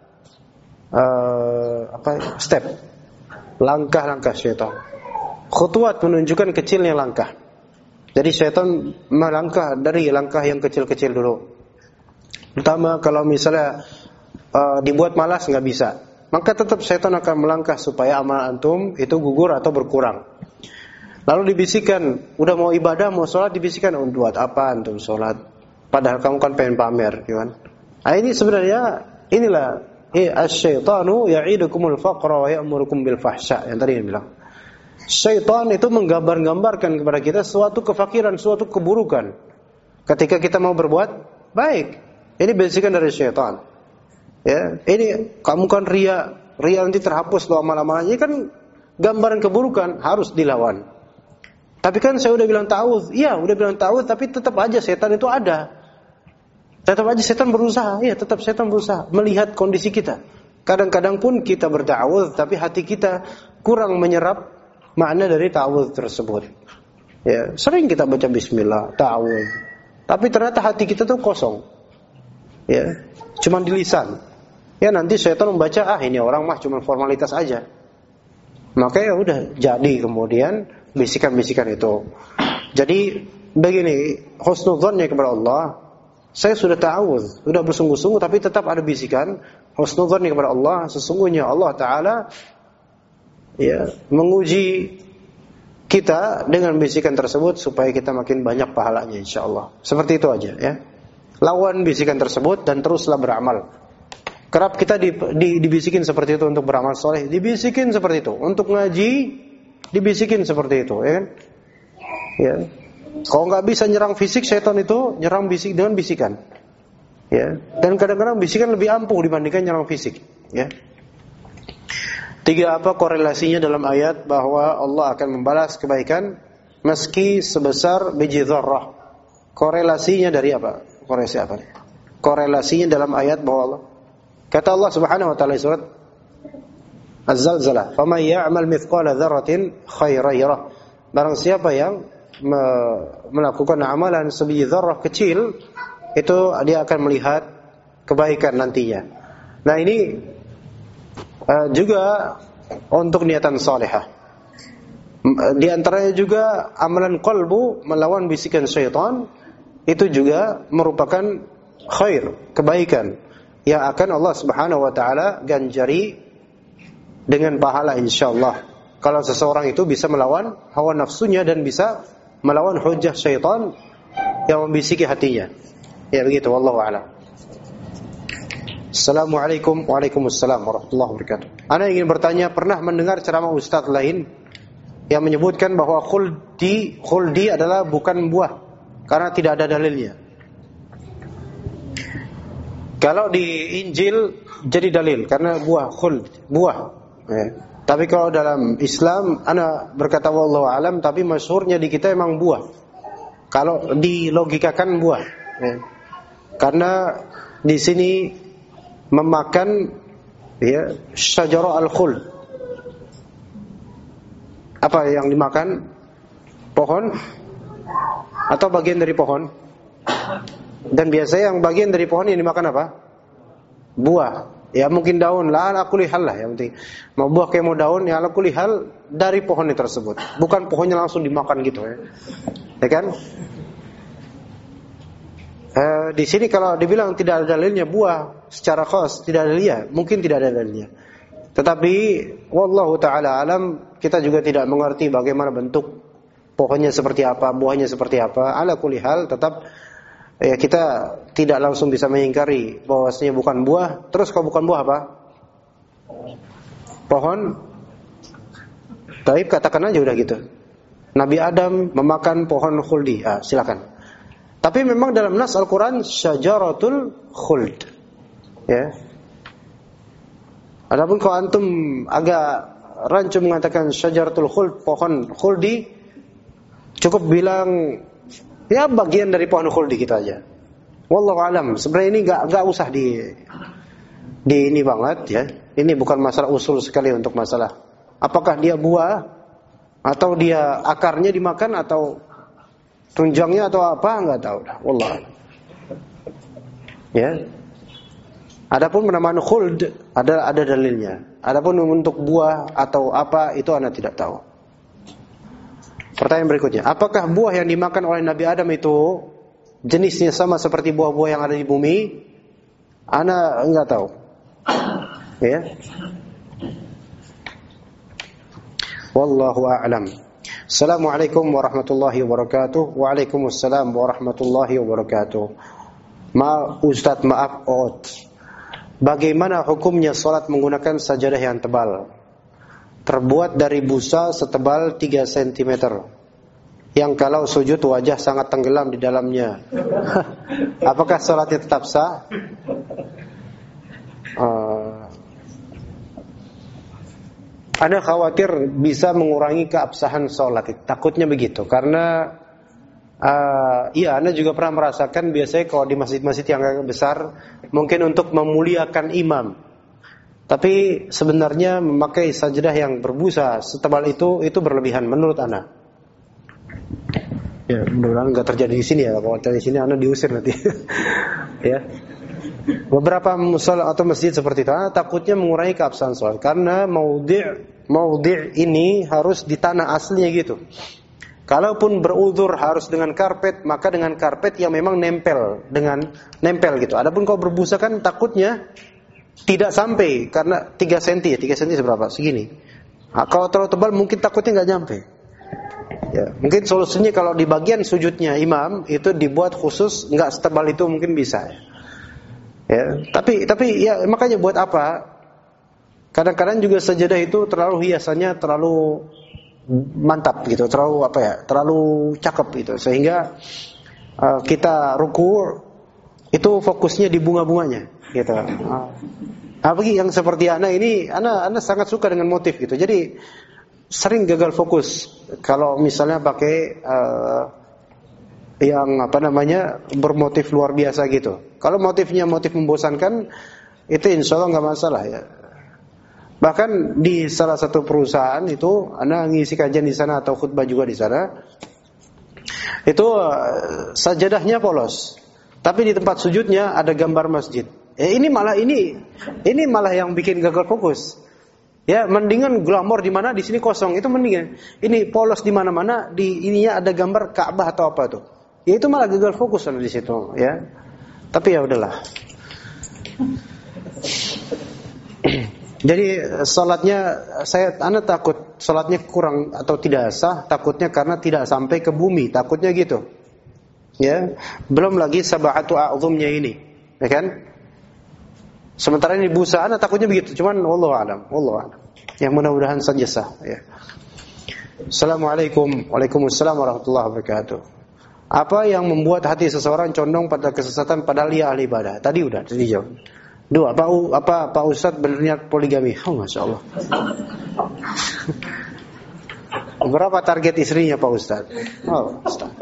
step, langkah-langkah syaitan. Khutuwat menunjukkan kecilnya langkah. Jadi syaitan melangkah dari langkah yang kecil-kecil dulu. Pertama, kalau misalnya dibuat malas nggak bisa, maka tetap syaitan akan melangkah supaya amal antum itu gugur atau berkurang. Lalu dibisikkan, udah mau ibadah, mau sholat, dibisikkan, buat apa antum sholat? Padahal kamu kan pengen pamer, kan? Nah, ini sebenarnya inilah asy-syaitanu ya'idukumul faqra wa ya'murukum bil fahsya, yang tadi dia bilang. Syaitan itu menggambar-gambarkan kepada kita suatu kefakiran, suatu keburukan ketika kita mau berbuat baik. Ini bisikan dari syaitan. Ya, ini kamu kan riya nanti terhapus loh amal-amalnya. Ini kan gambaran keburukan, harus dilawan. Tapi kan saya udah bilang ta'awudz. Iya, udah bilang ta'awudz, tapi tetap aja setan itu ada. Tetap aja setan berusaha. Iya, tetap setan berusaha melihat kondisi kita. Kadang-kadang pun kita berta'awudz, tapi hati kita kurang menyerap makna dari ta'awudz tersebut. Ya, sering kita baca bismillah, ta'awudz, tapi ternyata hati kita tuh kosong. Ya, cuma di lisan. Ya, nanti syaitan membaca, ini orang mah cuma formalitas aja. Maka ya udah jadi kemudian bisikan-bisikan itu. Jadi begini, husnudzannya kepada Allah, saya sudah ta'awudz, sudah bersungguh-sungguh, tapi tetap ada bisikan. Husnudzannya kepada Allah, sesungguhnya Allah Ta'ala ya menguji kita dengan bisikan tersebut supaya kita makin banyak pahalanya, insyaallah. Seperti itu aja ya. Lawan bisikan tersebut dan teruslah beramal. Kerap kita dibisikin seperti itu untuk beramal soleh, dibisikin seperti itu untuk ngaji, dibisikin seperti itu, ya kan? Ya. Kalau nggak bisa nyerang fisik, syaitan itu nyerang bisik dengan bisikan. Ya. Dan kadang-kadang bisikan lebih ampuh dibandingkan nyerang fisik, ya. 3, apa korelasinya dalam ayat bahwa Allah akan membalas kebaikan meski sebesar biji dzarrah? Korelasinya dari apa? Korelasi apa? Korelasinya dalam ayat bahwa Allah, kata Allah Subhanahu wa taala surat Az-Zalzalah, "Faman ya'mal mithqala dzarratin khairan yarah." Barang siapa yang melakukan amalan sebiji dzarrah kecil, itu dia akan melihat kebaikan nantinya. Nah, ini juga untuk niatan salihah. Di antaranya juga amalan qalbu melawan bisikan syaitan, itu juga merupakan khair, kebaikan yang akan Allah Subhanahu wa taala ganjari dengan pahala insyaallah. Kalau seseorang itu bisa melawan hawa nafsunya dan bisa melawan hujah syaitan yang membisiki hatinya. Ya begitu, wallahu a'lam. Assalamualaikum waalaikumsalam warahmatullahi wabarakatuh. Ana ingin bertanya, pernah mendengar ceramah ustaz lain yang menyebutkan bahwa khuldi adalah bukan buah karena tidak ada dalilnya. Kalau di Injil jadi dalil karena buah, buah. Ya. Tapi kalau dalam Islam, ana berkata wallahu alam, tapi masyhurnya di kita emang buah. Kalau dilogikakan buah. Ya. Karena di sini memakan ya syajarah al-khuld. Apa yang dimakan? Pohon atau bagian dari pohon? Dan biasanya yang bagian dari pohon yang dimakan apa? Buah. Ya mungkin daun lah, ala kulli hal lah, yang penting mau buah kayak mau daun, ya ala kulli hal dari pohon tersebut. Bukan pohonnya langsung dimakan gitu ya. Ya kan? Di sini kalau dibilang tidak ada dalilnya buah secara khas, tidak ada dalilnya, mungkin tidak ada dalilnya. Tetapi wallahu taala alam, kita juga tidak mengerti bagaimana bentuk pohonnya seperti apa, buahnya seperti apa. Ala kulli hal tetap ya kita tidak langsung bisa mengingkari bahwasanya bukan buah. Terus kalau bukan buah apa? pohon. Taib, katakan aja udah gitu. Nabi Adam memakan pohon khuldi. Silakan. Tapi memang dalam nas Al-Quran syajaratul khuld. Ya. Adapun kalau antum agak rancu mengatakan syajaratul khuld, pohon khuldi, cukup bilang ya bagian dari pohon khuldi gitu aja. Wallahu alam. Sebenarnya ini enggak usah di ini banget ya. Ini bukan masalah usul sekali untuk masalah apakah dia buah atau dia akarnya dimakan atau tunjangnya atau apa, enggak tahu dah. Wallahu alam. Ya. Adapun penamaan khuld ada dalilnya. Adapun untuk buah atau apa itu ana tidak tahu. Pertanyaan berikutnya, apakah buah yang dimakan oleh Nabi Adam itu jenisnya sama seperti buah-buah yang ada di bumi? Ana enggak tahu. Ya. Wallahu a'lam. Assalamualaikum warahmatullahi wabarakatuh. Waalaikumsalam warahmatullahi wabarakatuh. Ustaz, maaf bagaimana hukumnya salat menggunakan sajadah yang tebal, terbuat dari busa setebal 3 cm, yang kalau sujud wajah sangat tenggelam di dalamnya? Apakah salatnya tetap sah? Ana khawatir bisa mengurangi keabsahan salat. Takutnya begitu. Karena Ana juga pernah merasakan biasanya kalau di masjid-masjid yang agak besar mungkin untuk memuliakan imam. Tapi sebenarnya memakai sajadah yang berbusa setebal itu berlebihan menurut Ana. Ya, mudah-mudahan enggak terjadi di sini ya. Kalau terjadi di sini Ana diusir nanti. Ya. Beberapa musala atau masjid seperti itu takutnya mengurangi keabsahan salat karena maudhi' ini harus di tanah aslinya gitu. Kalaupun berudzur harus dengan karpet, maka dengan karpet yang memang nempel gitu. Adapun kalau berbusa kan takutnya tidak sampai karena 3 cm, 3 cm seberapa? Segini. Kalau terlalu tebal mungkin takutnya enggak nyampe. Ya, mungkin solusinya kalau di bagian sujudnya imam itu dibuat khusus enggak setebal itu mungkin bisa ya. Ya, tapi ya makanya buat apa? Kadang-kadang juga sajadah itu terlalu hiasannya terlalu mantap gitu, terlalu cakep gitu, sehingga kita ruku itu fokusnya di bunga-bunganya gitu. Apalagi yang seperti Ana ini, Ana sangat suka dengan motif gitu. Jadi sering gagal fokus kalau misalnya pakai yang bermotif luar biasa gitu. Kalau motifnya motif membosankan, itu insya Allah nggak masalah ya. Bahkan di salah satu perusahaan itu, Ana ngisi kajian di sana atau khutbah juga di sana, itu sajadahnya polos, tapi di tempat sujudnya ada gambar masjid. Ini malah yang bikin gagal fokus. Ya, mendingan glamor di mana, di sini kosong, itu mendingan. Ini polos di mana-mana, di ininya ada gambar Ka'bah atau apa tuh. Ya itu malah gagal fokus di situ, ya. Tapi ya udahlah. Jadi salatnya Ana takut salatnya kurang atau tidak sah, takutnya karena tidak sampai ke bumi, takutnya gitu. Ya, belum lagi sab'atu a'dhumnya ini, ya kan? Sementara ini busa, Ana takutnya begitu. Cuman wallahu a'lam. Yang mudah-mudahan saja sah, ya. Assalamualaikum. Waalaikumsalam warahmatullahi wabarakatuh. Apa yang membuat hati seseorang condong pada kesesatan padahal dia ahli ibadah? Tadi jawab. 2. Apa Pak Ustadz berniat poligami? Masya Allah. Berapa target istrinya Pak Ustadz? Ustadz.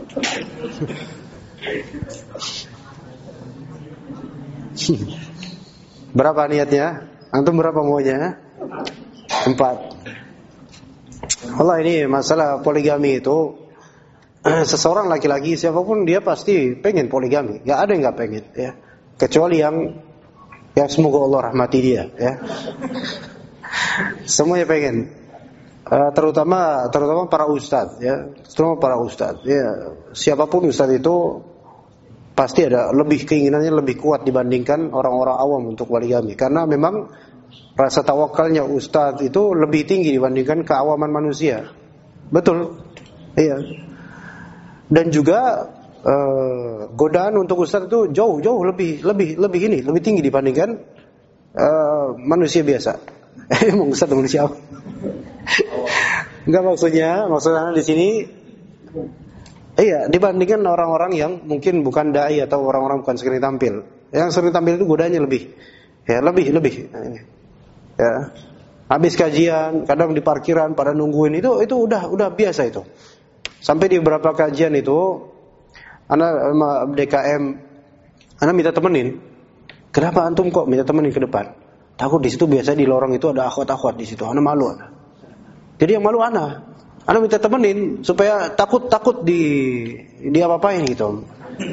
Berapa niatnya? Antum berapa maunya? 4. Allah, ini masalah poligami itu, seseorang laki-laki siapapun dia pasti pengen poligami. Gak ada yang gak pengen, ya. Kecuali yang semoga Allah rahmati dia, ya. Semuanya pengen. Terutama para ustadz, ya. Terutama para ustadz, ya. Siapapun ustadz itu pasti ada keinginannya lebih kuat dibandingkan orang-orang awam untuk poligami, karena memang rasa tawakalnya ustadz itu lebih tinggi dibandingkan keawaman manusia. Betul. Iya. Dan juga godaan untuk ustadz itu jauh lebih tinggi dibandingkan manusia biasa. Emang Ustaz teman siapa? Enggak, maksudnya di sini iya, dibandingkan orang-orang yang mungkin bukan dai atau orang-orang bukan sering tampil. Yang sering tampil itu godanya lebih. Ya, lebih. Ya. Habis kajian, kadang di parkiran pada nungguin itu udah biasa itu. Sampai di beberapa kajian itu anak DKM, anak minta temenin. Kenapa antum kok minta temenin ke depan? Takut di situ biasa di lorong itu ada akhwat-akhwat di situ. Anak malu. Jadi yang malu anak minta temenin supaya takut di apa-apain gitu.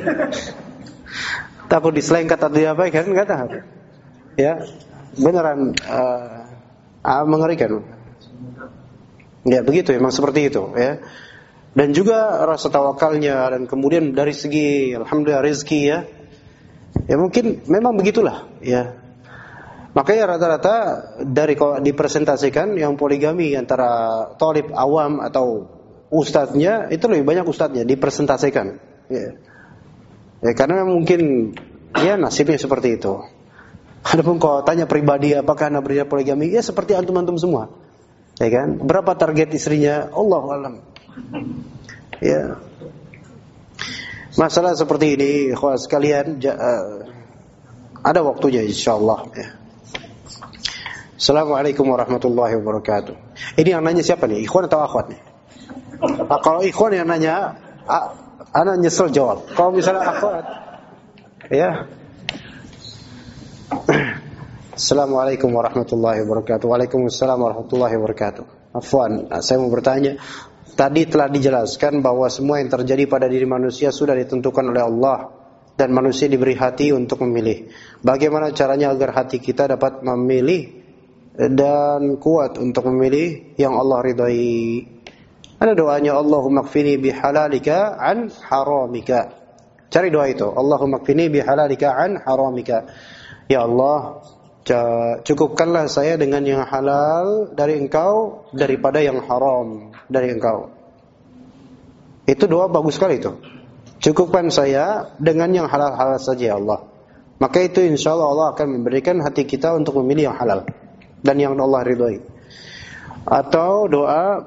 Takut diselengkat atau diapain kan enggak tahu. Ya, beneran mengerikan. Ya, begitu memang seperti itu ya. Dan juga rasa tawakalnya dan kemudian dari segi alhamdulillah rezeki ya. Ya mungkin memang begitulah ya. Makanya rata-rata kalau dipresentasikan yang poligami antara thalib awam atau ustadznya itu lebih banyak ustadznya dipresentasikan. Ya, karena mungkin ya nasibnya seperti itu. Adapun kalau tanya pribadi apakah anak beria poligami, ya seperti antum-antum semua. Ya kan? Berapa target istrinya? Allahu a'lam. Ya. Masalah seperti ini, ikhwan sekalian, ada waktunya insyaallah ya. Assalamualaikum warahmatullahi wabarakatuh. Ini yang nanya siapa nih? Ikhwan atau akhwat nih? Kalau ikhwan yang nanya, ana nyesel jawab. Kalau misalnya akhwat, ya. Assalamualaikum warahmatullahi wabarakatuh. Waalaikumsalam warahmatullahi wabarakatuh. Afwan, saya mau bertanya. Tadi telah dijelaskan bahwa semua yang terjadi pada diri manusia sudah ditentukan oleh Allah dan manusia diberi hati untuk memilih. Bagaimana caranya agar hati kita dapat memilih dan kuat untuk memilih yang Allah ridai? Ada doanya, Allahumma kfini bihalalika an haramika. Cari doa itu, Allahumma kfini bihalalika an haramika. Ya Allah, cukupkanlah saya dengan yang halal dari Engkau daripada yang haram dari Engkau. Itu doa bagus sekali itu. Cukupkan saya dengan yang halal-halal saja ya Allah. Maka itu insya Allah akan memberikan hati kita untuk memilih yang halal dan yang Allah ridhai. Atau doa,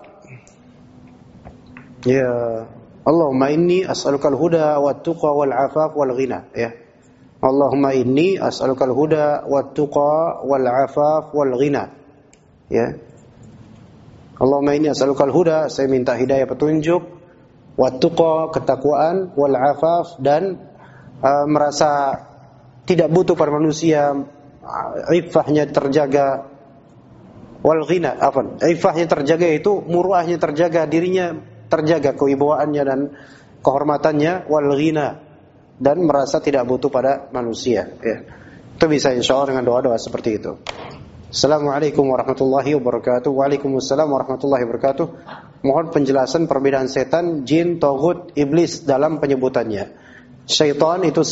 ya Allahumma inni as'alukal huda wat tuqa wal afaf wal ghina, ya. Allahumma inni as'alukal huda wat tuqa wal afaf wal ghina. Ya. Allahumma inni as'alukal huda, saya minta hidayah petunjuk, wat tuqa ketakwaan, wal afaf dan merasa tidak butuh pada manusia, iffahnya terjaga, wal ghina, iffahnya terjaga itu muruahnya terjaga, dirinya terjaga, kewibawaannya dan kehormatannya, wal ghina dan merasa tidak butuh pada manusia, ya. Itu bisa insyaallah dengan doa-doa seperti itu. Assalamualaikum warahmatullahi wabarakatuh. Waalaikumsalam warahmatullahi wabarakatuh. Mohon penjelasan perbedaan setan, jin, taghut, iblis dalam penyebutannya. Syaitan itu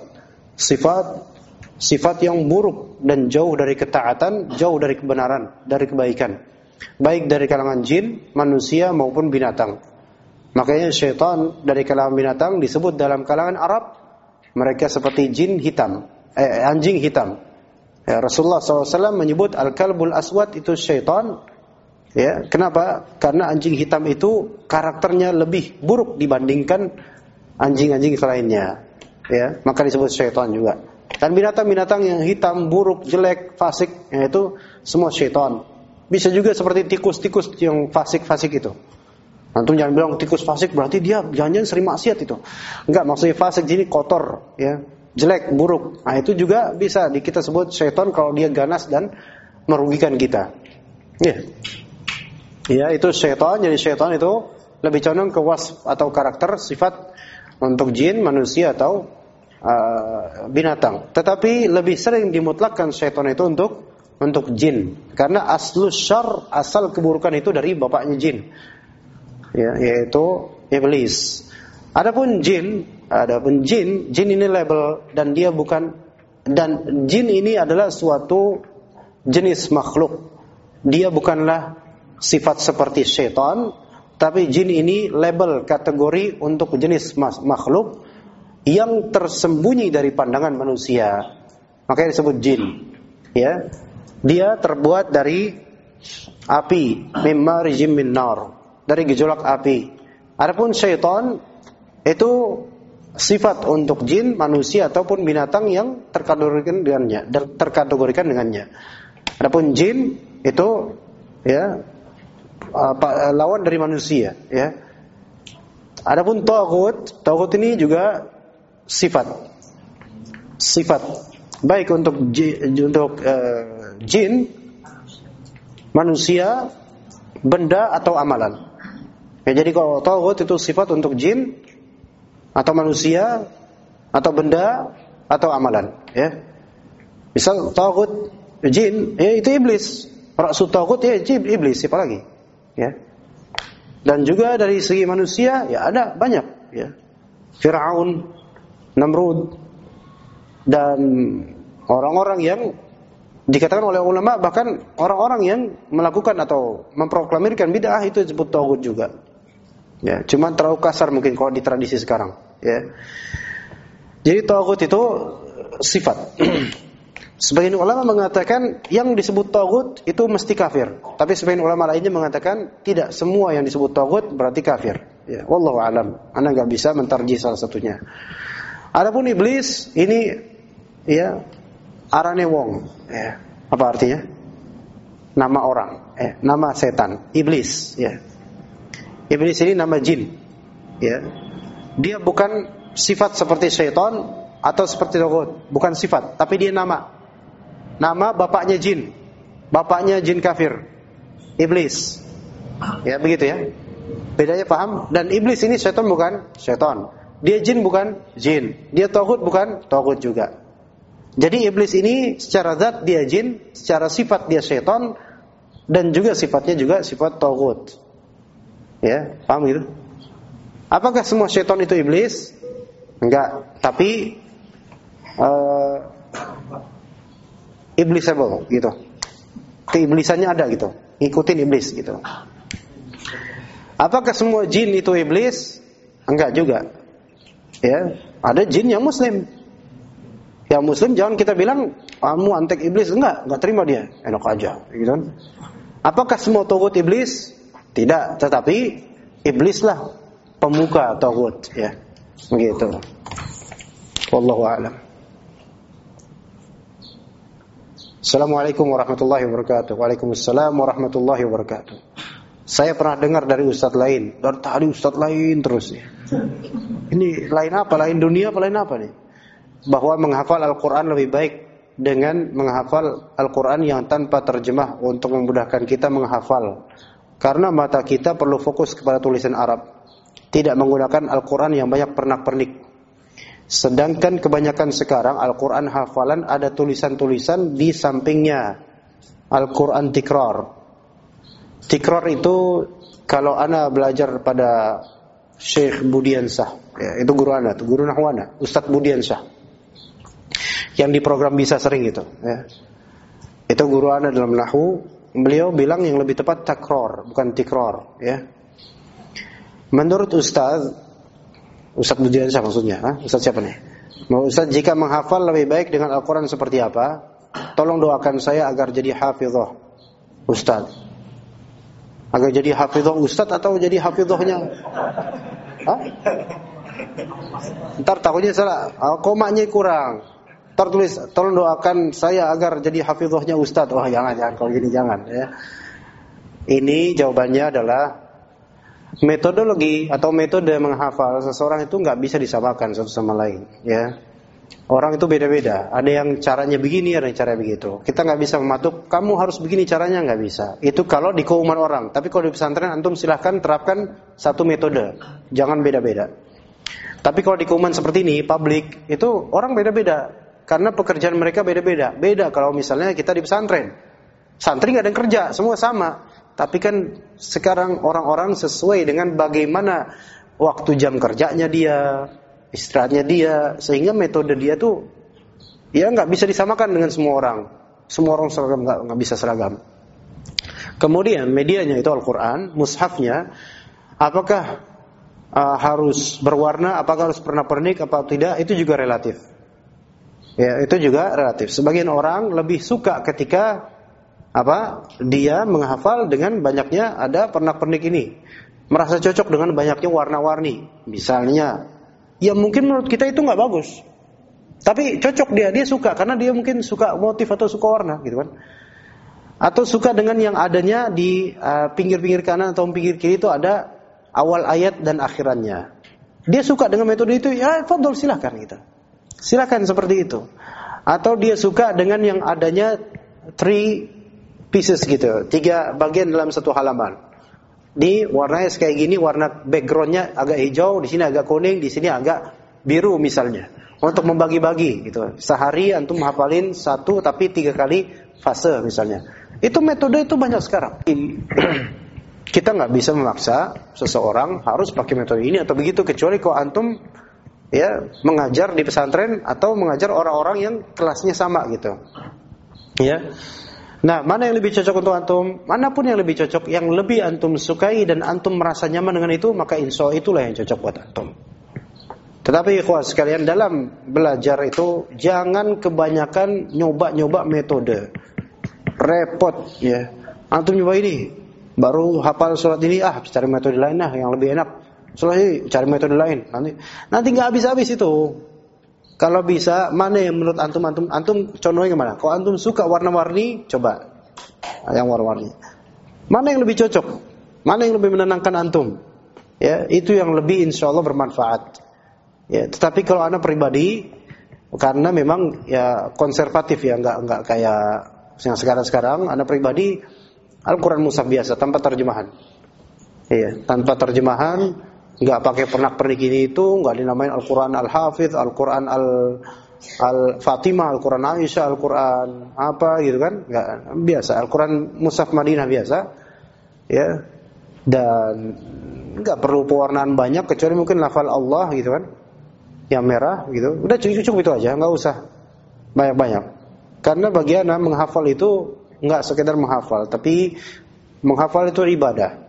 sifat yang buruk dan jauh dari ketaatan, jauh dari kebenaran, dari kebaikan, baik dari kalangan jin, manusia maupun binatang. Makanya syaitan dari kalangan binatang disebut dalam kalangan Arab mereka seperti jin hitam, anjing hitam. Ya, Rasulullah SAW menyebut al-kalbul aswad itu syaitan. Ya, kenapa? Karena anjing hitam itu karakternya lebih buruk dibandingkan anjing-anjing lainnya. Ya, maka disebut syaitan juga. Dan binatang-binatang yang hitam, buruk, jelek, fasik, itu semua syaitan. Bisa juga seperti tikus-tikus yang fasik-fasik itu. Antum jangan bilang tikus fasik berarti dia jangan-jangan sering maksiat itu. Enggak, maksudnya fasik jadi kotor, ya, jelek, buruk. Nah, itu juga bisa kita sebut syaitan kalau dia ganas dan merugikan kita. Ya. Ya, itu syaitan. Jadi syaitan itu lebih condong ke wasf atau karakter sifat untuk jin, manusia atau binatang. Tetapi lebih sering dimutlakkan syaitan itu untuk jin. Karena aslus syarr, asal keburukan itu dari bapaknya jin. Ya, yaitu iblis. Adapun jin ini label dan dia bukan, dan jin ini adalah suatu jenis makhluk. Dia bukanlah sifat seperti syaitan, tapi jin ini label kategori untuk jenis makhluk yang tersembunyi dari pandangan manusia. Makanya disebut jin. Ya. Dia terbuat dari api, mimma rijim min nar, dari gejolak api. Adapun syaitan itu sifat untuk jin, manusia ataupun binatang yang terkategorikan dengannya. Adapun jin itu ya lawan dari manusia, ya. Adapun taghut ini juga sifat baik untuk jin, manusia, benda atau amalan. Ya, jadi kalau taghut itu sifat untuk jin atau manusia atau benda atau amalan, ya. Misal taghut jin, ya itu iblis. Rasul taghut ya iblis, siapa lagi? Ya. Dan juga dari segi manusia ya ada banyak, ya. Fir'aun, Namrud, dan orang-orang yang dikatakan oleh ulama, bahkan orang-orang yang melakukan atau memproklamirkan bid'ah itu disebut taghut juga. Ya, cuma terlalu kasar mungkin kalau di tradisi sekarang, ya. Jadi taghut itu sifat. Sebagian ulama mengatakan yang disebut taghut itu mesti kafir, tapi sebagian ulama lainnya mengatakan tidak semua yang disebut taghut berarti kafir. Ya, wallahu alam. Ana enggak bisa mentarjih salah satunya. Adapun iblis ini ya arane wong, ya. Apa artinya? Nama orang, nama setan, iblis, ya. Iblis ini nama jin, ya. Dia bukan sifat seperti syaitan atau seperti taghut, bukan sifat, tapi dia nama. Nama bapaknya jin kafir, iblis, ya begitu ya. Bedanya paham? Dan iblis ini syaitan bukan syaitan, dia jin bukan jin, dia taghut bukan taghut juga. Jadi iblis ini secara zat dia jin, secara sifat dia syaitan, dan juga sifatnya juga sifat taghut. Ya, paham gitu? Apakah semua syaitan itu iblis? Enggak, tapi iblisable gitu. Keiblisannya ada gitu. Ngikutin iblis gitu. Apakah semua jin itu iblis? Enggak juga. Ya, ada jin yang muslim. Yang muslim jangan kita bilang kamu antek iblis, enggak terima dia. Enak aja, gitu. Apakah semua taghut iblis? Tidak, tetapi iblislah pemuka taghut, ya. Begitu. Wallahu a'lam. Assalamualaikum warahmatullahi wabarakatuh. Waalaikumsalam warahmatullahi wabarakatuh. Saya pernah dengar dari ustadz lain, dari tadi ustadz lain terus ya. Ini lain apa? Lain dunia apa lain apa nih? Bahwa menghafal Al-Quran lebih baik dengan menghafal Al-Quran yang tanpa terjemah untuk memudahkan kita menghafal. Karena mata kita perlu fokus kepada tulisan Arab, tidak menggunakan Al-Quran yang banyak pernak-pernik. Sedangkan kebanyakan sekarang Al-Quran hafalan ada tulisan-tulisan di sampingnya. Al-Quran tikrar. Tikrar itu kalau ana belajar pada Syekh Budiansah, ya, itu guru ana, itu guru nahwana, Ustadz Budiansah, yang di program Bisa Sering itu, ya. Itu guru ana dalam nahwu. Beliau bilang yang lebih tepat takror, bukan tikrar, ya. Menurut Ustadz Budiansah maksudnya, Ustadz siapa nih? Ustadz, jika menghafal lebih baik dengan Al-Quran seperti apa? Tolong doakan saya agar jadi hafizah Ustadz. Agar jadi hafizah Ustadz atau jadi hafizahnya? Ntar takutnya salah, komanya kurang. Ntar tulis, tolong doakan saya agar jadi hafizahnya Ustadz. Wah, jangan kalau gini jangan, ya. Ini jawabannya adalah metodologi atau metode menghafal seseorang itu nggak bisa disamakan satu sama lain, ya. Orang itu beda-beda. Ada yang caranya begini, ada yang caranya begitu. Kita nggak bisa mematuk. Kamu harus begini caranya, nggak bisa. Itu kalau di keumuman orang. Tapi kalau di pesantren, antum silahkan terapkan satu metode. Jangan beda-beda. Tapi kalau di keumuman seperti ini, publik, itu orang beda-beda. Karena pekerjaan mereka beda-beda. Beda kalau misalnya kita di pesantren. Santri nggak ada yang kerja, semua sama. Tapi kan sekarang orang-orang sesuai dengan bagaimana waktu jam kerjanya dia, istirahatnya dia, sehingga metode dia tuh ya nggak bisa disamakan dengan semua orang. Semua orang seragam nggak bisa seragam. Kemudian medianya itu Al-Quran, mushafnya, apakah harus berwarna, apakah harus pernak-pernik, apa tidak, itu juga relatif. Ya, itu juga relatif. Sebagian orang lebih suka ketika dia menghafal dengan banyaknya ada pernak-pernik ini, merasa cocok dengan banyaknya warna-warni misalnya. Ya mungkin menurut kita itu nggak bagus, tapi cocok dia suka karena dia mungkin suka motif atau suka warna gitu kan. Atau suka dengan yang adanya di pinggir-pinggir kanan atau pinggir kiri itu ada awal ayat dan akhirannya. Dia suka dengan metode itu, ya fadhol silakan gitu. Silakan seperti itu. Atau dia suka dengan yang adanya 3 pieces gitu, 3 bagian dalam satu halaman. Di warnanya kayak gini, warna backgroundnya agak hijau, di sini agak kuning, di sini agak biru misalnya. Untuk membagi-bagi gitu. Sehari antum hafalin 1 tapi 3 kali fase misalnya. Itu metode itu banyak sekarang. Kita nggak bisa memaksa seseorang harus pakai metode ini atau begitu, kecuali kalau antum mengajar di pesantren atau mengajar orang-orang yang kelasnya sama gitu. Ya. Nah, mana yang lebih cocok untuk antum? Manapun yang lebih cocok, yang lebih antum sukai dan antum merasa nyaman dengan itu, maka insya Allah itulah yang cocok buat antum. Tetapi ikhwan sekalian, dalam belajar itu jangan kebanyakan nyoba-nyoba metode. Repot ya. Antum nyoba ini, baru hafal surat ini, cari metode lain yang lebih enak. Surat ini cari metode lain. Nanti enggak habis-habis itu. Kalau bisa, mana yang menurut antum contohnya kemana? Kalau antum suka warna-warni, coba yang warna-warni. Mana yang lebih cocok? Mana yang lebih menenangkan antum? Ya, itu yang lebih insya Allah bermanfaat. Ya, tetapi kalau anak pribadi, karena memang ya konservatif ya, enggak kayak yang sekarang. Anak pribadi Al-Quran mushaf biasa tanpa terjemahan. Iya, tanpa terjemahan. Enggak pakai pernak-pernik ini itu, enggak dinamain Al-Quran Al-Hafidh, Al-Quran Al-Fatimah, Al-Quran Aisyah, Al-Quran apa gitu kan? Enggak, biasa, Al-Quran Mushaf Madinah biasa. Ya. Dan enggak perlu pewarnaan banyak kecuali mungkin lafal Allah gitu kan. Yang merah gitu. Udah cukup itu aja, enggak usah banyak-banyak. Karena bagi anak menghafal itu enggak sekedar menghafal, tapi menghafal itu ibadah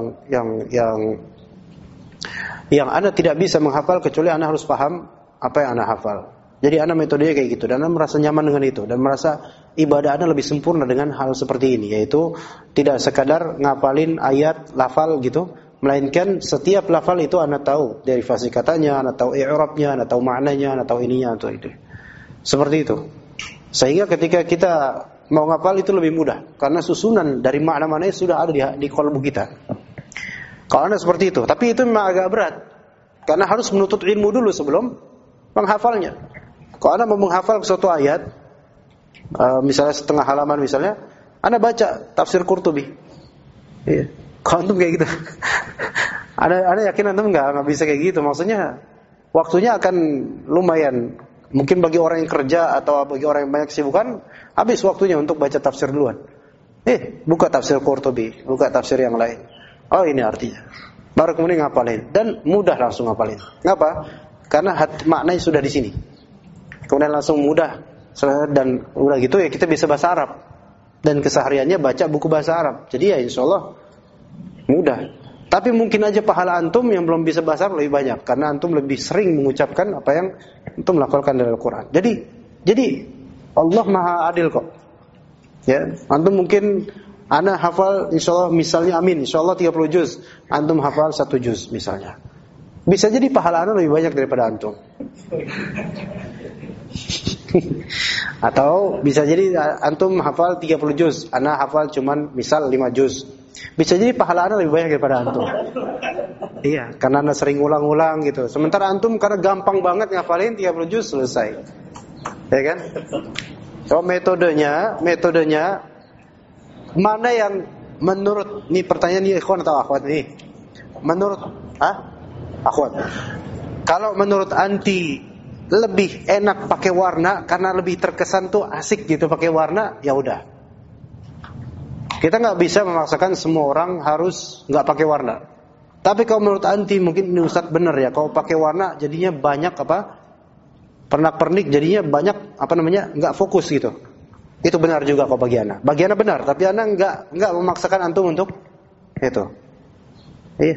yang Anda tidak bisa menghafal kecuali Anda harus paham apa yang Anda hafal. Jadi Anda metodenya kayak gitu dan Anda merasa nyaman dengan itu dan merasa ibadah Anda lebih sempurna dengan hal seperti ini, yaitu tidak sekadar ngapalin ayat lafal gitu, melainkan setiap lafal itu Anda tahu derivasi katanya, Anda tahu i'rabnya, Anda tahu maknanya, Anda tahu ininya atau itu. Seperti itu. Sehingga ketika kita mau ngapal itu lebih mudah karena susunan dari makna-maknanya sudah ada di qalbu kita. Kalau Anda seperti itu, tapi itu memang agak berat karena harus menuntut ilmu dulu sebelum menghafalnya. Kalau Anda mau menghafal suatu ayat, misalnya setengah halaman misalnya, Anda baca tafsir Qurtubi. Iya. Kalau antum kayak gitu, Anda yakin antum nggak bisa kayak gitu? Maksudnya waktunya akan lumayan. Mungkin bagi orang yang kerja atau bagi orang yang banyak kesibukan, habis waktunya untuk baca tafsir duluan. Buka tafsir Qurtubi, buka tafsir yang lain. Oh ini artinya. Baru kemudian ngapalin dan mudah langsung ngapalin. Kenapa? Karena maknanya sudah di sini. Kemudian langsung mudah dan udah gitu ya kita bisa bahasa Arab dan kesehariannya baca buku bahasa Arab. Jadi ya insyaallah mudah. Tapi mungkin aja pahala antum yang belum bisa bahasa Arab lebih banyak karena antum lebih sering mengucapkan apa yang antum lakukan dalam Al-Quran. Jadi Allah Maha Adil kok. Ya, antum mungkin ana hafal insyaallah misalnya amin insyaallah 30 juz, antum hafal 1 juz misalnya. Bisa jadi pahala anda lebih banyak daripada antum. Atau bisa jadi antum hafal 30 juz, ana hafal cuman misal 5 juz. Bisa jadi pahala anda lebih banyak daripada antum. Iya, karena anda sering ulang-ulang gitu. Sementara antum karena gampang banget ngafalin 30 juz selesai. Ya kan? So metodenya mana yang menurut ini pertanyaan nih ikhwan atau akhwat nih? Menurut akhwat. Kalau menurut anti lebih enak pakai warna karena lebih terkesan tuh asik gitu pakai warna, ya udah. Kita nggak bisa memaksakan semua orang harus nggak pakai warna. Tapi kalau menurut anti mungkin ini Ustaz benar ya, kalau pakai warna jadinya banyak pernak-pernik, jadinya banyak nggak fokus gitu. Itu benar juga kok bagi anak. Bagi anak benar, tapi anak enggak memaksakan antum untuk itu. Iya.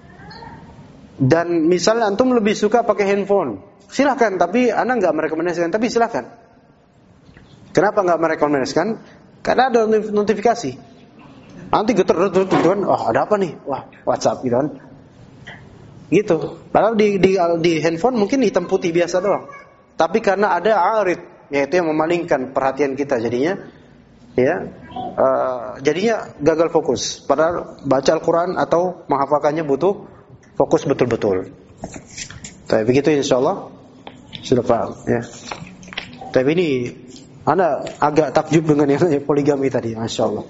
Dan misalnya antum lebih suka pakai handphone, silakan. Tapi anak enggak merekomendasikan. Tapi silakan. Kenapa enggak merekomendasikan? Karena ada notifikasi. Nanti geter gitu kan, wah ada apa nih? Wah, WhatsApp gitu kan. Gitu. Padahal di handphone mungkin hitam putih biasa doang. Tapi karena ada arid, yaitu yang memalingkan perhatian kita jadinya, ya, jadinya gagal fokus. Padahal baca Al-Quran atau menghafalkannya butuh fokus betul-betul. Tapi begitu insyaallah sudah paham, ya. Tapi ini Anda agak takjub dengan yang namanya poligami tadi, masya Allah.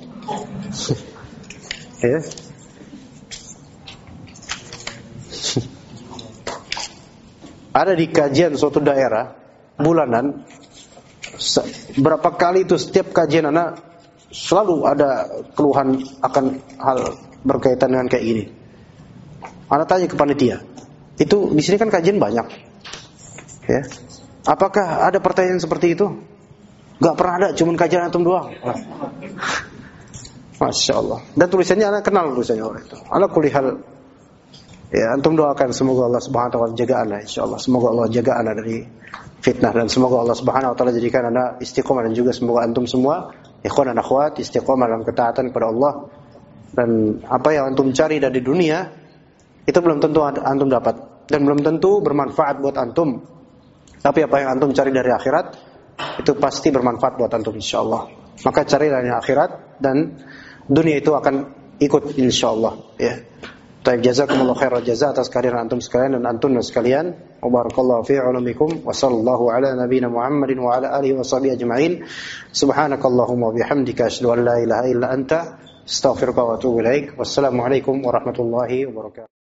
Ya. Ada di kajian suatu daerah bulanan, berapa kali itu setiap kajian anak selalu ada keluhan akan hal berkaitan dengan kayak gini. Anak tanya ke panitia, itu di sini kan kajian banyak, ya. Apakah ada pertanyaan seperti itu? Gak pernah ada, cuman kajian antum doang. Masya Allah. Dan tulisannya anak kenal tulisannya orang itu. Ala kulli hal, ya, antum doakan semoga Allah Subhanahu wa taala jaga anda, insyaallah. Semoga Allah jaga anda dari fitnah, dan semoga Allah Subhanahu wa taala jadikan anda istiqomah, dan juga semoga antum semua ikhwan dan akhwat istiqomah dalam ketaatan kepada Allah. Dan apa yang antum cari dari dunia itu belum tentu antum dapat, dan belum tentu bermanfaat buat antum. Tapi apa yang antum cari dari akhirat itu pasti bermanfaat buat antum insyaallah. Maka carilah yang akhirat, dan dunia itu akan ikut insyaallah, ya. Baik, jazakumullah khairan jazaa atas kehadiran antum sekalian dan antum sekalian. Wa barakallahu fi ulumikum wa sallallahu ala nabiyyina Muhammadin wa ala alihi wa sahbihi ajma'in. Subhanakallahumma wa bihamdika asyhadu an la ilaha illa anta astaghfiruka wa atubu ilaik. Wassalamu alaikum warahmatullahi wabarakatuh.